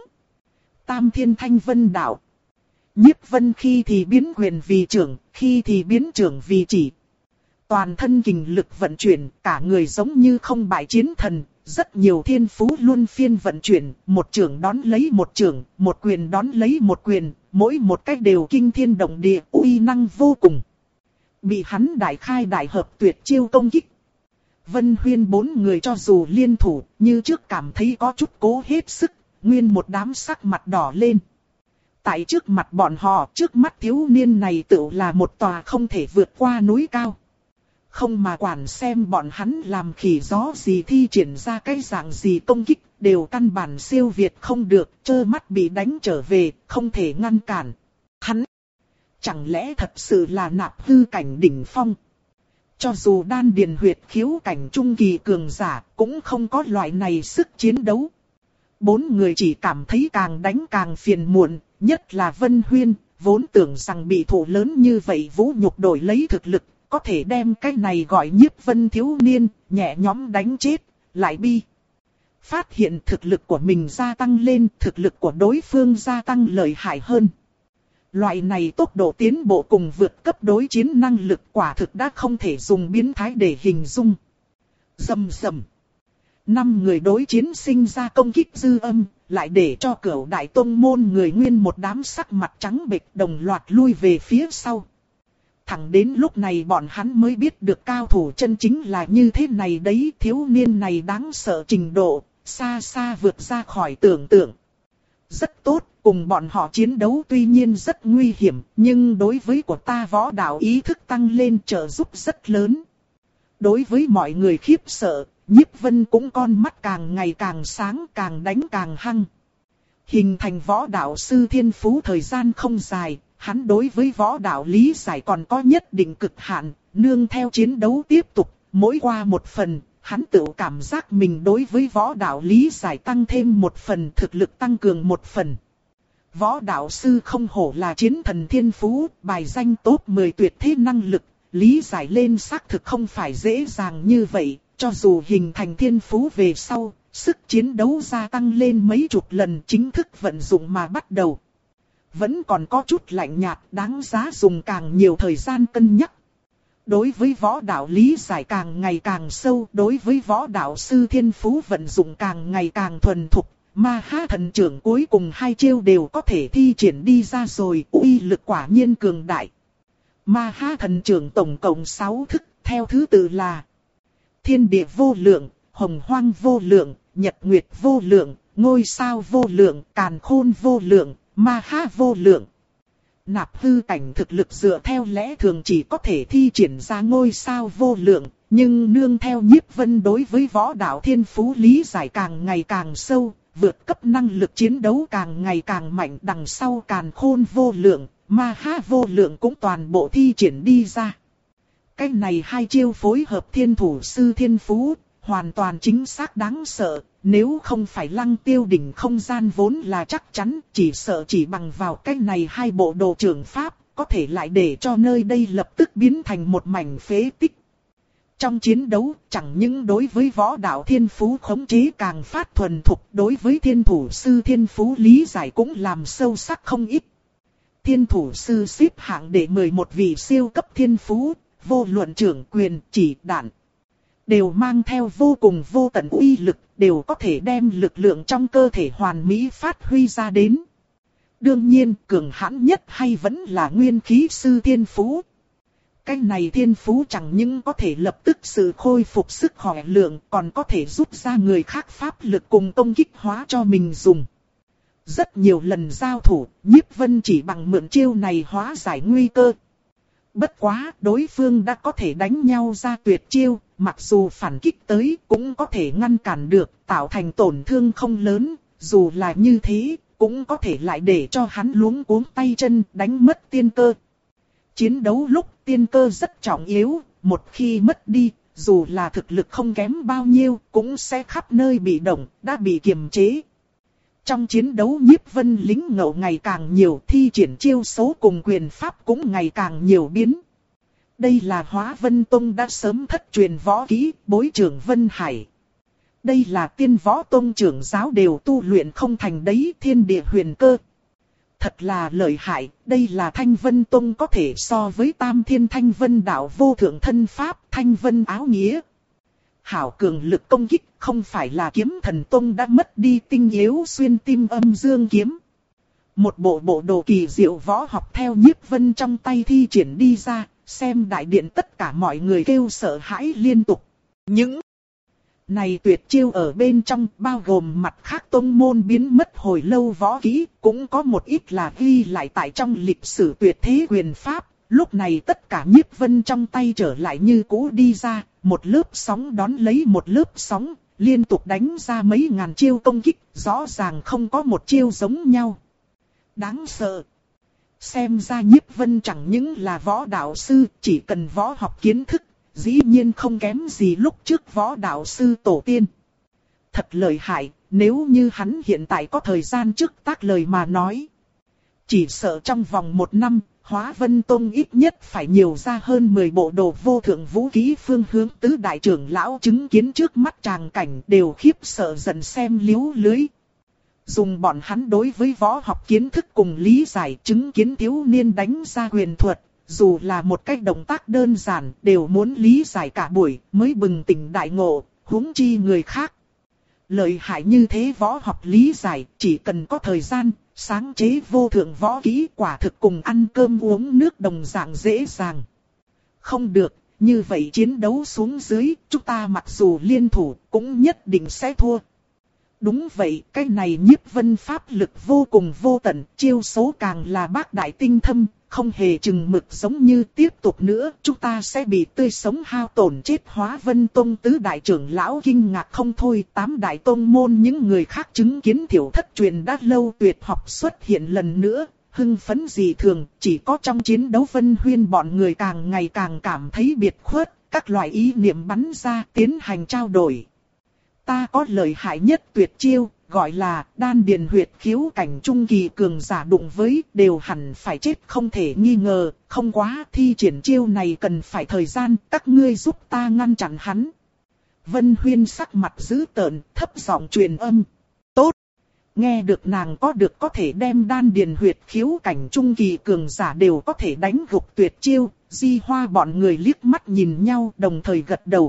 Tam thiên thanh vân đạo. Nhiếp Vân khi thì biến quyền vì trưởng, khi thì biến trưởng vì chỉ. Toàn thân kình lực vận chuyển, cả người giống như không bại chiến thần, rất nhiều thiên phú luân phiên vận chuyển, một trưởng đón lấy một trưởng, một quyền đón lấy một quyền, mỗi một cách đều kinh thiên động địa, uy năng vô cùng. Bị hắn đại khai đại hợp tuyệt chiêu công kích. Vân Huyên bốn người cho dù liên thủ, như trước cảm thấy có chút cố hết sức, nguyên một đám sắc mặt đỏ lên. Tại trước mặt bọn họ, trước mắt thiếu niên này tự là một tòa không thể vượt qua núi cao. không mà quản xem bọn hắn làm khỉ gió gì thi triển ra cái dạng gì công kích, đều căn bản siêu việt không được, trơ mắt bị đánh trở về, không thể ngăn cản. Hắn, chẳng lẽ thật sự là nạp hư cảnh đỉnh phong? Cho dù đan điền huyệt khiếu cảnh trung kỳ cường giả, cũng không có loại này sức chiến đấu. Bốn người chỉ cảm thấy càng đánh càng phiền muộn, nhất là Vân Huyên, vốn tưởng rằng bị thụ lớn như vậy vũ nhục đổi lấy thực lực, có thể đem cái này gọi Nhiếp Vân thiếu niên, nhẹ nhõm đánh chết, lại bi. Phát hiện thực lực của mình gia tăng lên, thực lực của đối phương gia tăng lợi hại hơn. Loại này tốc độ tiến bộ cùng vượt cấp đối chiến năng lực quả thực đã không thể dùng biến thái để hình dung. Rầm rầm. Năm người đối chiến sinh ra công kích dư âm, lại để cho Cửu Đại Tông môn người nguyên một đám sắc mặt trắng bệch đồng loạt lui về phía sau. Thẳng đến lúc này bọn hắn mới biết được cao thủ chân chính là như thế này đấy, thiếu niên này đáng sợ trình độ, xa xa vượt ra khỏi tưởng tượng. Rất tốt, cùng bọn họ chiến đấu tuy nhiên rất nguy hiểm, nhưng đối với của ta võ đạo ý thức tăng lên trợ giúp rất lớn. Đối với mọi người khiếp sợ, Nhiếp Vân cũng con mắt càng ngày càng sáng, càng đánh càng hăng. Hình thành võ đạo sư thiên phú thời gian không dài, hắn đối với võ đạo lý giải còn có nhất định cực hạn, nương theo chiến đấu tiếp tục, mỗi qua một phần, hắn tự cảm giác mình đối với võ đạo lý giải tăng thêm một phần, thực lực tăng cường một phần. Võ đạo sư không hổ là chiến thần thiên phú, bài danh top mười tuyệt thế năng lực, lý giải lên xác thực không phải dễ dàng như vậy, cho dù hình thành thiên phú về sau, sức chiến đấu gia tăng lên mấy chục lần chính thức vận dụng mà bắt đầu. Vẫn còn có chút lạnh nhạt, đáng giá dùng càng nhiều thời gian cân nhắc. Đối với võ đạo lý giải càng ngày càng sâu, đối với võ đạo sư thiên phú vận dụng càng ngày càng thuần thục, Ma Ha thần trưởng cuối cùng hai chiêu đều có thể thi triển đi ra rồi, uy lực quả nhiên cường đại. Ma Ha thần trưởng tổng cộng sáu thức, theo thứ tự là Thiên địa vô lượng, Hồng Hoang vô lượng, Nhật Nguyệt vô lượng, Ngôi sao vô lượng, Càn Khôn vô lượng, Ma Ha vô lượng. Nạp hư cảnh thực lực dựa theo lẽ thường chỉ có thể thi triển ra ngôi sao vô lượng, nhưng nương theo Nhiếp Vân đối với võ đạo thiên phú lý giải càng ngày càng sâu, vượt cấp năng lực chiến đấu càng ngày càng mạnh, đằng sau Càn Khôn vô lượng, Ma Ha vô lượng cũng toàn bộ thi triển đi ra. Cái này hai chiêu phối hợp thiên thủ sư thiên phú, hoàn toàn chính xác đáng sợ, nếu không phải Lăng Tiêu đỉnh không gian vốn là chắc chắn, chỉ sợ chỉ bằng vào cái này hai bộ đồ trưởng pháp, có thể lại để cho nơi đây lập tức biến thành một mảnh phế tích. Trong chiến đấu, chẳng những đối với võ đạo thiên phú khống chế càng phát thuần thục, đối với thiên thủ sư thiên phú lý giải cũng làm sâu sắc không ít. Thiên thủ sư xếp hạng để mười một vị siêu cấp thiên phú, vô luận trưởng quyền, chỉ đạn, đều mang theo vô cùng vô tận uy lực, đều có thể đem lực lượng trong cơ thể hoàn mỹ phát huy ra đến. Đương nhiên, cường hãn nhất hay vẫn là nguyên khí sư thiên phú. Cái này thiên phú chẳng những có thể lập tức sự khôi phục sức khỏe lượng, còn có thể giúp ra người khác pháp lực cùng công kích hóa cho mình dùng. Rất nhiều lần giao thủ, Nhiếp Vân chỉ bằng mượn chiêu này hóa giải nguy cơ. Bất quá, đối phương đã có thể đánh nhau ra tuyệt chiêu, mặc dù phản kích tới cũng có thể ngăn cản được, tạo thành tổn thương không lớn, dù là như thế, cũng có thể lại để cho hắn luống cuống tay chân, đánh mất tiên cơ. Chiến đấu lúc tiên cơ rất trọng yếu, một khi mất đi, dù là thực lực không kém bao nhiêu, cũng sẽ khắp nơi bị động, đã bị kiềm chế. Trong chiến đấu Nhiếp Vân lính ngộ ngày càng nhiều, thi triển chiêu số cùng quyền pháp cũng ngày càng nhiều biến. Đây là Hóa Vân Tông đã sớm thất truyền võ kỹ, bối trưởng Vân Hải. Đây là Tiên Võ Tông trưởng giáo đều tu luyện không thành đấy, thiên địa huyền cơ. Thật là lợi hại, đây là Thanh Vân Tông có thể so với Tam Thiên Thanh Vân Đạo vô thượng thân pháp, Thanh Vân áo nghĩa. Hảo cường lực công kích, không phải là Kiếm Thần Tông đã mất đi tinh yếu xuyên tim âm dương kiếm. Một bộ bộ đồ kỳ diệu võ học theo Nhiếp Vân trong tay thi triển đi ra, xem đại điện tất cả mọi người kêu sợ hãi liên tục. Những này tuyệt chiêu ở bên trong bao gồm mặt khác tông môn biến mất hồi lâu võ kỹ, cũng có một ít là ghi lại tại trong lịch sử tuyệt thế quyền pháp, Lúc này tất cả Nhiếp Vân trong tay trở lại như cũ đi ra, một lớp sóng đón lấy một lớp sóng, liên tục đánh ra mấy ngàn chiêu công kích, rõ ràng không có một chiêu giống nhau. Đáng sợ. Xem ra Nhiếp Vân chẳng những là võ đạo sư, chỉ cần võ học kiến thức, dĩ nhiên không kém gì lúc trước võ đạo sư tổ tiên. Thật lợi hại, nếu như hắn hiện tại có thời gian trước tác lời mà nói. Chỉ sợ trong vòng một năm, Hóa Vân Tông ít nhất phải nhiều ra hơn mười bộ đồ vô thượng vũ khí phương hướng tứ đại trưởng lão chứng kiến trước mắt tràng cảnh đều khiếp sợ dần xem liếu lưới. Dùng bọn hắn đối với võ học kiến thức cùng lý giải chứng kiến thiếu niên đánh ra quyền thuật, dù là một cách động tác đơn giản đều muốn lý giải cả buổi mới bừng tỉnh đại ngộ, huống chi người khác. Lợi hại như thế võ học lý giải chỉ cần có thời gian, sáng chế vô thượng võ kỹ quả thực cùng ăn cơm uống nước đồng dạng dễ dàng. Không được, như vậy chiến đấu xuống dưới, chúng ta mặc dù liên thủ cũng nhất định sẽ thua. Đúng vậy, cái này Nhiếp Vân pháp lực vô cùng vô tận, chiêu số càng là bác đại tinh thâm, không hề chừng mực giống như tiếp tục nữa, chúng ta sẽ bị tươi sống hao tổn chết. Hóa Vân Tông tứ đại trưởng lão kinh ngạc không thôi, tám đại tông môn những người khác chứng kiến Thiểu Thất truyền đã lâu tuyệt học xuất hiện lần nữa, hưng phấn dị thường, chỉ có trong chiến đấu Vân Huyên bọn người càng ngày càng cảm thấy biệt khuất, các loại ý niệm bắn ra tiến hành trao đổi. Ta có lợi hại nhất tuyệt chiêu, gọi là đan điền huyệt khiếu cảnh trung kỳ cường giả đụng với đều hẳn phải chết không thể nghi ngờ, không quá thi triển chiêu này cần phải thời gian, các ngươi giúp ta ngăn chặn hắn. Vân Huyên sắc mặt dữ tợn, thấp giọng truyền âm. Tốt! Nghe được nàng có được có thể đem đan điền huyệt khiếu cảnh trung kỳ cường giả đều có thể đánh gục tuyệt chiêu, Di Hoa bọn người liếc mắt nhìn nhau đồng thời gật đầu.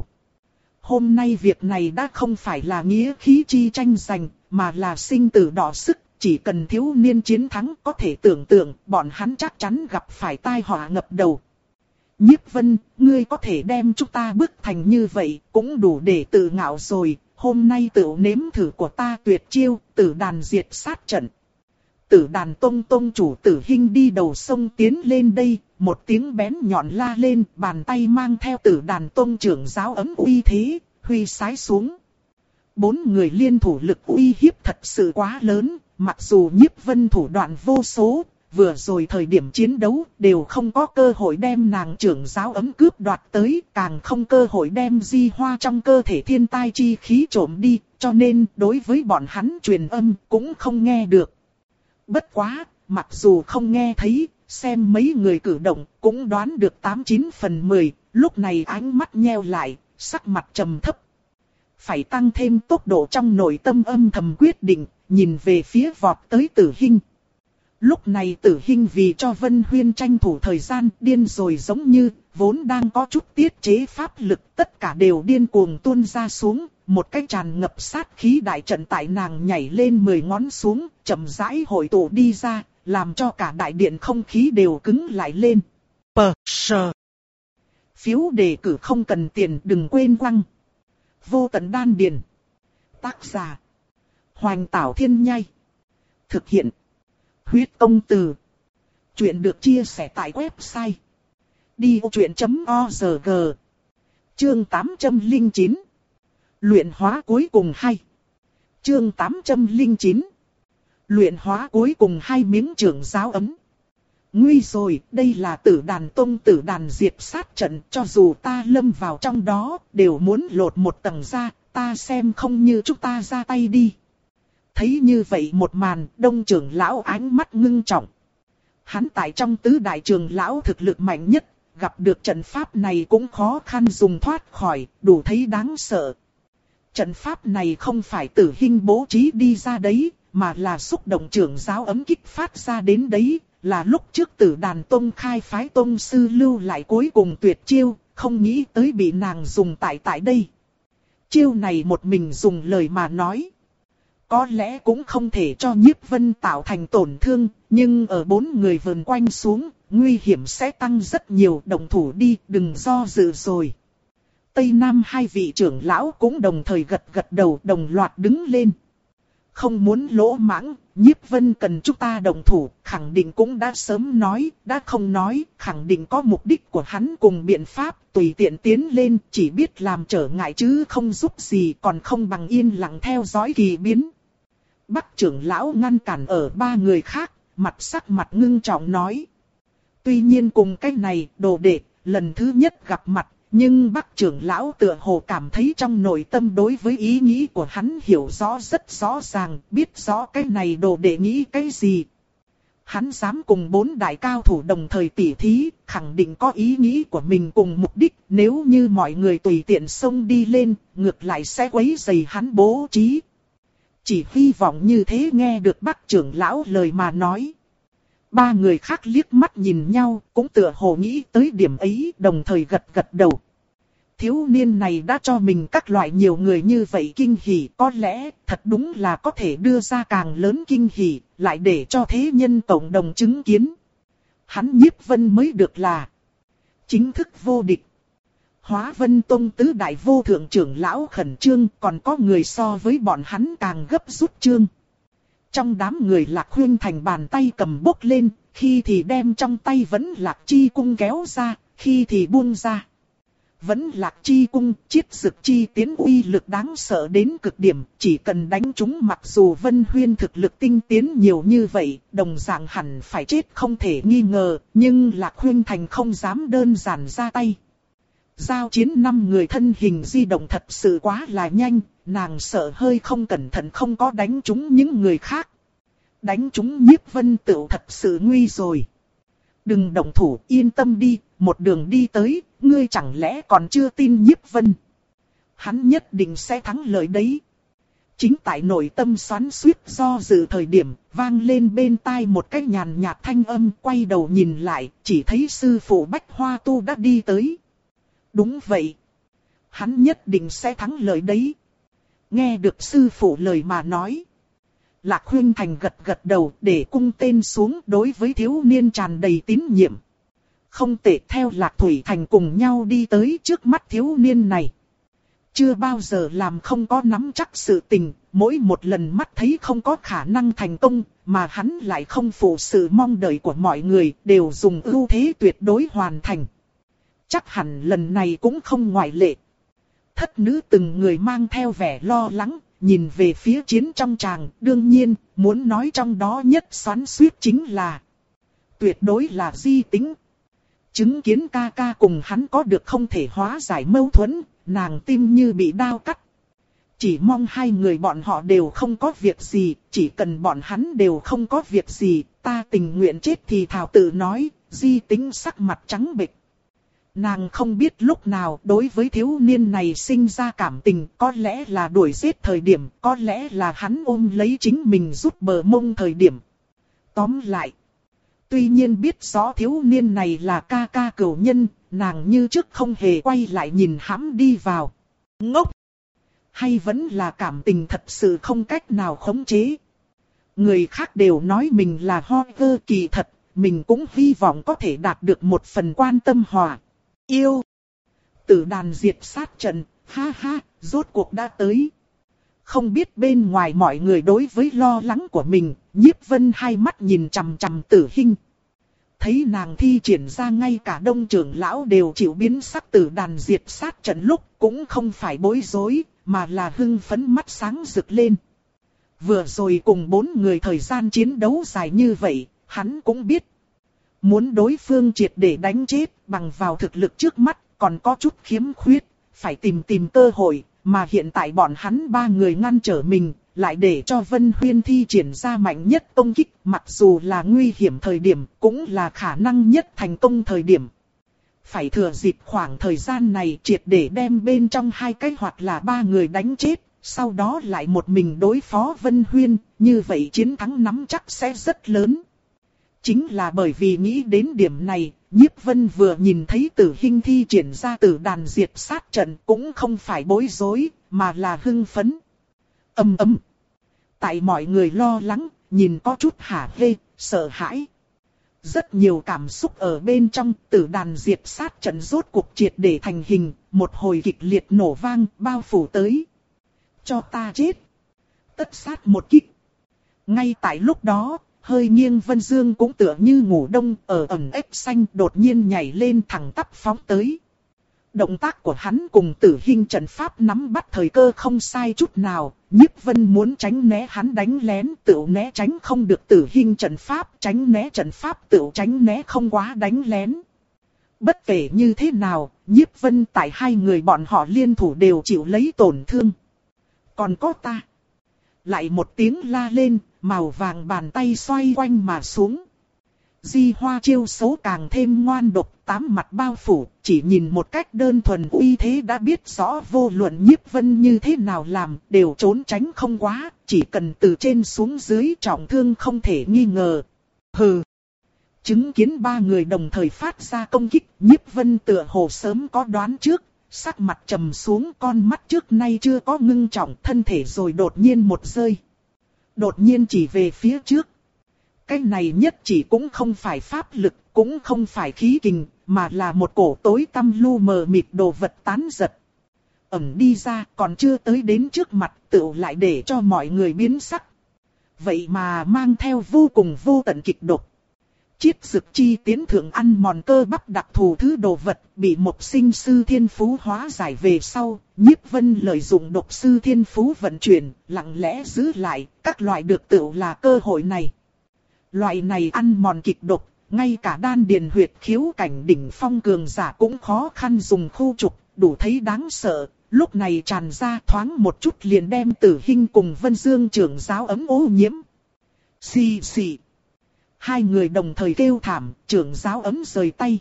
Hôm nay việc này đã không phải là nghĩa khí chi tranh giành, mà là sinh tử đọ sức, chỉ cần thiếu niên chiến thắng có thể tưởng tượng bọn hắn chắc chắn gặp phải tai họa ngập đầu. Nhiếp Vân, ngươi có thể đem chúng ta bức thành như vậy, cũng đủ để tự ngạo rồi, hôm nay tự nếm thử của ta tuyệt chiêu, tử đàn diệt sát trận. Tử đàn tông tông chủ Tử Hinh đi đầu sông tiến lên đây, một tiếng bén nhọn la lên, bàn tay mang theo tử đàn tông trưởng giáo ấm uy thế, huy sái xuống. Bốn người liên thủ lực uy hiếp thật sự quá lớn, mặc dù Nhiếp Vân thủ đoạn vô số, vừa rồi thời điểm chiến đấu đều không có cơ hội đem nàng trưởng giáo ấm cướp đoạt tới, càng không cơ hội đem Di Hoa trong cơ thể thiên tai chi khí trộm đi, cho nên đối với bọn hắn truyền âm cũng không nghe được. Bất quá, mặc dù không nghe thấy, xem mấy người cử động cũng đoán được tám chín phần mười, lúc này ánh mắt nheo lại, sắc mặt trầm thấp. Phải tăng thêm tốc độ trong nội tâm âm thầm quyết định, nhìn về phía vọt tới Tử Hinh. Lúc này Tử Hinh vì cho Vân Huyên tranh thủ thời gian điên rồi giống như, vốn đang có chút tiết chế pháp lực tất cả đều điên cuồng tuôn ra xuống. Một cái tràn ngập sát khí đại trận tại nàng nhảy lên mười ngón xuống, chậm rãi hội tụ đi ra, làm cho cả đại điện không khí đều cứng lại lên. Pờ, sờ. Phiếu đề cử không cần tiền đừng quên quăng. Vô tận đan điền. Tác giả. Hoành Tảo Thiên Nhai. Thực hiện. Huyết Công Từ. Chuyện được chia sẻ tại website. đi ô chuyện chấm org. Chương tám trăm lẻ chín. Luyện hóa cuối cùng hay. Chương tám trăm lẻ chín. Luyện hóa cuối cùng hai miếng trưởng giáo ấm. Nguy rồi, đây là tử đàn tông tử đàn diệt sát trận, cho dù ta lâm vào trong đó, đều muốn lột một tầng ra, ta xem không như chúng ta ra tay đi. Thấy như vậy một màn, Đông trưởng lão ánh mắt ngưng trọng. Hắn tại trong tứ đại trưởng lão thực lực mạnh nhất, gặp được trận pháp này cũng khó khăn dùng thoát khỏi, đủ thấy đáng sợ. Trận pháp này không phải Tử Hinh bố trí đi ra đấy, mà là xúc động trưởng giáo ấm kích phát ra đến đấy, là lúc trước Tử Đàn Tông khai phái tông sư lưu lại cuối cùng tuyệt chiêu, không nghĩ tới bị nàng dùng tại tại đây. Chiêu này một mình dùng lời mà nói, có lẽ cũng không thể cho Nhiếp Vân tạo thành tổn thương, nhưng ở bốn người vờn quanh xuống, nguy hiểm sẽ tăng rất nhiều, động thủ đi, đừng do dự rồi. Tây Nam hai vị trưởng lão cũng đồng thời gật gật đầu đồng loạt đứng lên. không muốn lỗ mãng, Nhiếp Vân cần chúng ta đồng thủ, khẳng định cũng đã sớm nói, đã không nói, khẳng định có mục đích của hắn cùng biện pháp, tùy tiện tiến lên, chỉ biết làm trở ngại chứ không giúp gì, còn không bằng yên lặng theo dõi kỳ biến. Bắc trưởng lão ngăn cản ở ba người khác, mặt sắc mặt ngưng trọng nói. Tuy nhiên cùng cái này, đồ đệ, lần thứ nhất gặp mặt, nhưng Bắc trưởng lão tựa hồ cảm thấy trong nội tâm đối với ý nghĩ của hắn hiểu rõ rất rõ ràng, biết rõ cái này đồ đệ nghĩ cái gì. Hắn dám cùng bốn đại cao thủ đồng thời tỉ thí, khẳng định có ý nghĩ của mình cùng mục đích, nếu như mọi người tùy tiện xông đi lên, ngược lại sẽ quấy rầy hắn bố trí. Chỉ hy vọng như thế nghe được Bắc trưởng lão lời mà nói. Ba người khác liếc mắt nhìn nhau, cũng tựa hồ nghĩ tới điểm ấy, đồng thời gật gật đầu. Thiếu niên này đã cho mình các loại nhiều người như vậy kinh hỉ, có lẽ thật đúng là có thể đưa ra càng lớn kinh hỉ, lại để cho thế nhân cộng đồng chứng kiến. Hắn Nhiếp Vân mới được là chính thức vô địch. Hóa Vân Tông tứ đại vô thượng trưởng lão khẩn trương, còn có người so với bọn hắn càng gấp rút trương. Trong đám người Lạc Huyên Thành bàn tay cầm bốc lên, khi thì đem trong tay vẫn Lạc Chi cung kéo ra, khi thì buông ra. Vẫn Lạc Chi cung, chiết dực chi tiến uy lực đáng sợ đến cực điểm, chỉ cần đánh chúng mặc dù Vân Huyên thực lực tinh tiến nhiều như vậy, đồng dạng hẳn phải chết không thể nghi ngờ, nhưng Lạc Huyên Thành không dám đơn giản ra tay. Giao chiến năm người thân hình di động thật sự quá là nhanh, nàng sợ hơi không cẩn thận không có đánh trúng những người khác. Đánh trúng Nhiếp Vân tựu thật sự nguy rồi. Đừng động thủ, yên tâm đi, một đường đi tới, ngươi chẳng lẽ còn chưa tin Nhiếp Vân. Hắn nhất định sẽ thắng lợi đấy. Chính tại nội tâm xoắn xuýt do dự thời điểm, vang lên bên tai một cái nhàn nhạt thanh âm, quay đầu nhìn lại, chỉ thấy sư phụ Bách Hoa Tu đã đi tới. Đúng vậy. Hắn nhất định sẽ thắng lợi đấy. Nghe được sư phụ lời mà nói. Lạc Huyên Thành gật gật đầu để cung tên xuống, đối với thiếu niên tràn đầy tín nhiệm. Không tệ, theo Lạc Thủy Thành cùng nhau đi tới trước mắt thiếu niên này. Chưa bao giờ làm không có nắm chắc sự tình, mỗi một lần mắt thấy không có khả năng thành công, mà hắn lại không phụ sự mong đợi của mọi người, đều dùng ưu thế tuyệt đối hoàn thành. Chắc hẳn lần này cũng không ngoại lệ. Thất nữ từng người mang theo vẻ lo lắng, nhìn về phía chiến trong tràng, đương nhiên, muốn nói trong đó nhất xoắn xuýt chính là tuyệt đối là Di Tính. Chứng kiến ca ca cùng hắn có được không thể hóa giải mâu thuẫn, nàng tim như bị đao cắt. Chỉ mong hai người bọn họ đều không có việc gì, chỉ cần bọn hắn đều không có việc gì, ta tình nguyện chết thì thảo tự nói, Di Tính sắc mặt trắng bệch. Nàng không biết lúc nào đối với thiếu niên này sinh ra cảm tình, có lẽ là đuổi giết thời điểm, có lẽ là hắn ôm lấy chính mình rút bờ mông thời điểm. Tóm lại, tuy nhiên biết rõ thiếu niên này là ca ca cửu nhân, nàng như trước không hề quay lại nhìn hắn đi vào. Ngốc! Hay vẫn là cảm tình thật sự không cách nào khống chế? Người khác đều nói mình là ho cơ kỳ thật, mình cũng hy vọng có thể đạt được một phần quan tâm hòa. Yêu. Tử đàn diệt sát trận, ha ha, rốt cuộc đã tới. Không biết bên ngoài mọi người đối với lo lắng của mình, Nhiếp Vân hai mắt nhìn chằm chằm Tử Hinh. Thấy nàng thi triển ra ngay cả đông trưởng lão đều chịu biến sắc tử đàn diệt sát trận lúc cũng không phải bối rối, mà là hưng phấn mắt sáng rực lên. Vừa rồi cùng bốn người thời gian chiến đấu dài như vậy, hắn cũng biết. Muốn đối phương triệt để đánh chết, bằng vào thực lực trước mắt, còn có chút khiếm khuyết, phải tìm tìm cơ hội, mà hiện tại bọn hắn ba người ngăn trở mình, lại để cho Vân Huyên thi triển ra mạnh nhất công kích, mặc dù là nguy hiểm thời điểm, cũng là khả năng nhất thành công thời điểm. Phải thừa dịp khoảng thời gian này triệt để đem bên trong hai cái hoặc là ba người đánh chết, sau đó lại một mình đối phó Vân Huyên, như vậy chiến thắng nắm chắc sẽ rất lớn. Chính là bởi vì nghĩ đến điểm này, Nhiếp Vân vừa nhìn thấy Tử Hinh thi triển ra tử đàn diệt sát trận cũng không phải bối rối, mà là hưng phấn. Ầm ầm. Tại mọi người lo lắng, nhìn có chút hả hê, sợ hãi. Rất nhiều cảm xúc ở bên trong, tử đàn diệt sát trận rốt cuộc triệt để thành hình, một hồi kịch liệt nổ vang bao phủ tới. Cho ta chết. tất sát một kích. Ngay tại lúc đó, hơi nghiêng Vân Dương cũng tựa như ngủ đông ở ẩn ếch xanh đột nhiên nhảy lên thẳng tắp phóng tới. Động tác của hắn cùng Tử Hinh trận pháp nắm bắt thời cơ không sai chút nào, Nhiếp Vân muốn tránh né hắn đánh lén tựu né tránh không được Tử Hinh trận pháp, tránh né trận pháp tựu tránh né không quá đánh lén. Bất kể như thế nào, Nhiếp Vân tại hai người bọn họ liên thủ đều chịu lấy tổn thương. Còn có ta. Lại một tiếng la lên, màu vàng bàn tay xoay quanh mà xuống. Di Hoa chiêu số càng thêm ngoan độc, tám mặt bao phủ, chỉ nhìn một cách đơn thuần uy thế đã biết rõ vô luận Nhiếp Vân như thế nào làm, đều trốn tránh không quá, chỉ cần từ trên xuống dưới trọng thương không thể nghi ngờ. Hừ. Chứng kiến ba người đồng thời phát ra công kích, Nhiếp Vân tựa hồ sớm có đoán trước, sắc mặt trầm xuống, con mắt trước nay chưa có ngưng trọng, thân thể rồi đột nhiên một rơi. Đột nhiên chỉ về phía trước. Cái này nhất chỉ cũng không phải pháp lực, cũng không phải khí kình, mà là một cổ tối tăm lu mờ mịt đồ vật tán giật. Ẩm đi ra còn chưa tới đến trước mặt, tựu lại để cho mọi người biến sắc. Vậy mà mang theo vô cùng vô tận kịch độc. Chiết dực chi tiến thượng ăn mòn cơ bắp đặc thù thứ đồ vật, bị một sinh sư thiên phú hóa giải về sau, Nhiếp Vân lợi dụng độc sư thiên phú vận chuyển, lặng lẽ giữ lại, các loại được tựu là cơ hội này. Loại này ăn mòn kịch độc, ngay cả đan điền huyệt khiếu cảnh đỉnh phong cường giả cũng khó khăn dùng khu trục, đủ thấy đáng sợ. Lúc này tràn ra thoáng một chút liền đem Tử Hinh cùng Vân Dương trưởng giáo ấm ô nhiễm. Xì xì. Hai người đồng thời kêu thảm, trưởng giáo ấm rời tay.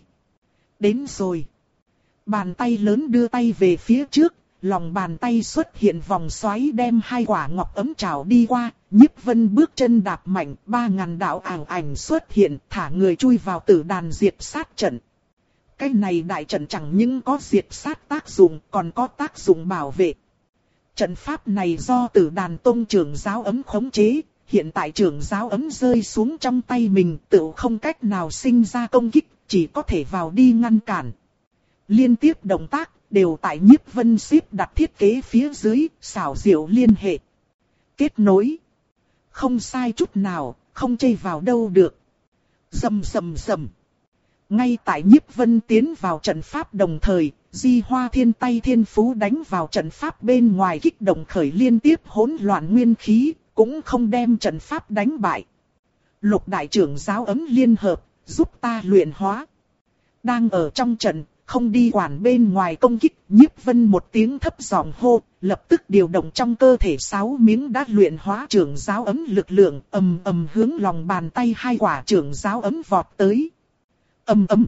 Đến rồi. Bàn tay lớn đưa tay về phía trước, lòng bàn tay xuất hiện vòng xoáy đem hai quả ngọc ấm trào đi qua. Nhiếp Vân bước chân đạp mạnh, ba ngàn đạo ảo ảnh xuất hiện, thả người chui vào tử đàn diệt sát trận. Cái này đại trận chẳng những có diệt sát tác dụng, còn có tác dụng bảo vệ. Trận pháp này do tử đàn tông trưởng giáo ấm khống chế, hiện tại trưởng giáo ấm rơi xuống trong tay mình, tự không cách nào sinh ra công kích, chỉ có thể vào đi ngăn cản. Liên tiếp động tác, đều tại Nhiếp Vân xếp đặt thiết kế phía dưới, xảo diệu liên hệ. Kết nối. Không sai chút nào, không chây vào đâu được. Rầm rầm rầm. Ngay tại Nhiếp Vân tiến vào trận pháp đồng thời, Di Hoa Thiên tay thiên phú đánh vào trận pháp bên ngoài kích động khởi liên tiếp hỗn loạn nguyên khí, cũng không đem trận pháp đánh bại. Lục đại trưởng giáo ấm liên hợp, giúp ta luyện hóa. Đang ở trong trận, không đi quản bên ngoài công kích, Nhiếp Vân một tiếng thấp giọng hô, lập tức điều động trong cơ thể sáu miếng đã luyện hóa trưởng giáo ấm lực lượng, ầm ầm hướng lòng bàn tay hai quả trưởng giáo ấm vọt tới. Ầm ầm.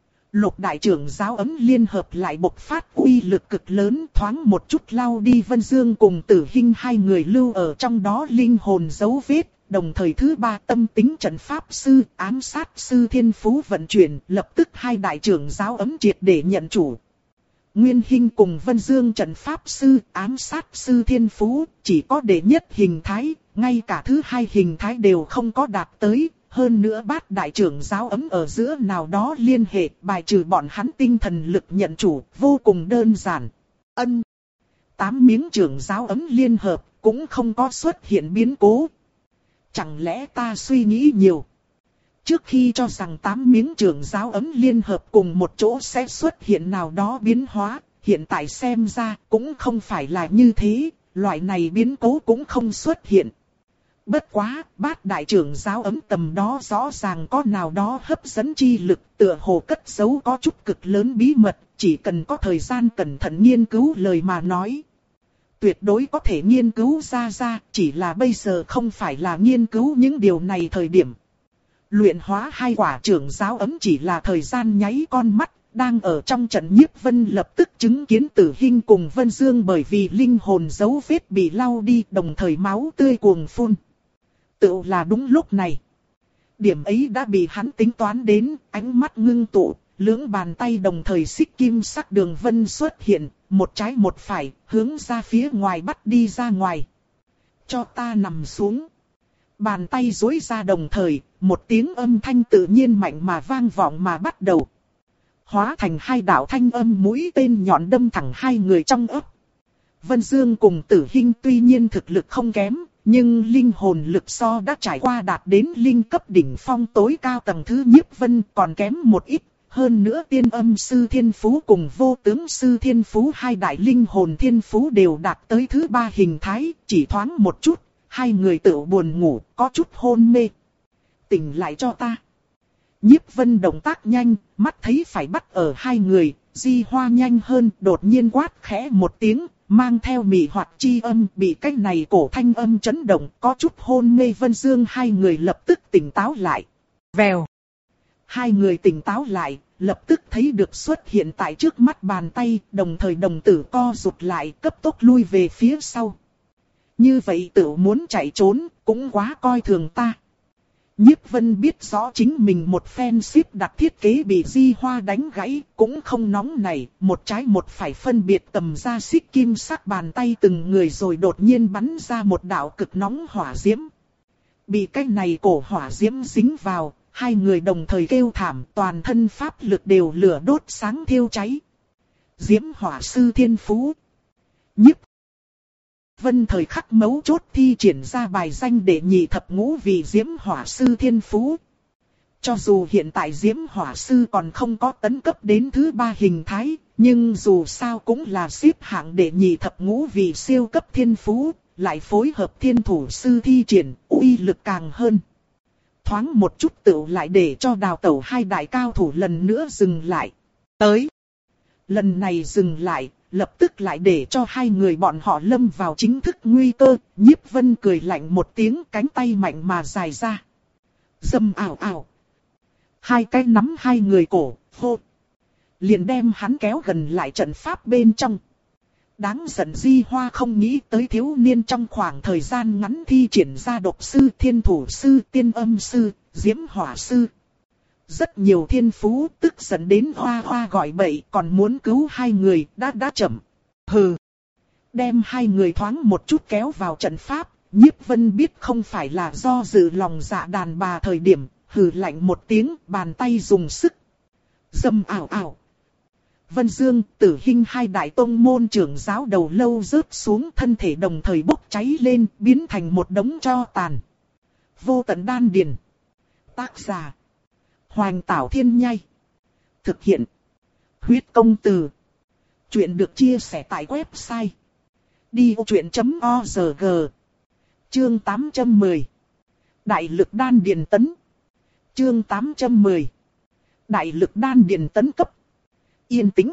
Lục đại trưởng giáo ấm liên hợp lại bộc phát uy lực cực lớn, thoáng một chút lao đi Vân Dương cùng Tử Hinh hai người lưu ở trong đó linh hồn dấu vết. Đồng thời thứ ba tâm tính trận pháp sư, ám sát sư thiên phú vận chuyển, lập tức hai đại trưởng giáo ấm triệt để nhận chủ. Nguyên Hinh cùng Vân Dương trận pháp sư, ám sát sư thiên phú, chỉ có đệ nhất hình thái, ngay cả thứ hai hình thái đều không có đạt tới. Hơn nữa bát đại trưởng giáo ấm ở giữa nào đó liên hệ, bài trừ bọn hắn tinh thần lực nhận chủ, vô cùng đơn giản. Ân. Tám miếng trưởng giáo ấm liên hợp, cũng không có xuất hiện biến cố. Chẳng lẽ ta suy nghĩ nhiều? Trước khi cho rằng tám miếng trưởng giáo ấm liên hợp cùng một chỗ sẽ xuất hiện nào đó biến hóa, hiện tại xem ra cũng không phải là như thế, loại này biến cố cũng không xuất hiện. Bất quá, bát đại trưởng giáo ấm tầm đó rõ ràng có nào đó hấp dẫn chi lực, tựa hồ cất giấu có chút cực lớn bí mật, chỉ cần có thời gian cẩn thận nghiên cứu lời mà nói. Tuyệt đối có thể nghiên cứu ra ra, chỉ là bây giờ không phải là nghiên cứu những điều này thời điểm. Luyện hóa hai quả trưởng giáo ấm chỉ là thời gian nháy con mắt, đang ở trong trận Nhiếp Vân lập tức chứng kiến Tử Hinh cùng Vân Dương bởi vì linh hồn dấu vết bị lau đi, đồng thời máu tươi cuồng phun. Tự là đúng lúc này. Điểm ấy đã bị hắn tính toán đến, ánh mắt ngưng tụ, lưỡng bàn tay đồng thời xích kim sắc đường vân xuất hiện, một trái một phải, hướng ra phía ngoài bắt đi ra ngoài. Cho ta nằm xuống. Bàn tay duỗi ra đồng thời, một tiếng âm thanh tự nhiên mạnh mà vang vọng mà bắt đầu. Hóa thành hai đạo thanh âm mũi tên nhọn đâm thẳng hai người trong ấp. Vân Dương cùng Tử Hinh tuy nhiên thực lực không kém, nhưng linh hồn lực so đã trải qua đạt đến linh cấp đỉnh phong tối cao tầng thứ Nhiếp Vân còn kém một ít. Hơn nữa tiên âm sư thiên phú cùng vô tướng sư thiên phú hai đại linh hồn thiên phú đều đạt tới thứ ba hình thái, chỉ thoáng một chút, hai người tự buồn ngủ, có chút hôn mê. Tỉnh lại cho ta. Nhiếp Vân động tác nhanh, mắt thấy phải bắt ở hai người, Di Hoa nhanh hơn, đột nhiên quát khẽ một tiếng, mang theo mị hoạt chi âm, bị cái này cổ thanh âm chấn động, có chút hôn mê. Vân Dương hai người lập tức tỉnh táo lại. Vèo. Hai người tỉnh táo lại, lập tức thấy được xuất hiện tại trước mắt bàn tay, đồng thời đồng tử co rụt lại, cấp tốc lui về phía sau. Như vậy tự muốn chạy trốn, cũng quá coi thường ta. Nhiếp Vân biết rõ chính mình một phen xếp đặt thiết kế bị Di Hoa đánh gãy, cũng không nóng nảy, một trái một phải phân biệt tầm ra xích kim sắc bàn tay từng người rồi đột nhiên bắn ra một đạo cực nóng hỏa diễm. Bị cái này cổ hỏa diễm dính vào, hai người đồng thời kêu thảm, toàn thân pháp lực đều lửa đốt sáng thiêu cháy. Diễm hỏa sư thiên phú. Nhiếp Vân thời khắc mấu chốt thi triển ra bài danh để nhị thập ngũ vị Diễm hỏa sư thiên phú. Cho dù hiện tại Diễm hỏa sư còn không có tấn cấp đến thứ ba hình thái, nhưng dù sao cũng là xếp hạng để nhị thập ngũ vị siêu cấp thiên phú, lại phối hợp thiên thủ sư thi triển, uy lực càng hơn. Thoáng một chút tựu lại để cho đào tẩu hai đại cao thủ lần nữa dừng lại. Tới. Lần này dừng lại, lập tức lại để cho hai người bọn họ lâm vào chính thức nguy cơ. Nhiếp Vân cười lạnh một tiếng, cánh tay mạnh mà dài ra. Dầm ảo ảo. Hai cái nắm hai người cổ, hô. Liền đem hắn kéo gần lại trận pháp bên trong. Đáng giận Di Hoa không nghĩ tới thiếu niên trong khoảng thời gian ngắn thi triển ra độc sư, thiên thủ sư, tiên âm sư, diễm hỏa sư. Rất nhiều thiên phú, tức giận đến hoa hoa gọi bậy, còn muốn cứu hai người, đã đã chậm. Hừ. Đem hai người thoáng một chút kéo vào trận pháp, Nhiếp Vân biết không phải là do dự lòng dạ đàn bà thời điểm, hừ lạnh một tiếng, bàn tay dùng sức. Dầm ảo ảo. Vân Dương, Tử Hinh hai đại tông môn trưởng giáo đầu lâu rớt xuống, thân thể đồng thời bốc cháy lên, biến thành một đống tro tàn. Vô tận đan điền. Tác giả: Hoành Tảo Thiên Nhai. Thực hiện: Huyết Công Từ. Chuyện được chia sẻ tại website đi vô chuyện chấm org. Chương tám trăm mười. Đại lực đan điền tấn. Chương tám trăm mười. Đại lực đan điền tấn cấp. Yên tĩnh.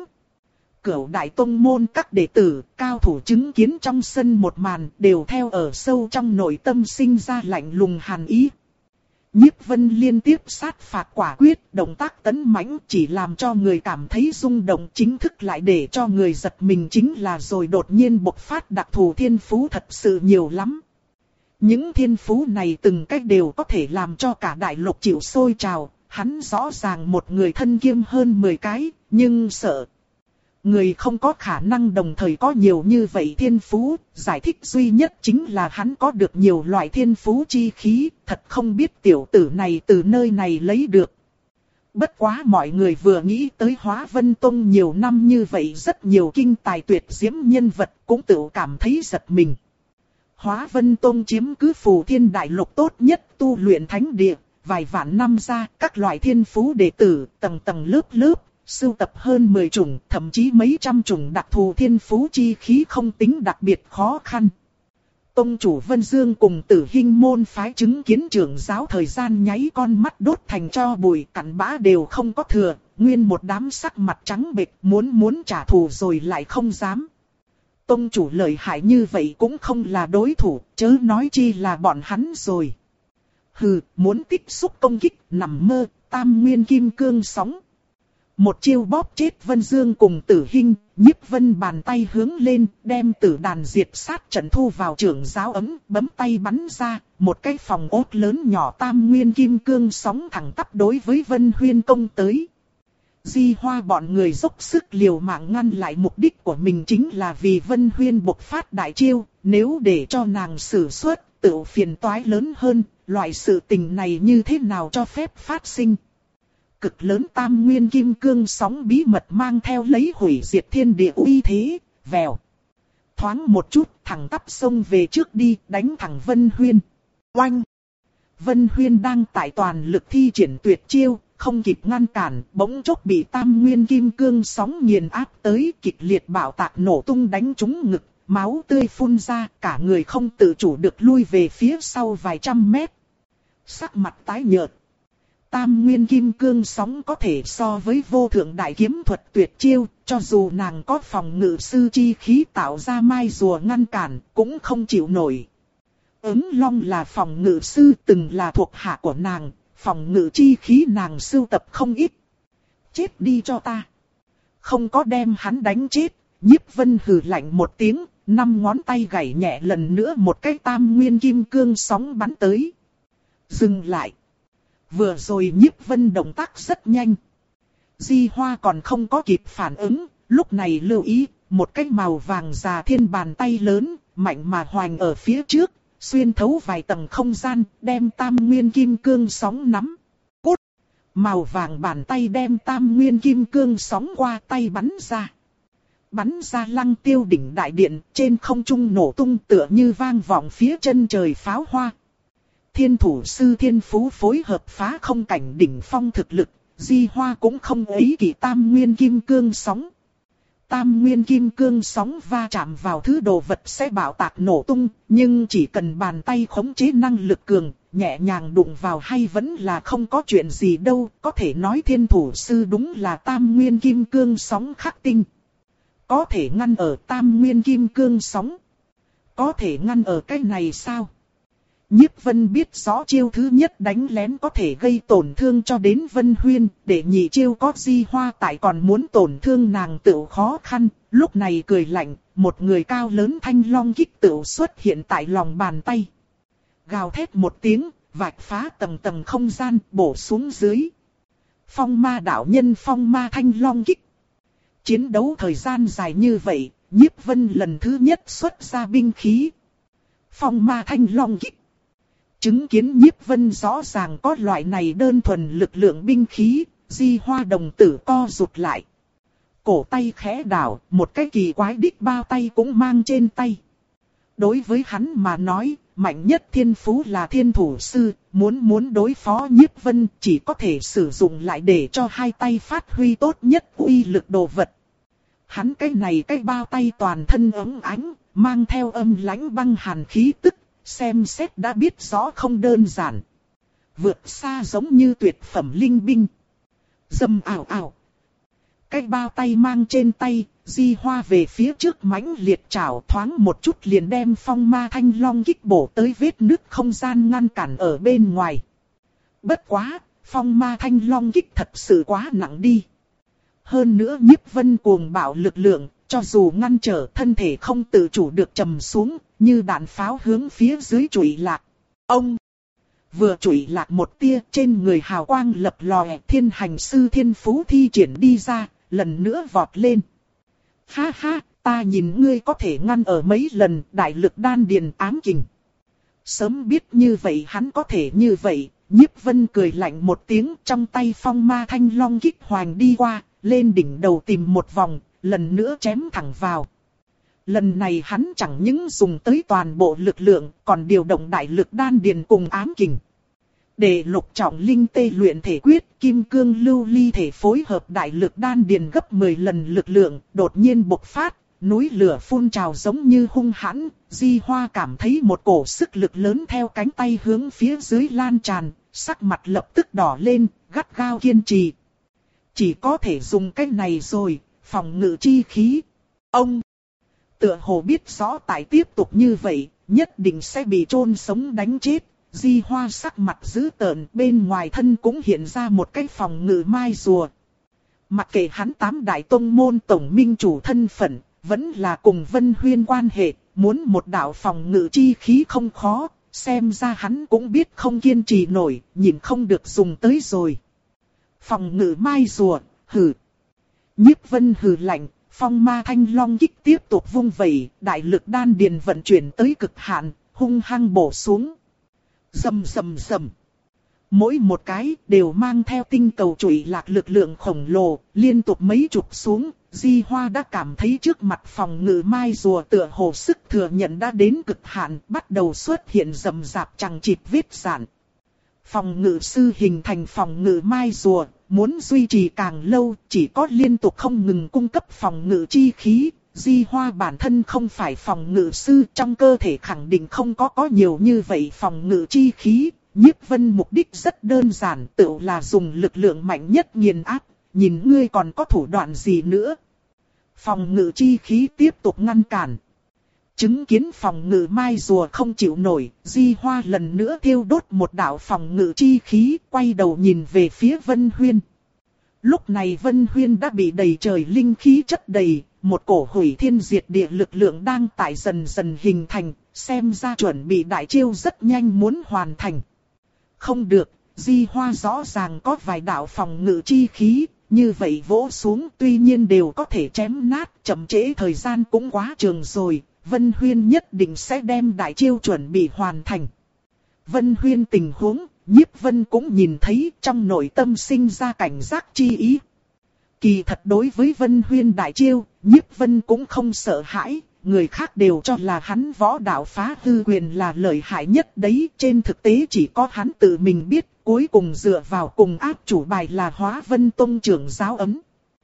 Cửu đại tông môn các đệ tử, cao thủ chứng kiến trong sân một màn, đều theo ở sâu trong nội tâm sinh ra lạnh lùng hàn ý. Nhiếp Vân liên tiếp sát phạt quả quyết, động tác tấn mãnh chỉ làm cho người cảm thấy rung động, chính thức lại để cho người giật mình chính là rồi đột nhiên bộc phát đặc thù thiên phú thật sự nhiều lắm. Những thiên phú này từng cách đều có thể làm cho cả đại lục chịu sôi trào, hắn rõ ràng một người thân kiêm hơn mười cái, nhưng sợ. Người không có khả năng đồng thời có nhiều như vậy thiên phú, giải thích duy nhất chính là hắn có được nhiều loại thiên phú chi khí, thật không biết tiểu tử này từ nơi này lấy được. Bất quá mọi người vừa nghĩ tới Hóa Vân Tông nhiều năm như vậy rất nhiều kinh tài tuyệt diễm nhân vật cũng tự cảm thấy giật mình. Hóa Vân Tông chiếm cứ phù thiên đại lục tốt nhất tu luyện thánh địa, vài vạn năm ra các loại thiên phú đệ tử tầng tầng lớp lớp. Sưu tập hơn mười chủng, thậm chí mấy trăm chủng đặc thù thiên phú chi khí không tính đặc biệt khó khăn. Tông chủ Vân Dương cùng Tử Hinh môn phái chứng kiến trưởng giáo thời gian nháy con mắt đốt thành tro bụi, cặn bã đều không có thừa, nguyên một đám sắc mặt trắng bệch, muốn muốn trả thù rồi lại không dám. Tông chủ lợi hại như vậy cũng không là đối thủ, chớ nói chi là bọn hắn rồi. Hừ, muốn tích xúc công kích, nằm mơ, tam nguyên kim cương sóng. Một chiêu bóp chết Vân Dương cùng Tử Hinh, Nhiếp Vân bàn tay hướng lên, đem tử đàn diệt sát trận thu vào trưởng giáo ấm, bấm tay bắn ra, một cái phòng ốt lớn nhỏ tam nguyên kim cương sóng thẳng tắp đối với Vân Huyên công tới. Di Hoa bọn người dốc sức liều mạng ngăn lại, mục đích của mình chính là vì Vân Huyên bộc phát đại chiêu, nếu để cho nàng sử xuất, tự phiền toái lớn hơn, loại sự tình này như thế nào cho phép phát sinh. Cực lớn tam nguyên kim cương sóng bí mật mang theo lấy hủy diệt thiên địa uy thế, vèo. Thoáng thoáng một chút, thẳng tắp xông về trước đi, đánh thẳng Vân Huyên. Oanh! Vân Huyên đang tại toàn lực thi triển tuyệt chiêu, không kịp ngăn cản, bỗng chốc bị tam nguyên kim cương sóng nghiền áp tới, kịch liệt bạo tạc nổ tung đánh trúng ngực, máu tươi phun ra, cả người không tự chủ được lui về phía sau vài trăm mét. Sắc mặt tái nhợt. Tam nguyên kim cương sóng có thể so với vô thượng đại kiếm thuật tuyệt chiêu, cho dù nàng có phòng ngự sư chi khí tạo ra mai rùa ngăn cản, cũng không chịu nổi. Ứng Long là phòng ngự sư, từng là thuộc hạ của nàng, phòng ngự chi khí nàng sưu tập không ít. Chết đi cho ta. Không có đem hắn đánh chết, Nhiếp Vân hừ lạnh một tiếng, năm ngón tay gảy nhẹ lần nữa một cái tam nguyên kim cương sóng bắn tới. Dừng lại. Vừa rồi Nhiếp Vân động tác rất nhanh. Di Hoa còn không có kịp phản ứng, lúc này lưu ý, một cái màu vàng già thiên bàn tay lớn, mạnh mà hoành ở phía trước, xuyên thấu vài tầng không gian, đem tam nguyên kim cương sóng nắm. Cút! Màu vàng bàn tay đem tam nguyên kim cương sóng qua tay bắn ra. Bắn ra Lăng Tiêu đỉnh đại điện, trên không trung nổ tung tựa như vang vọng phía chân trời pháo hoa. Thiên thủ sư thiên phú phối hợp phá không cảnh đỉnh phong thực lực, Di Hoa cũng không ấy kỳ tam nguyên kim cương sóng. Tam nguyên kim cương sóng va chạm vào thứ đồ vật sẽ bạo tạc nổ tung, nhưng chỉ cần bàn tay khống chế năng lực cường, nhẹ nhàng đụng vào hay vẫn là không có chuyện gì đâu, có thể nói thiên thủ sư đúng là tam nguyên kim cương sóng khắc tinh. Có thể ngăn ở tam nguyên kim cương sóng. Có thể ngăn ở cái này sao? Nhiếp Vân biết rõ chiêu thứ nhất đánh lén có thể gây tổn thương cho đến Vân Huyên, để nhị chiêu có Di Hoa tại còn muốn tổn thương nàng tự khó khăn, lúc này cười lạnh, một người cao lớn thanh long kích tự xuất hiện tại lòng bàn tay. Gào thét một tiếng, vạch phá tầng tầng không gian, bổ xuống dưới. Phong ma đạo nhân phong ma thanh long kích. Chiến đấu thời gian dài như vậy, Nhiếp Vân lần thứ nhất xuất ra binh khí. Phong ma thanh long kích. Chứng kiến Nhiếp Vân rõ ràng có loại này đơn thuần lực lượng binh khí, Di Hoa đồng tử co rụt lại. Cổ tay khẽ đảo, một cái kỳ quái đích bao tay cũng mang trên tay. Đối với hắn mà nói, mạnh nhất thiên phú là thiên thủ sư, muốn muốn đối phó Nhiếp Vân chỉ có thể sử dụng lại để cho hai tay phát huy tốt nhất uy lực đồ vật. Hắn cái này cái bao tay toàn thân ấm ánh, mang theo âm lãnh băng hàn khí tức. Xem xét đã biết rõ không đơn giản. Vượt xa giống như tuyệt phẩm linh binh. Dầm ảo ảo. Cái bao tay mang trên tay, Di Hoa về phía trước mãnh liệt chảo thoáng một chút liền đem phong ma thanh long kích bổ tới vết nứt không gian ngăn cản ở bên ngoài. Bất quá, phong ma thanh long kích thật sự quá nặng đi. Hơn nữa Nhiếp Vân cuồng bạo lực lượng, cho dù ngăn trở thân thể không tự chủ được trầm xuống, như đạn pháo hướng phía dưới trụy lạc. Ông vừa trụy lạc một tia, trên người hào quang lập lòe, thiên hành sư thiên phú thi triển đi ra, lần nữa vọt lên. Ha ha, ta nhìn ngươi có thể ngăn ở mấy lần, đại lực đan điền ám kình. Sớm biết như vậy hắn có thể như vậy, Nhiếp Vân cười lạnh một tiếng, trong tay phong ma thanh long kích hoành đi qua, lên đỉnh đầu tìm một vòng, lần nữa chém thẳng vào. Lần này hắn chẳng những dùng tới toàn bộ lực lượng, còn điều động đại lực đan điền cùng ám kình. Để lục trọng linh tê luyện thể quyết, kim cương lưu ly thể phối hợp đại lực đan điền gấp mười lần lực lượng, đột nhiên bộc phát, núi lửa phun trào giống như hung hãn. Di Hoa cảm thấy một cổ sức lực lớn theo cánh tay hướng phía dưới lan tràn, sắc mặt lập tức đỏ lên, gắt gao kiên trì. Chỉ có thể dùng cái này rồi, phòng ngự chi khí. Ông tựa hồ biết rõ tại tiếp tục như vậy, nhất định sẽ bị chôn sống đánh chết. Di Hoa sắc mặt dữ tợn, bên ngoài thân cũng hiện ra một cái phòng ngự mai rùa. Mặc kệ hắn tám đại tông môn tổng minh chủ thân phận, vẫn là cùng Vân Huyên quan hệ, muốn một đạo phòng ngự chi khí không khó, xem ra hắn cũng biết không kiên trì nổi, nhìn không được dùng tới rồi. Phòng ngự mai rùa, hừ. Nhiếp Vân hừ lạnh, phong ma thanh long kích tiếp tục vung vẩy, đại lực đan điền vận chuyển tới cực hạn, hung hăng bổ xuống. Rầm rầm rầm. Mỗi một cái đều mang theo tinh cầu trụy lạc lực lượng khổng lồ, liên tục mấy chục xuống, Di Hoa đã cảm thấy trước mặt phòng ngự mai rùa tựa hồ sức thừa nhận đã đến cực hạn, bắt đầu xuất hiện rầm rạp chằng chịt vết rạn. Phòng ngự sư hình thành phòng ngự mai rùa, muốn duy trì càng lâu, chỉ có liên tục không ngừng cung cấp phòng ngự chi khí. Di Hoa bản thân không phải phòng ngự sư, trong cơ thể khẳng định không có có nhiều như vậy phòng ngự chi khí. Nhiếp Vân mục đích rất đơn giản, tự là dùng lực lượng mạnh nhất nghiền áp, nhìn ngươi còn có thủ đoạn gì nữa. Phòng ngự chi khí tiếp tục ngăn cản. Chứng kiến phòng ngự mai rùa không chịu nổi, Di Hoa lần nữa thiêu đốt một đạo phòng ngự chi khí, quay đầu nhìn về phía Vân Huyên. Lúc này Vân Huyên đã bị đầy trời linh khí chất đầy, một cổ hủy thiên diệt địa lực lượng đang tại dần dần hình thành, xem ra chuẩn bị đại chiêu rất nhanh muốn hoàn thành. Không được, Di Hoa rõ ràng có vài đạo phòng ngự chi khí, như vậy vỗ xuống tuy nhiên đều có thể chém nát, chậm trễ thời gian cũng quá trường rồi, Vân Huyên nhất định sẽ đem đại chiêu chuẩn bị hoàn thành. Vân Huyên tình huống, Nhiếp Vân cũng nhìn thấy, trong nội tâm sinh ra cảnh giác chi ý. Kỳ thật đối với Vân Huyên đại chiêu, Nhiếp Vân cũng không sợ hãi, người khác đều cho là hắn võ đạo phá hư quyền là lợi hại nhất đấy, trên thực tế chỉ có hắn tự mình biết, cuối cùng dựa vào cùng áp chủ bài là Hóa Vân Tông trưởng giáo ấm.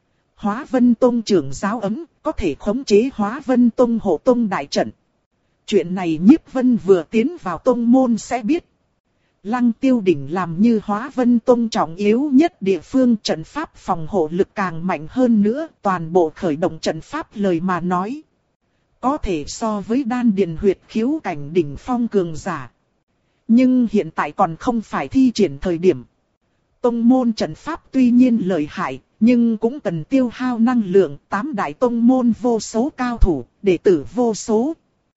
Hóa Vân Tông trưởng giáo ấm, có thể khống chế Hóa Vân Tông hộ tông đại trận. Chuyện này Nhiếp Vân vừa tiến vào tông môn sẽ biết. Lăng Tiêu Đỉnh làm như Hóa Vân Tông trọng yếu nhất địa phương, trận pháp phòng hộ lực càng mạnh hơn nữa, toàn bộ khởi động trận pháp lời mà nói. Có thể so với đan điền huyệt khiếu cảnh đỉnh phong cường giả. Nhưng hiện tại còn không phải thi triển thời điểm. Tông môn trận pháp tuy nhiên lợi hại, nhưng cũng cần tiêu hao năng lượng, tám đại tông môn vô số cao thủ, đệ tử vô số.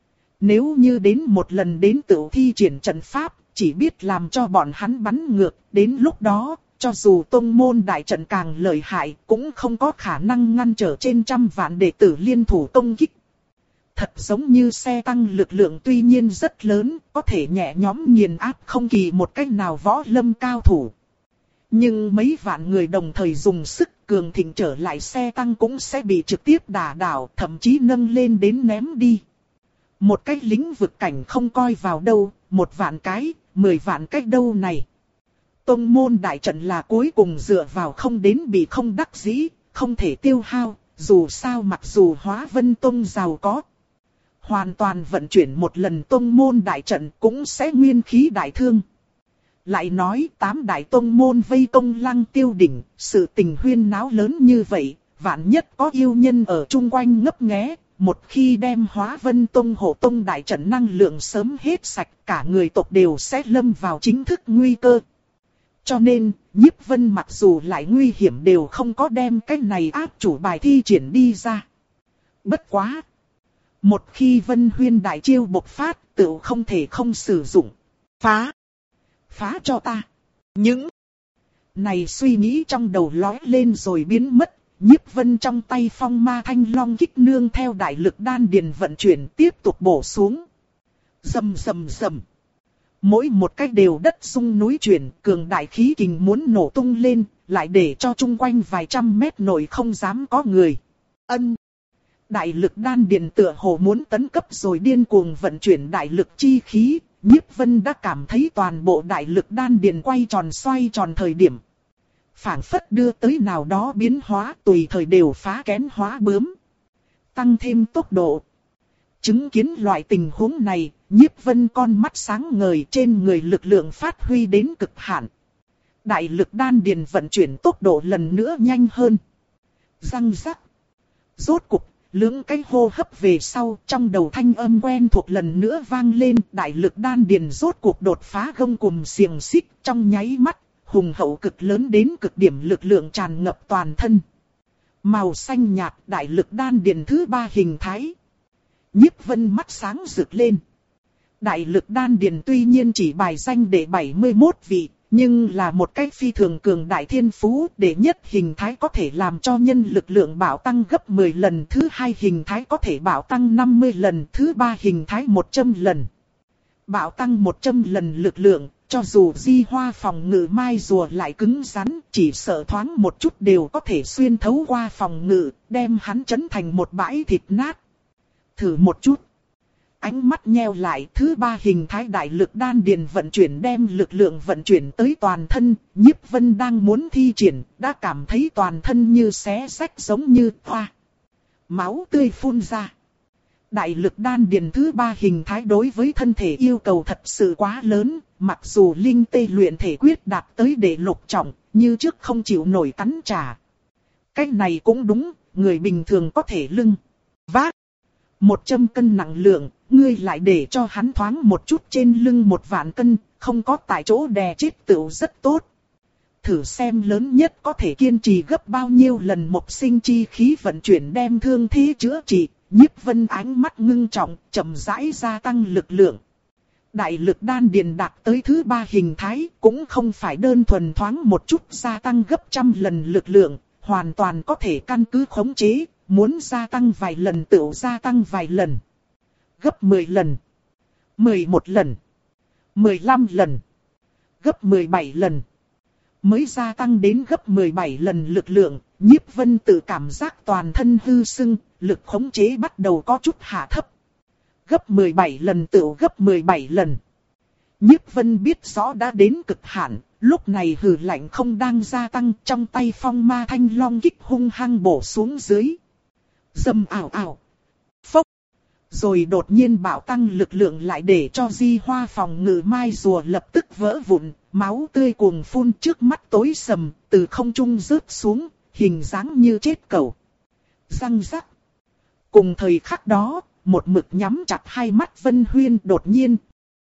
Nếu như đến một lần đến tự thi triển trận pháp, chỉ biết làm cho bọn hắn bắn ngược, đến lúc đó, cho dù tông môn đại trận càng lợi hại, cũng không có khả năng ngăn trở trên trăm vạn đệ tử liên thủ công kích. Thật giống như xe tăng lực lượng tuy nhiên rất lớn, có thể nhẹ nhõm nghiền áp không kỳ một cách nào võ lâm cao thủ. Nhưng mấy vạn người đồng thời dùng sức cường thịnh trở lại xe tăng cũng sẽ bị trực tiếp đả đảo, thậm chí nâng lên đến ném đi. Một cái lĩnh vực cảnh không coi vào đâu, một vạn cái, mười vạn cái đâu này. Tông môn đại trận là cuối cùng dựa vào không đến bị không đắc dĩ, không thể tiêu hao, dù sao mặc dù Hóa Vân Tông giàu có. Hoàn toàn vận chuyển một lần tông môn đại trận cũng sẽ nguyên khí đại thương. Lại nói tám đại tông môn vây công Lăng Tiêu Đỉnh, sự tình huyên náo lớn như vậy, vạn nhất có yêu nhân ở chung quanh ngấp nghé, một khi đem Hóa Vân Tông hộ tông đại trận năng lượng sớm hết sạch, cả người tộc đều sẽ lâm vào chính thức nguy cơ. Cho nên, Nhiếp Vân mặc dù lại nguy hiểm đều không có đem cái này áp chủ bài thi triển đi ra. Bất quá! Một khi Vân Huyên đại chiêu bộc phát, tự không thể không sử dụng. Phá! Phá cho ta! Những này suy nghĩ trong đầu lóe lên rồi biến mất. Nhiếp Vân trong tay phong ma thanh long kích nương theo đại lực đan điền vận chuyển tiếp tục bổ xuống. Rầm rầm rầm. Mỗi một cách đều đất rung núi chuyển, cường đại khí kình muốn nổ tung lên, lại để cho chung quanh vài trăm mét nội không dám có người. Ân. Đại lực đan điền tựa hồ muốn tấn cấp rồi điên cuồng vận chuyển đại lực chi khí, Nhiếp Vân đã cảm thấy toàn bộ đại lực đan điền quay tròn xoay tròn thời điểm. Phảng phất đưa tới nào đó biến hóa tùy thời đều phá kén hóa bướm. Tăng thêm tốc độ. Chứng kiến loại tình huống này, Nhiếp Vân con mắt sáng ngời, trên người lực lượng phát huy đến cực hạn. Đại lực đan điền vận chuyển tốc độ lần nữa nhanh hơn. Răng rắc. Rốt cục, lưỡng cái hô hấp về sau, trong đầu thanh âm quen thuộc lần nữa vang lên. Đại lực đan điền rốt cuộc đột phá gông cùm xiềng xích trong nháy mắt. Hùng hậu cực lớn đến cực điểm lực lượng tràn ngập toàn thân. Màu xanh nhạt đại lực đan điền thứ ba hình thái. Nhiếp Vân mắt sáng rực lên. Đại lực đan điền tuy nhiên chỉ bài danh để bảy mươi mốt vị, nhưng là một cách phi thường cường đại thiên phú, đệ nhất hình thái có thể làm cho nhân lực lượng bạo tăng gấp mười lần, thứ hai hình thái có thể bạo tăng năm mươi lần, thứ ba hình thái một trăm lần. Bạo tăng một trăm lần lực lượng, Cho dù Di Hoa phòng ngự mai rùa lại cứng rắn, chỉ sợ thoáng một chút đều có thể xuyên thấu qua phòng ngự, đem hắn chấn thành một bãi thịt nát. Thử một chút. Ánh mắt nheo lại, thứ ba hình thái đại lực đan điền vận chuyển đem lực lượng vận chuyển tới toàn thân. Nhiếp Vân đang muốn thi triển, đã cảm thấy toàn thân như xé rách giống như hoa. Máu tươi phun ra. Đại lực đan điền thứ ba hình thái đối với thân thể yêu cầu thật sự quá lớn, mặc dù linh tê luyện thể quyết đạt tới đệ lục trọng, như trước không chịu nổi cắn trả. Cái này cũng đúng, người bình thường có thể lưng vác một trăm cân nặng lượng, ngươi lại để cho hắn thoáng một chút trên lưng một vạn cân, không có tại chỗ đè chết tựu rất tốt. Thử xem lớn nhất có thể kiên trì gấp bao nhiêu lần một sinh chi khí vận chuyển đem thương thế chữa trị. Nhiếp Vân ánh mắt ngưng trọng, chậm rãi gia tăng lực lượng. Đại lực đan điền đạt tới thứ ba hình thái, cũng không phải đơn thuần thoáng một chút gia tăng gấp trăm lần lực lượng, hoàn toàn có thể căn cứ khống chế, muốn gia tăng vài lần tựu gia tăng vài lần. Gấp mười lần, mười một lần, mười lăm lần, gấp mười bảy lần. Mới gia tăng đến gấp mười bảy lần lực lượng, Nhiếp Vân tự cảm giác toàn thân hư sưng, lực khống chế bắt đầu có chút hạ thấp. Gấp mười bảy lần tựu gấp mười bảy lần. Nhiếp Vân biết rõ đã đến cực hạn, lúc này hừ lạnh không đang gia tăng, trong tay phong ma thanh long kích hung hăng bổ xuống dưới. Dầm ảo ảo. Phốc. Rồi đột nhiên bạo tăng lực lượng lại để cho Di Hoa phòng ngự mai rùa lập tức vỡ vụn, máu tươi cuồng phun trước mắt tối sầm, từ không trung rớt xuống, hình dáng như chết cẩu. Răng rắc. Cùng thời khắc đó, một mực nhắm chặt hai mắt Vân Huyên đột nhiên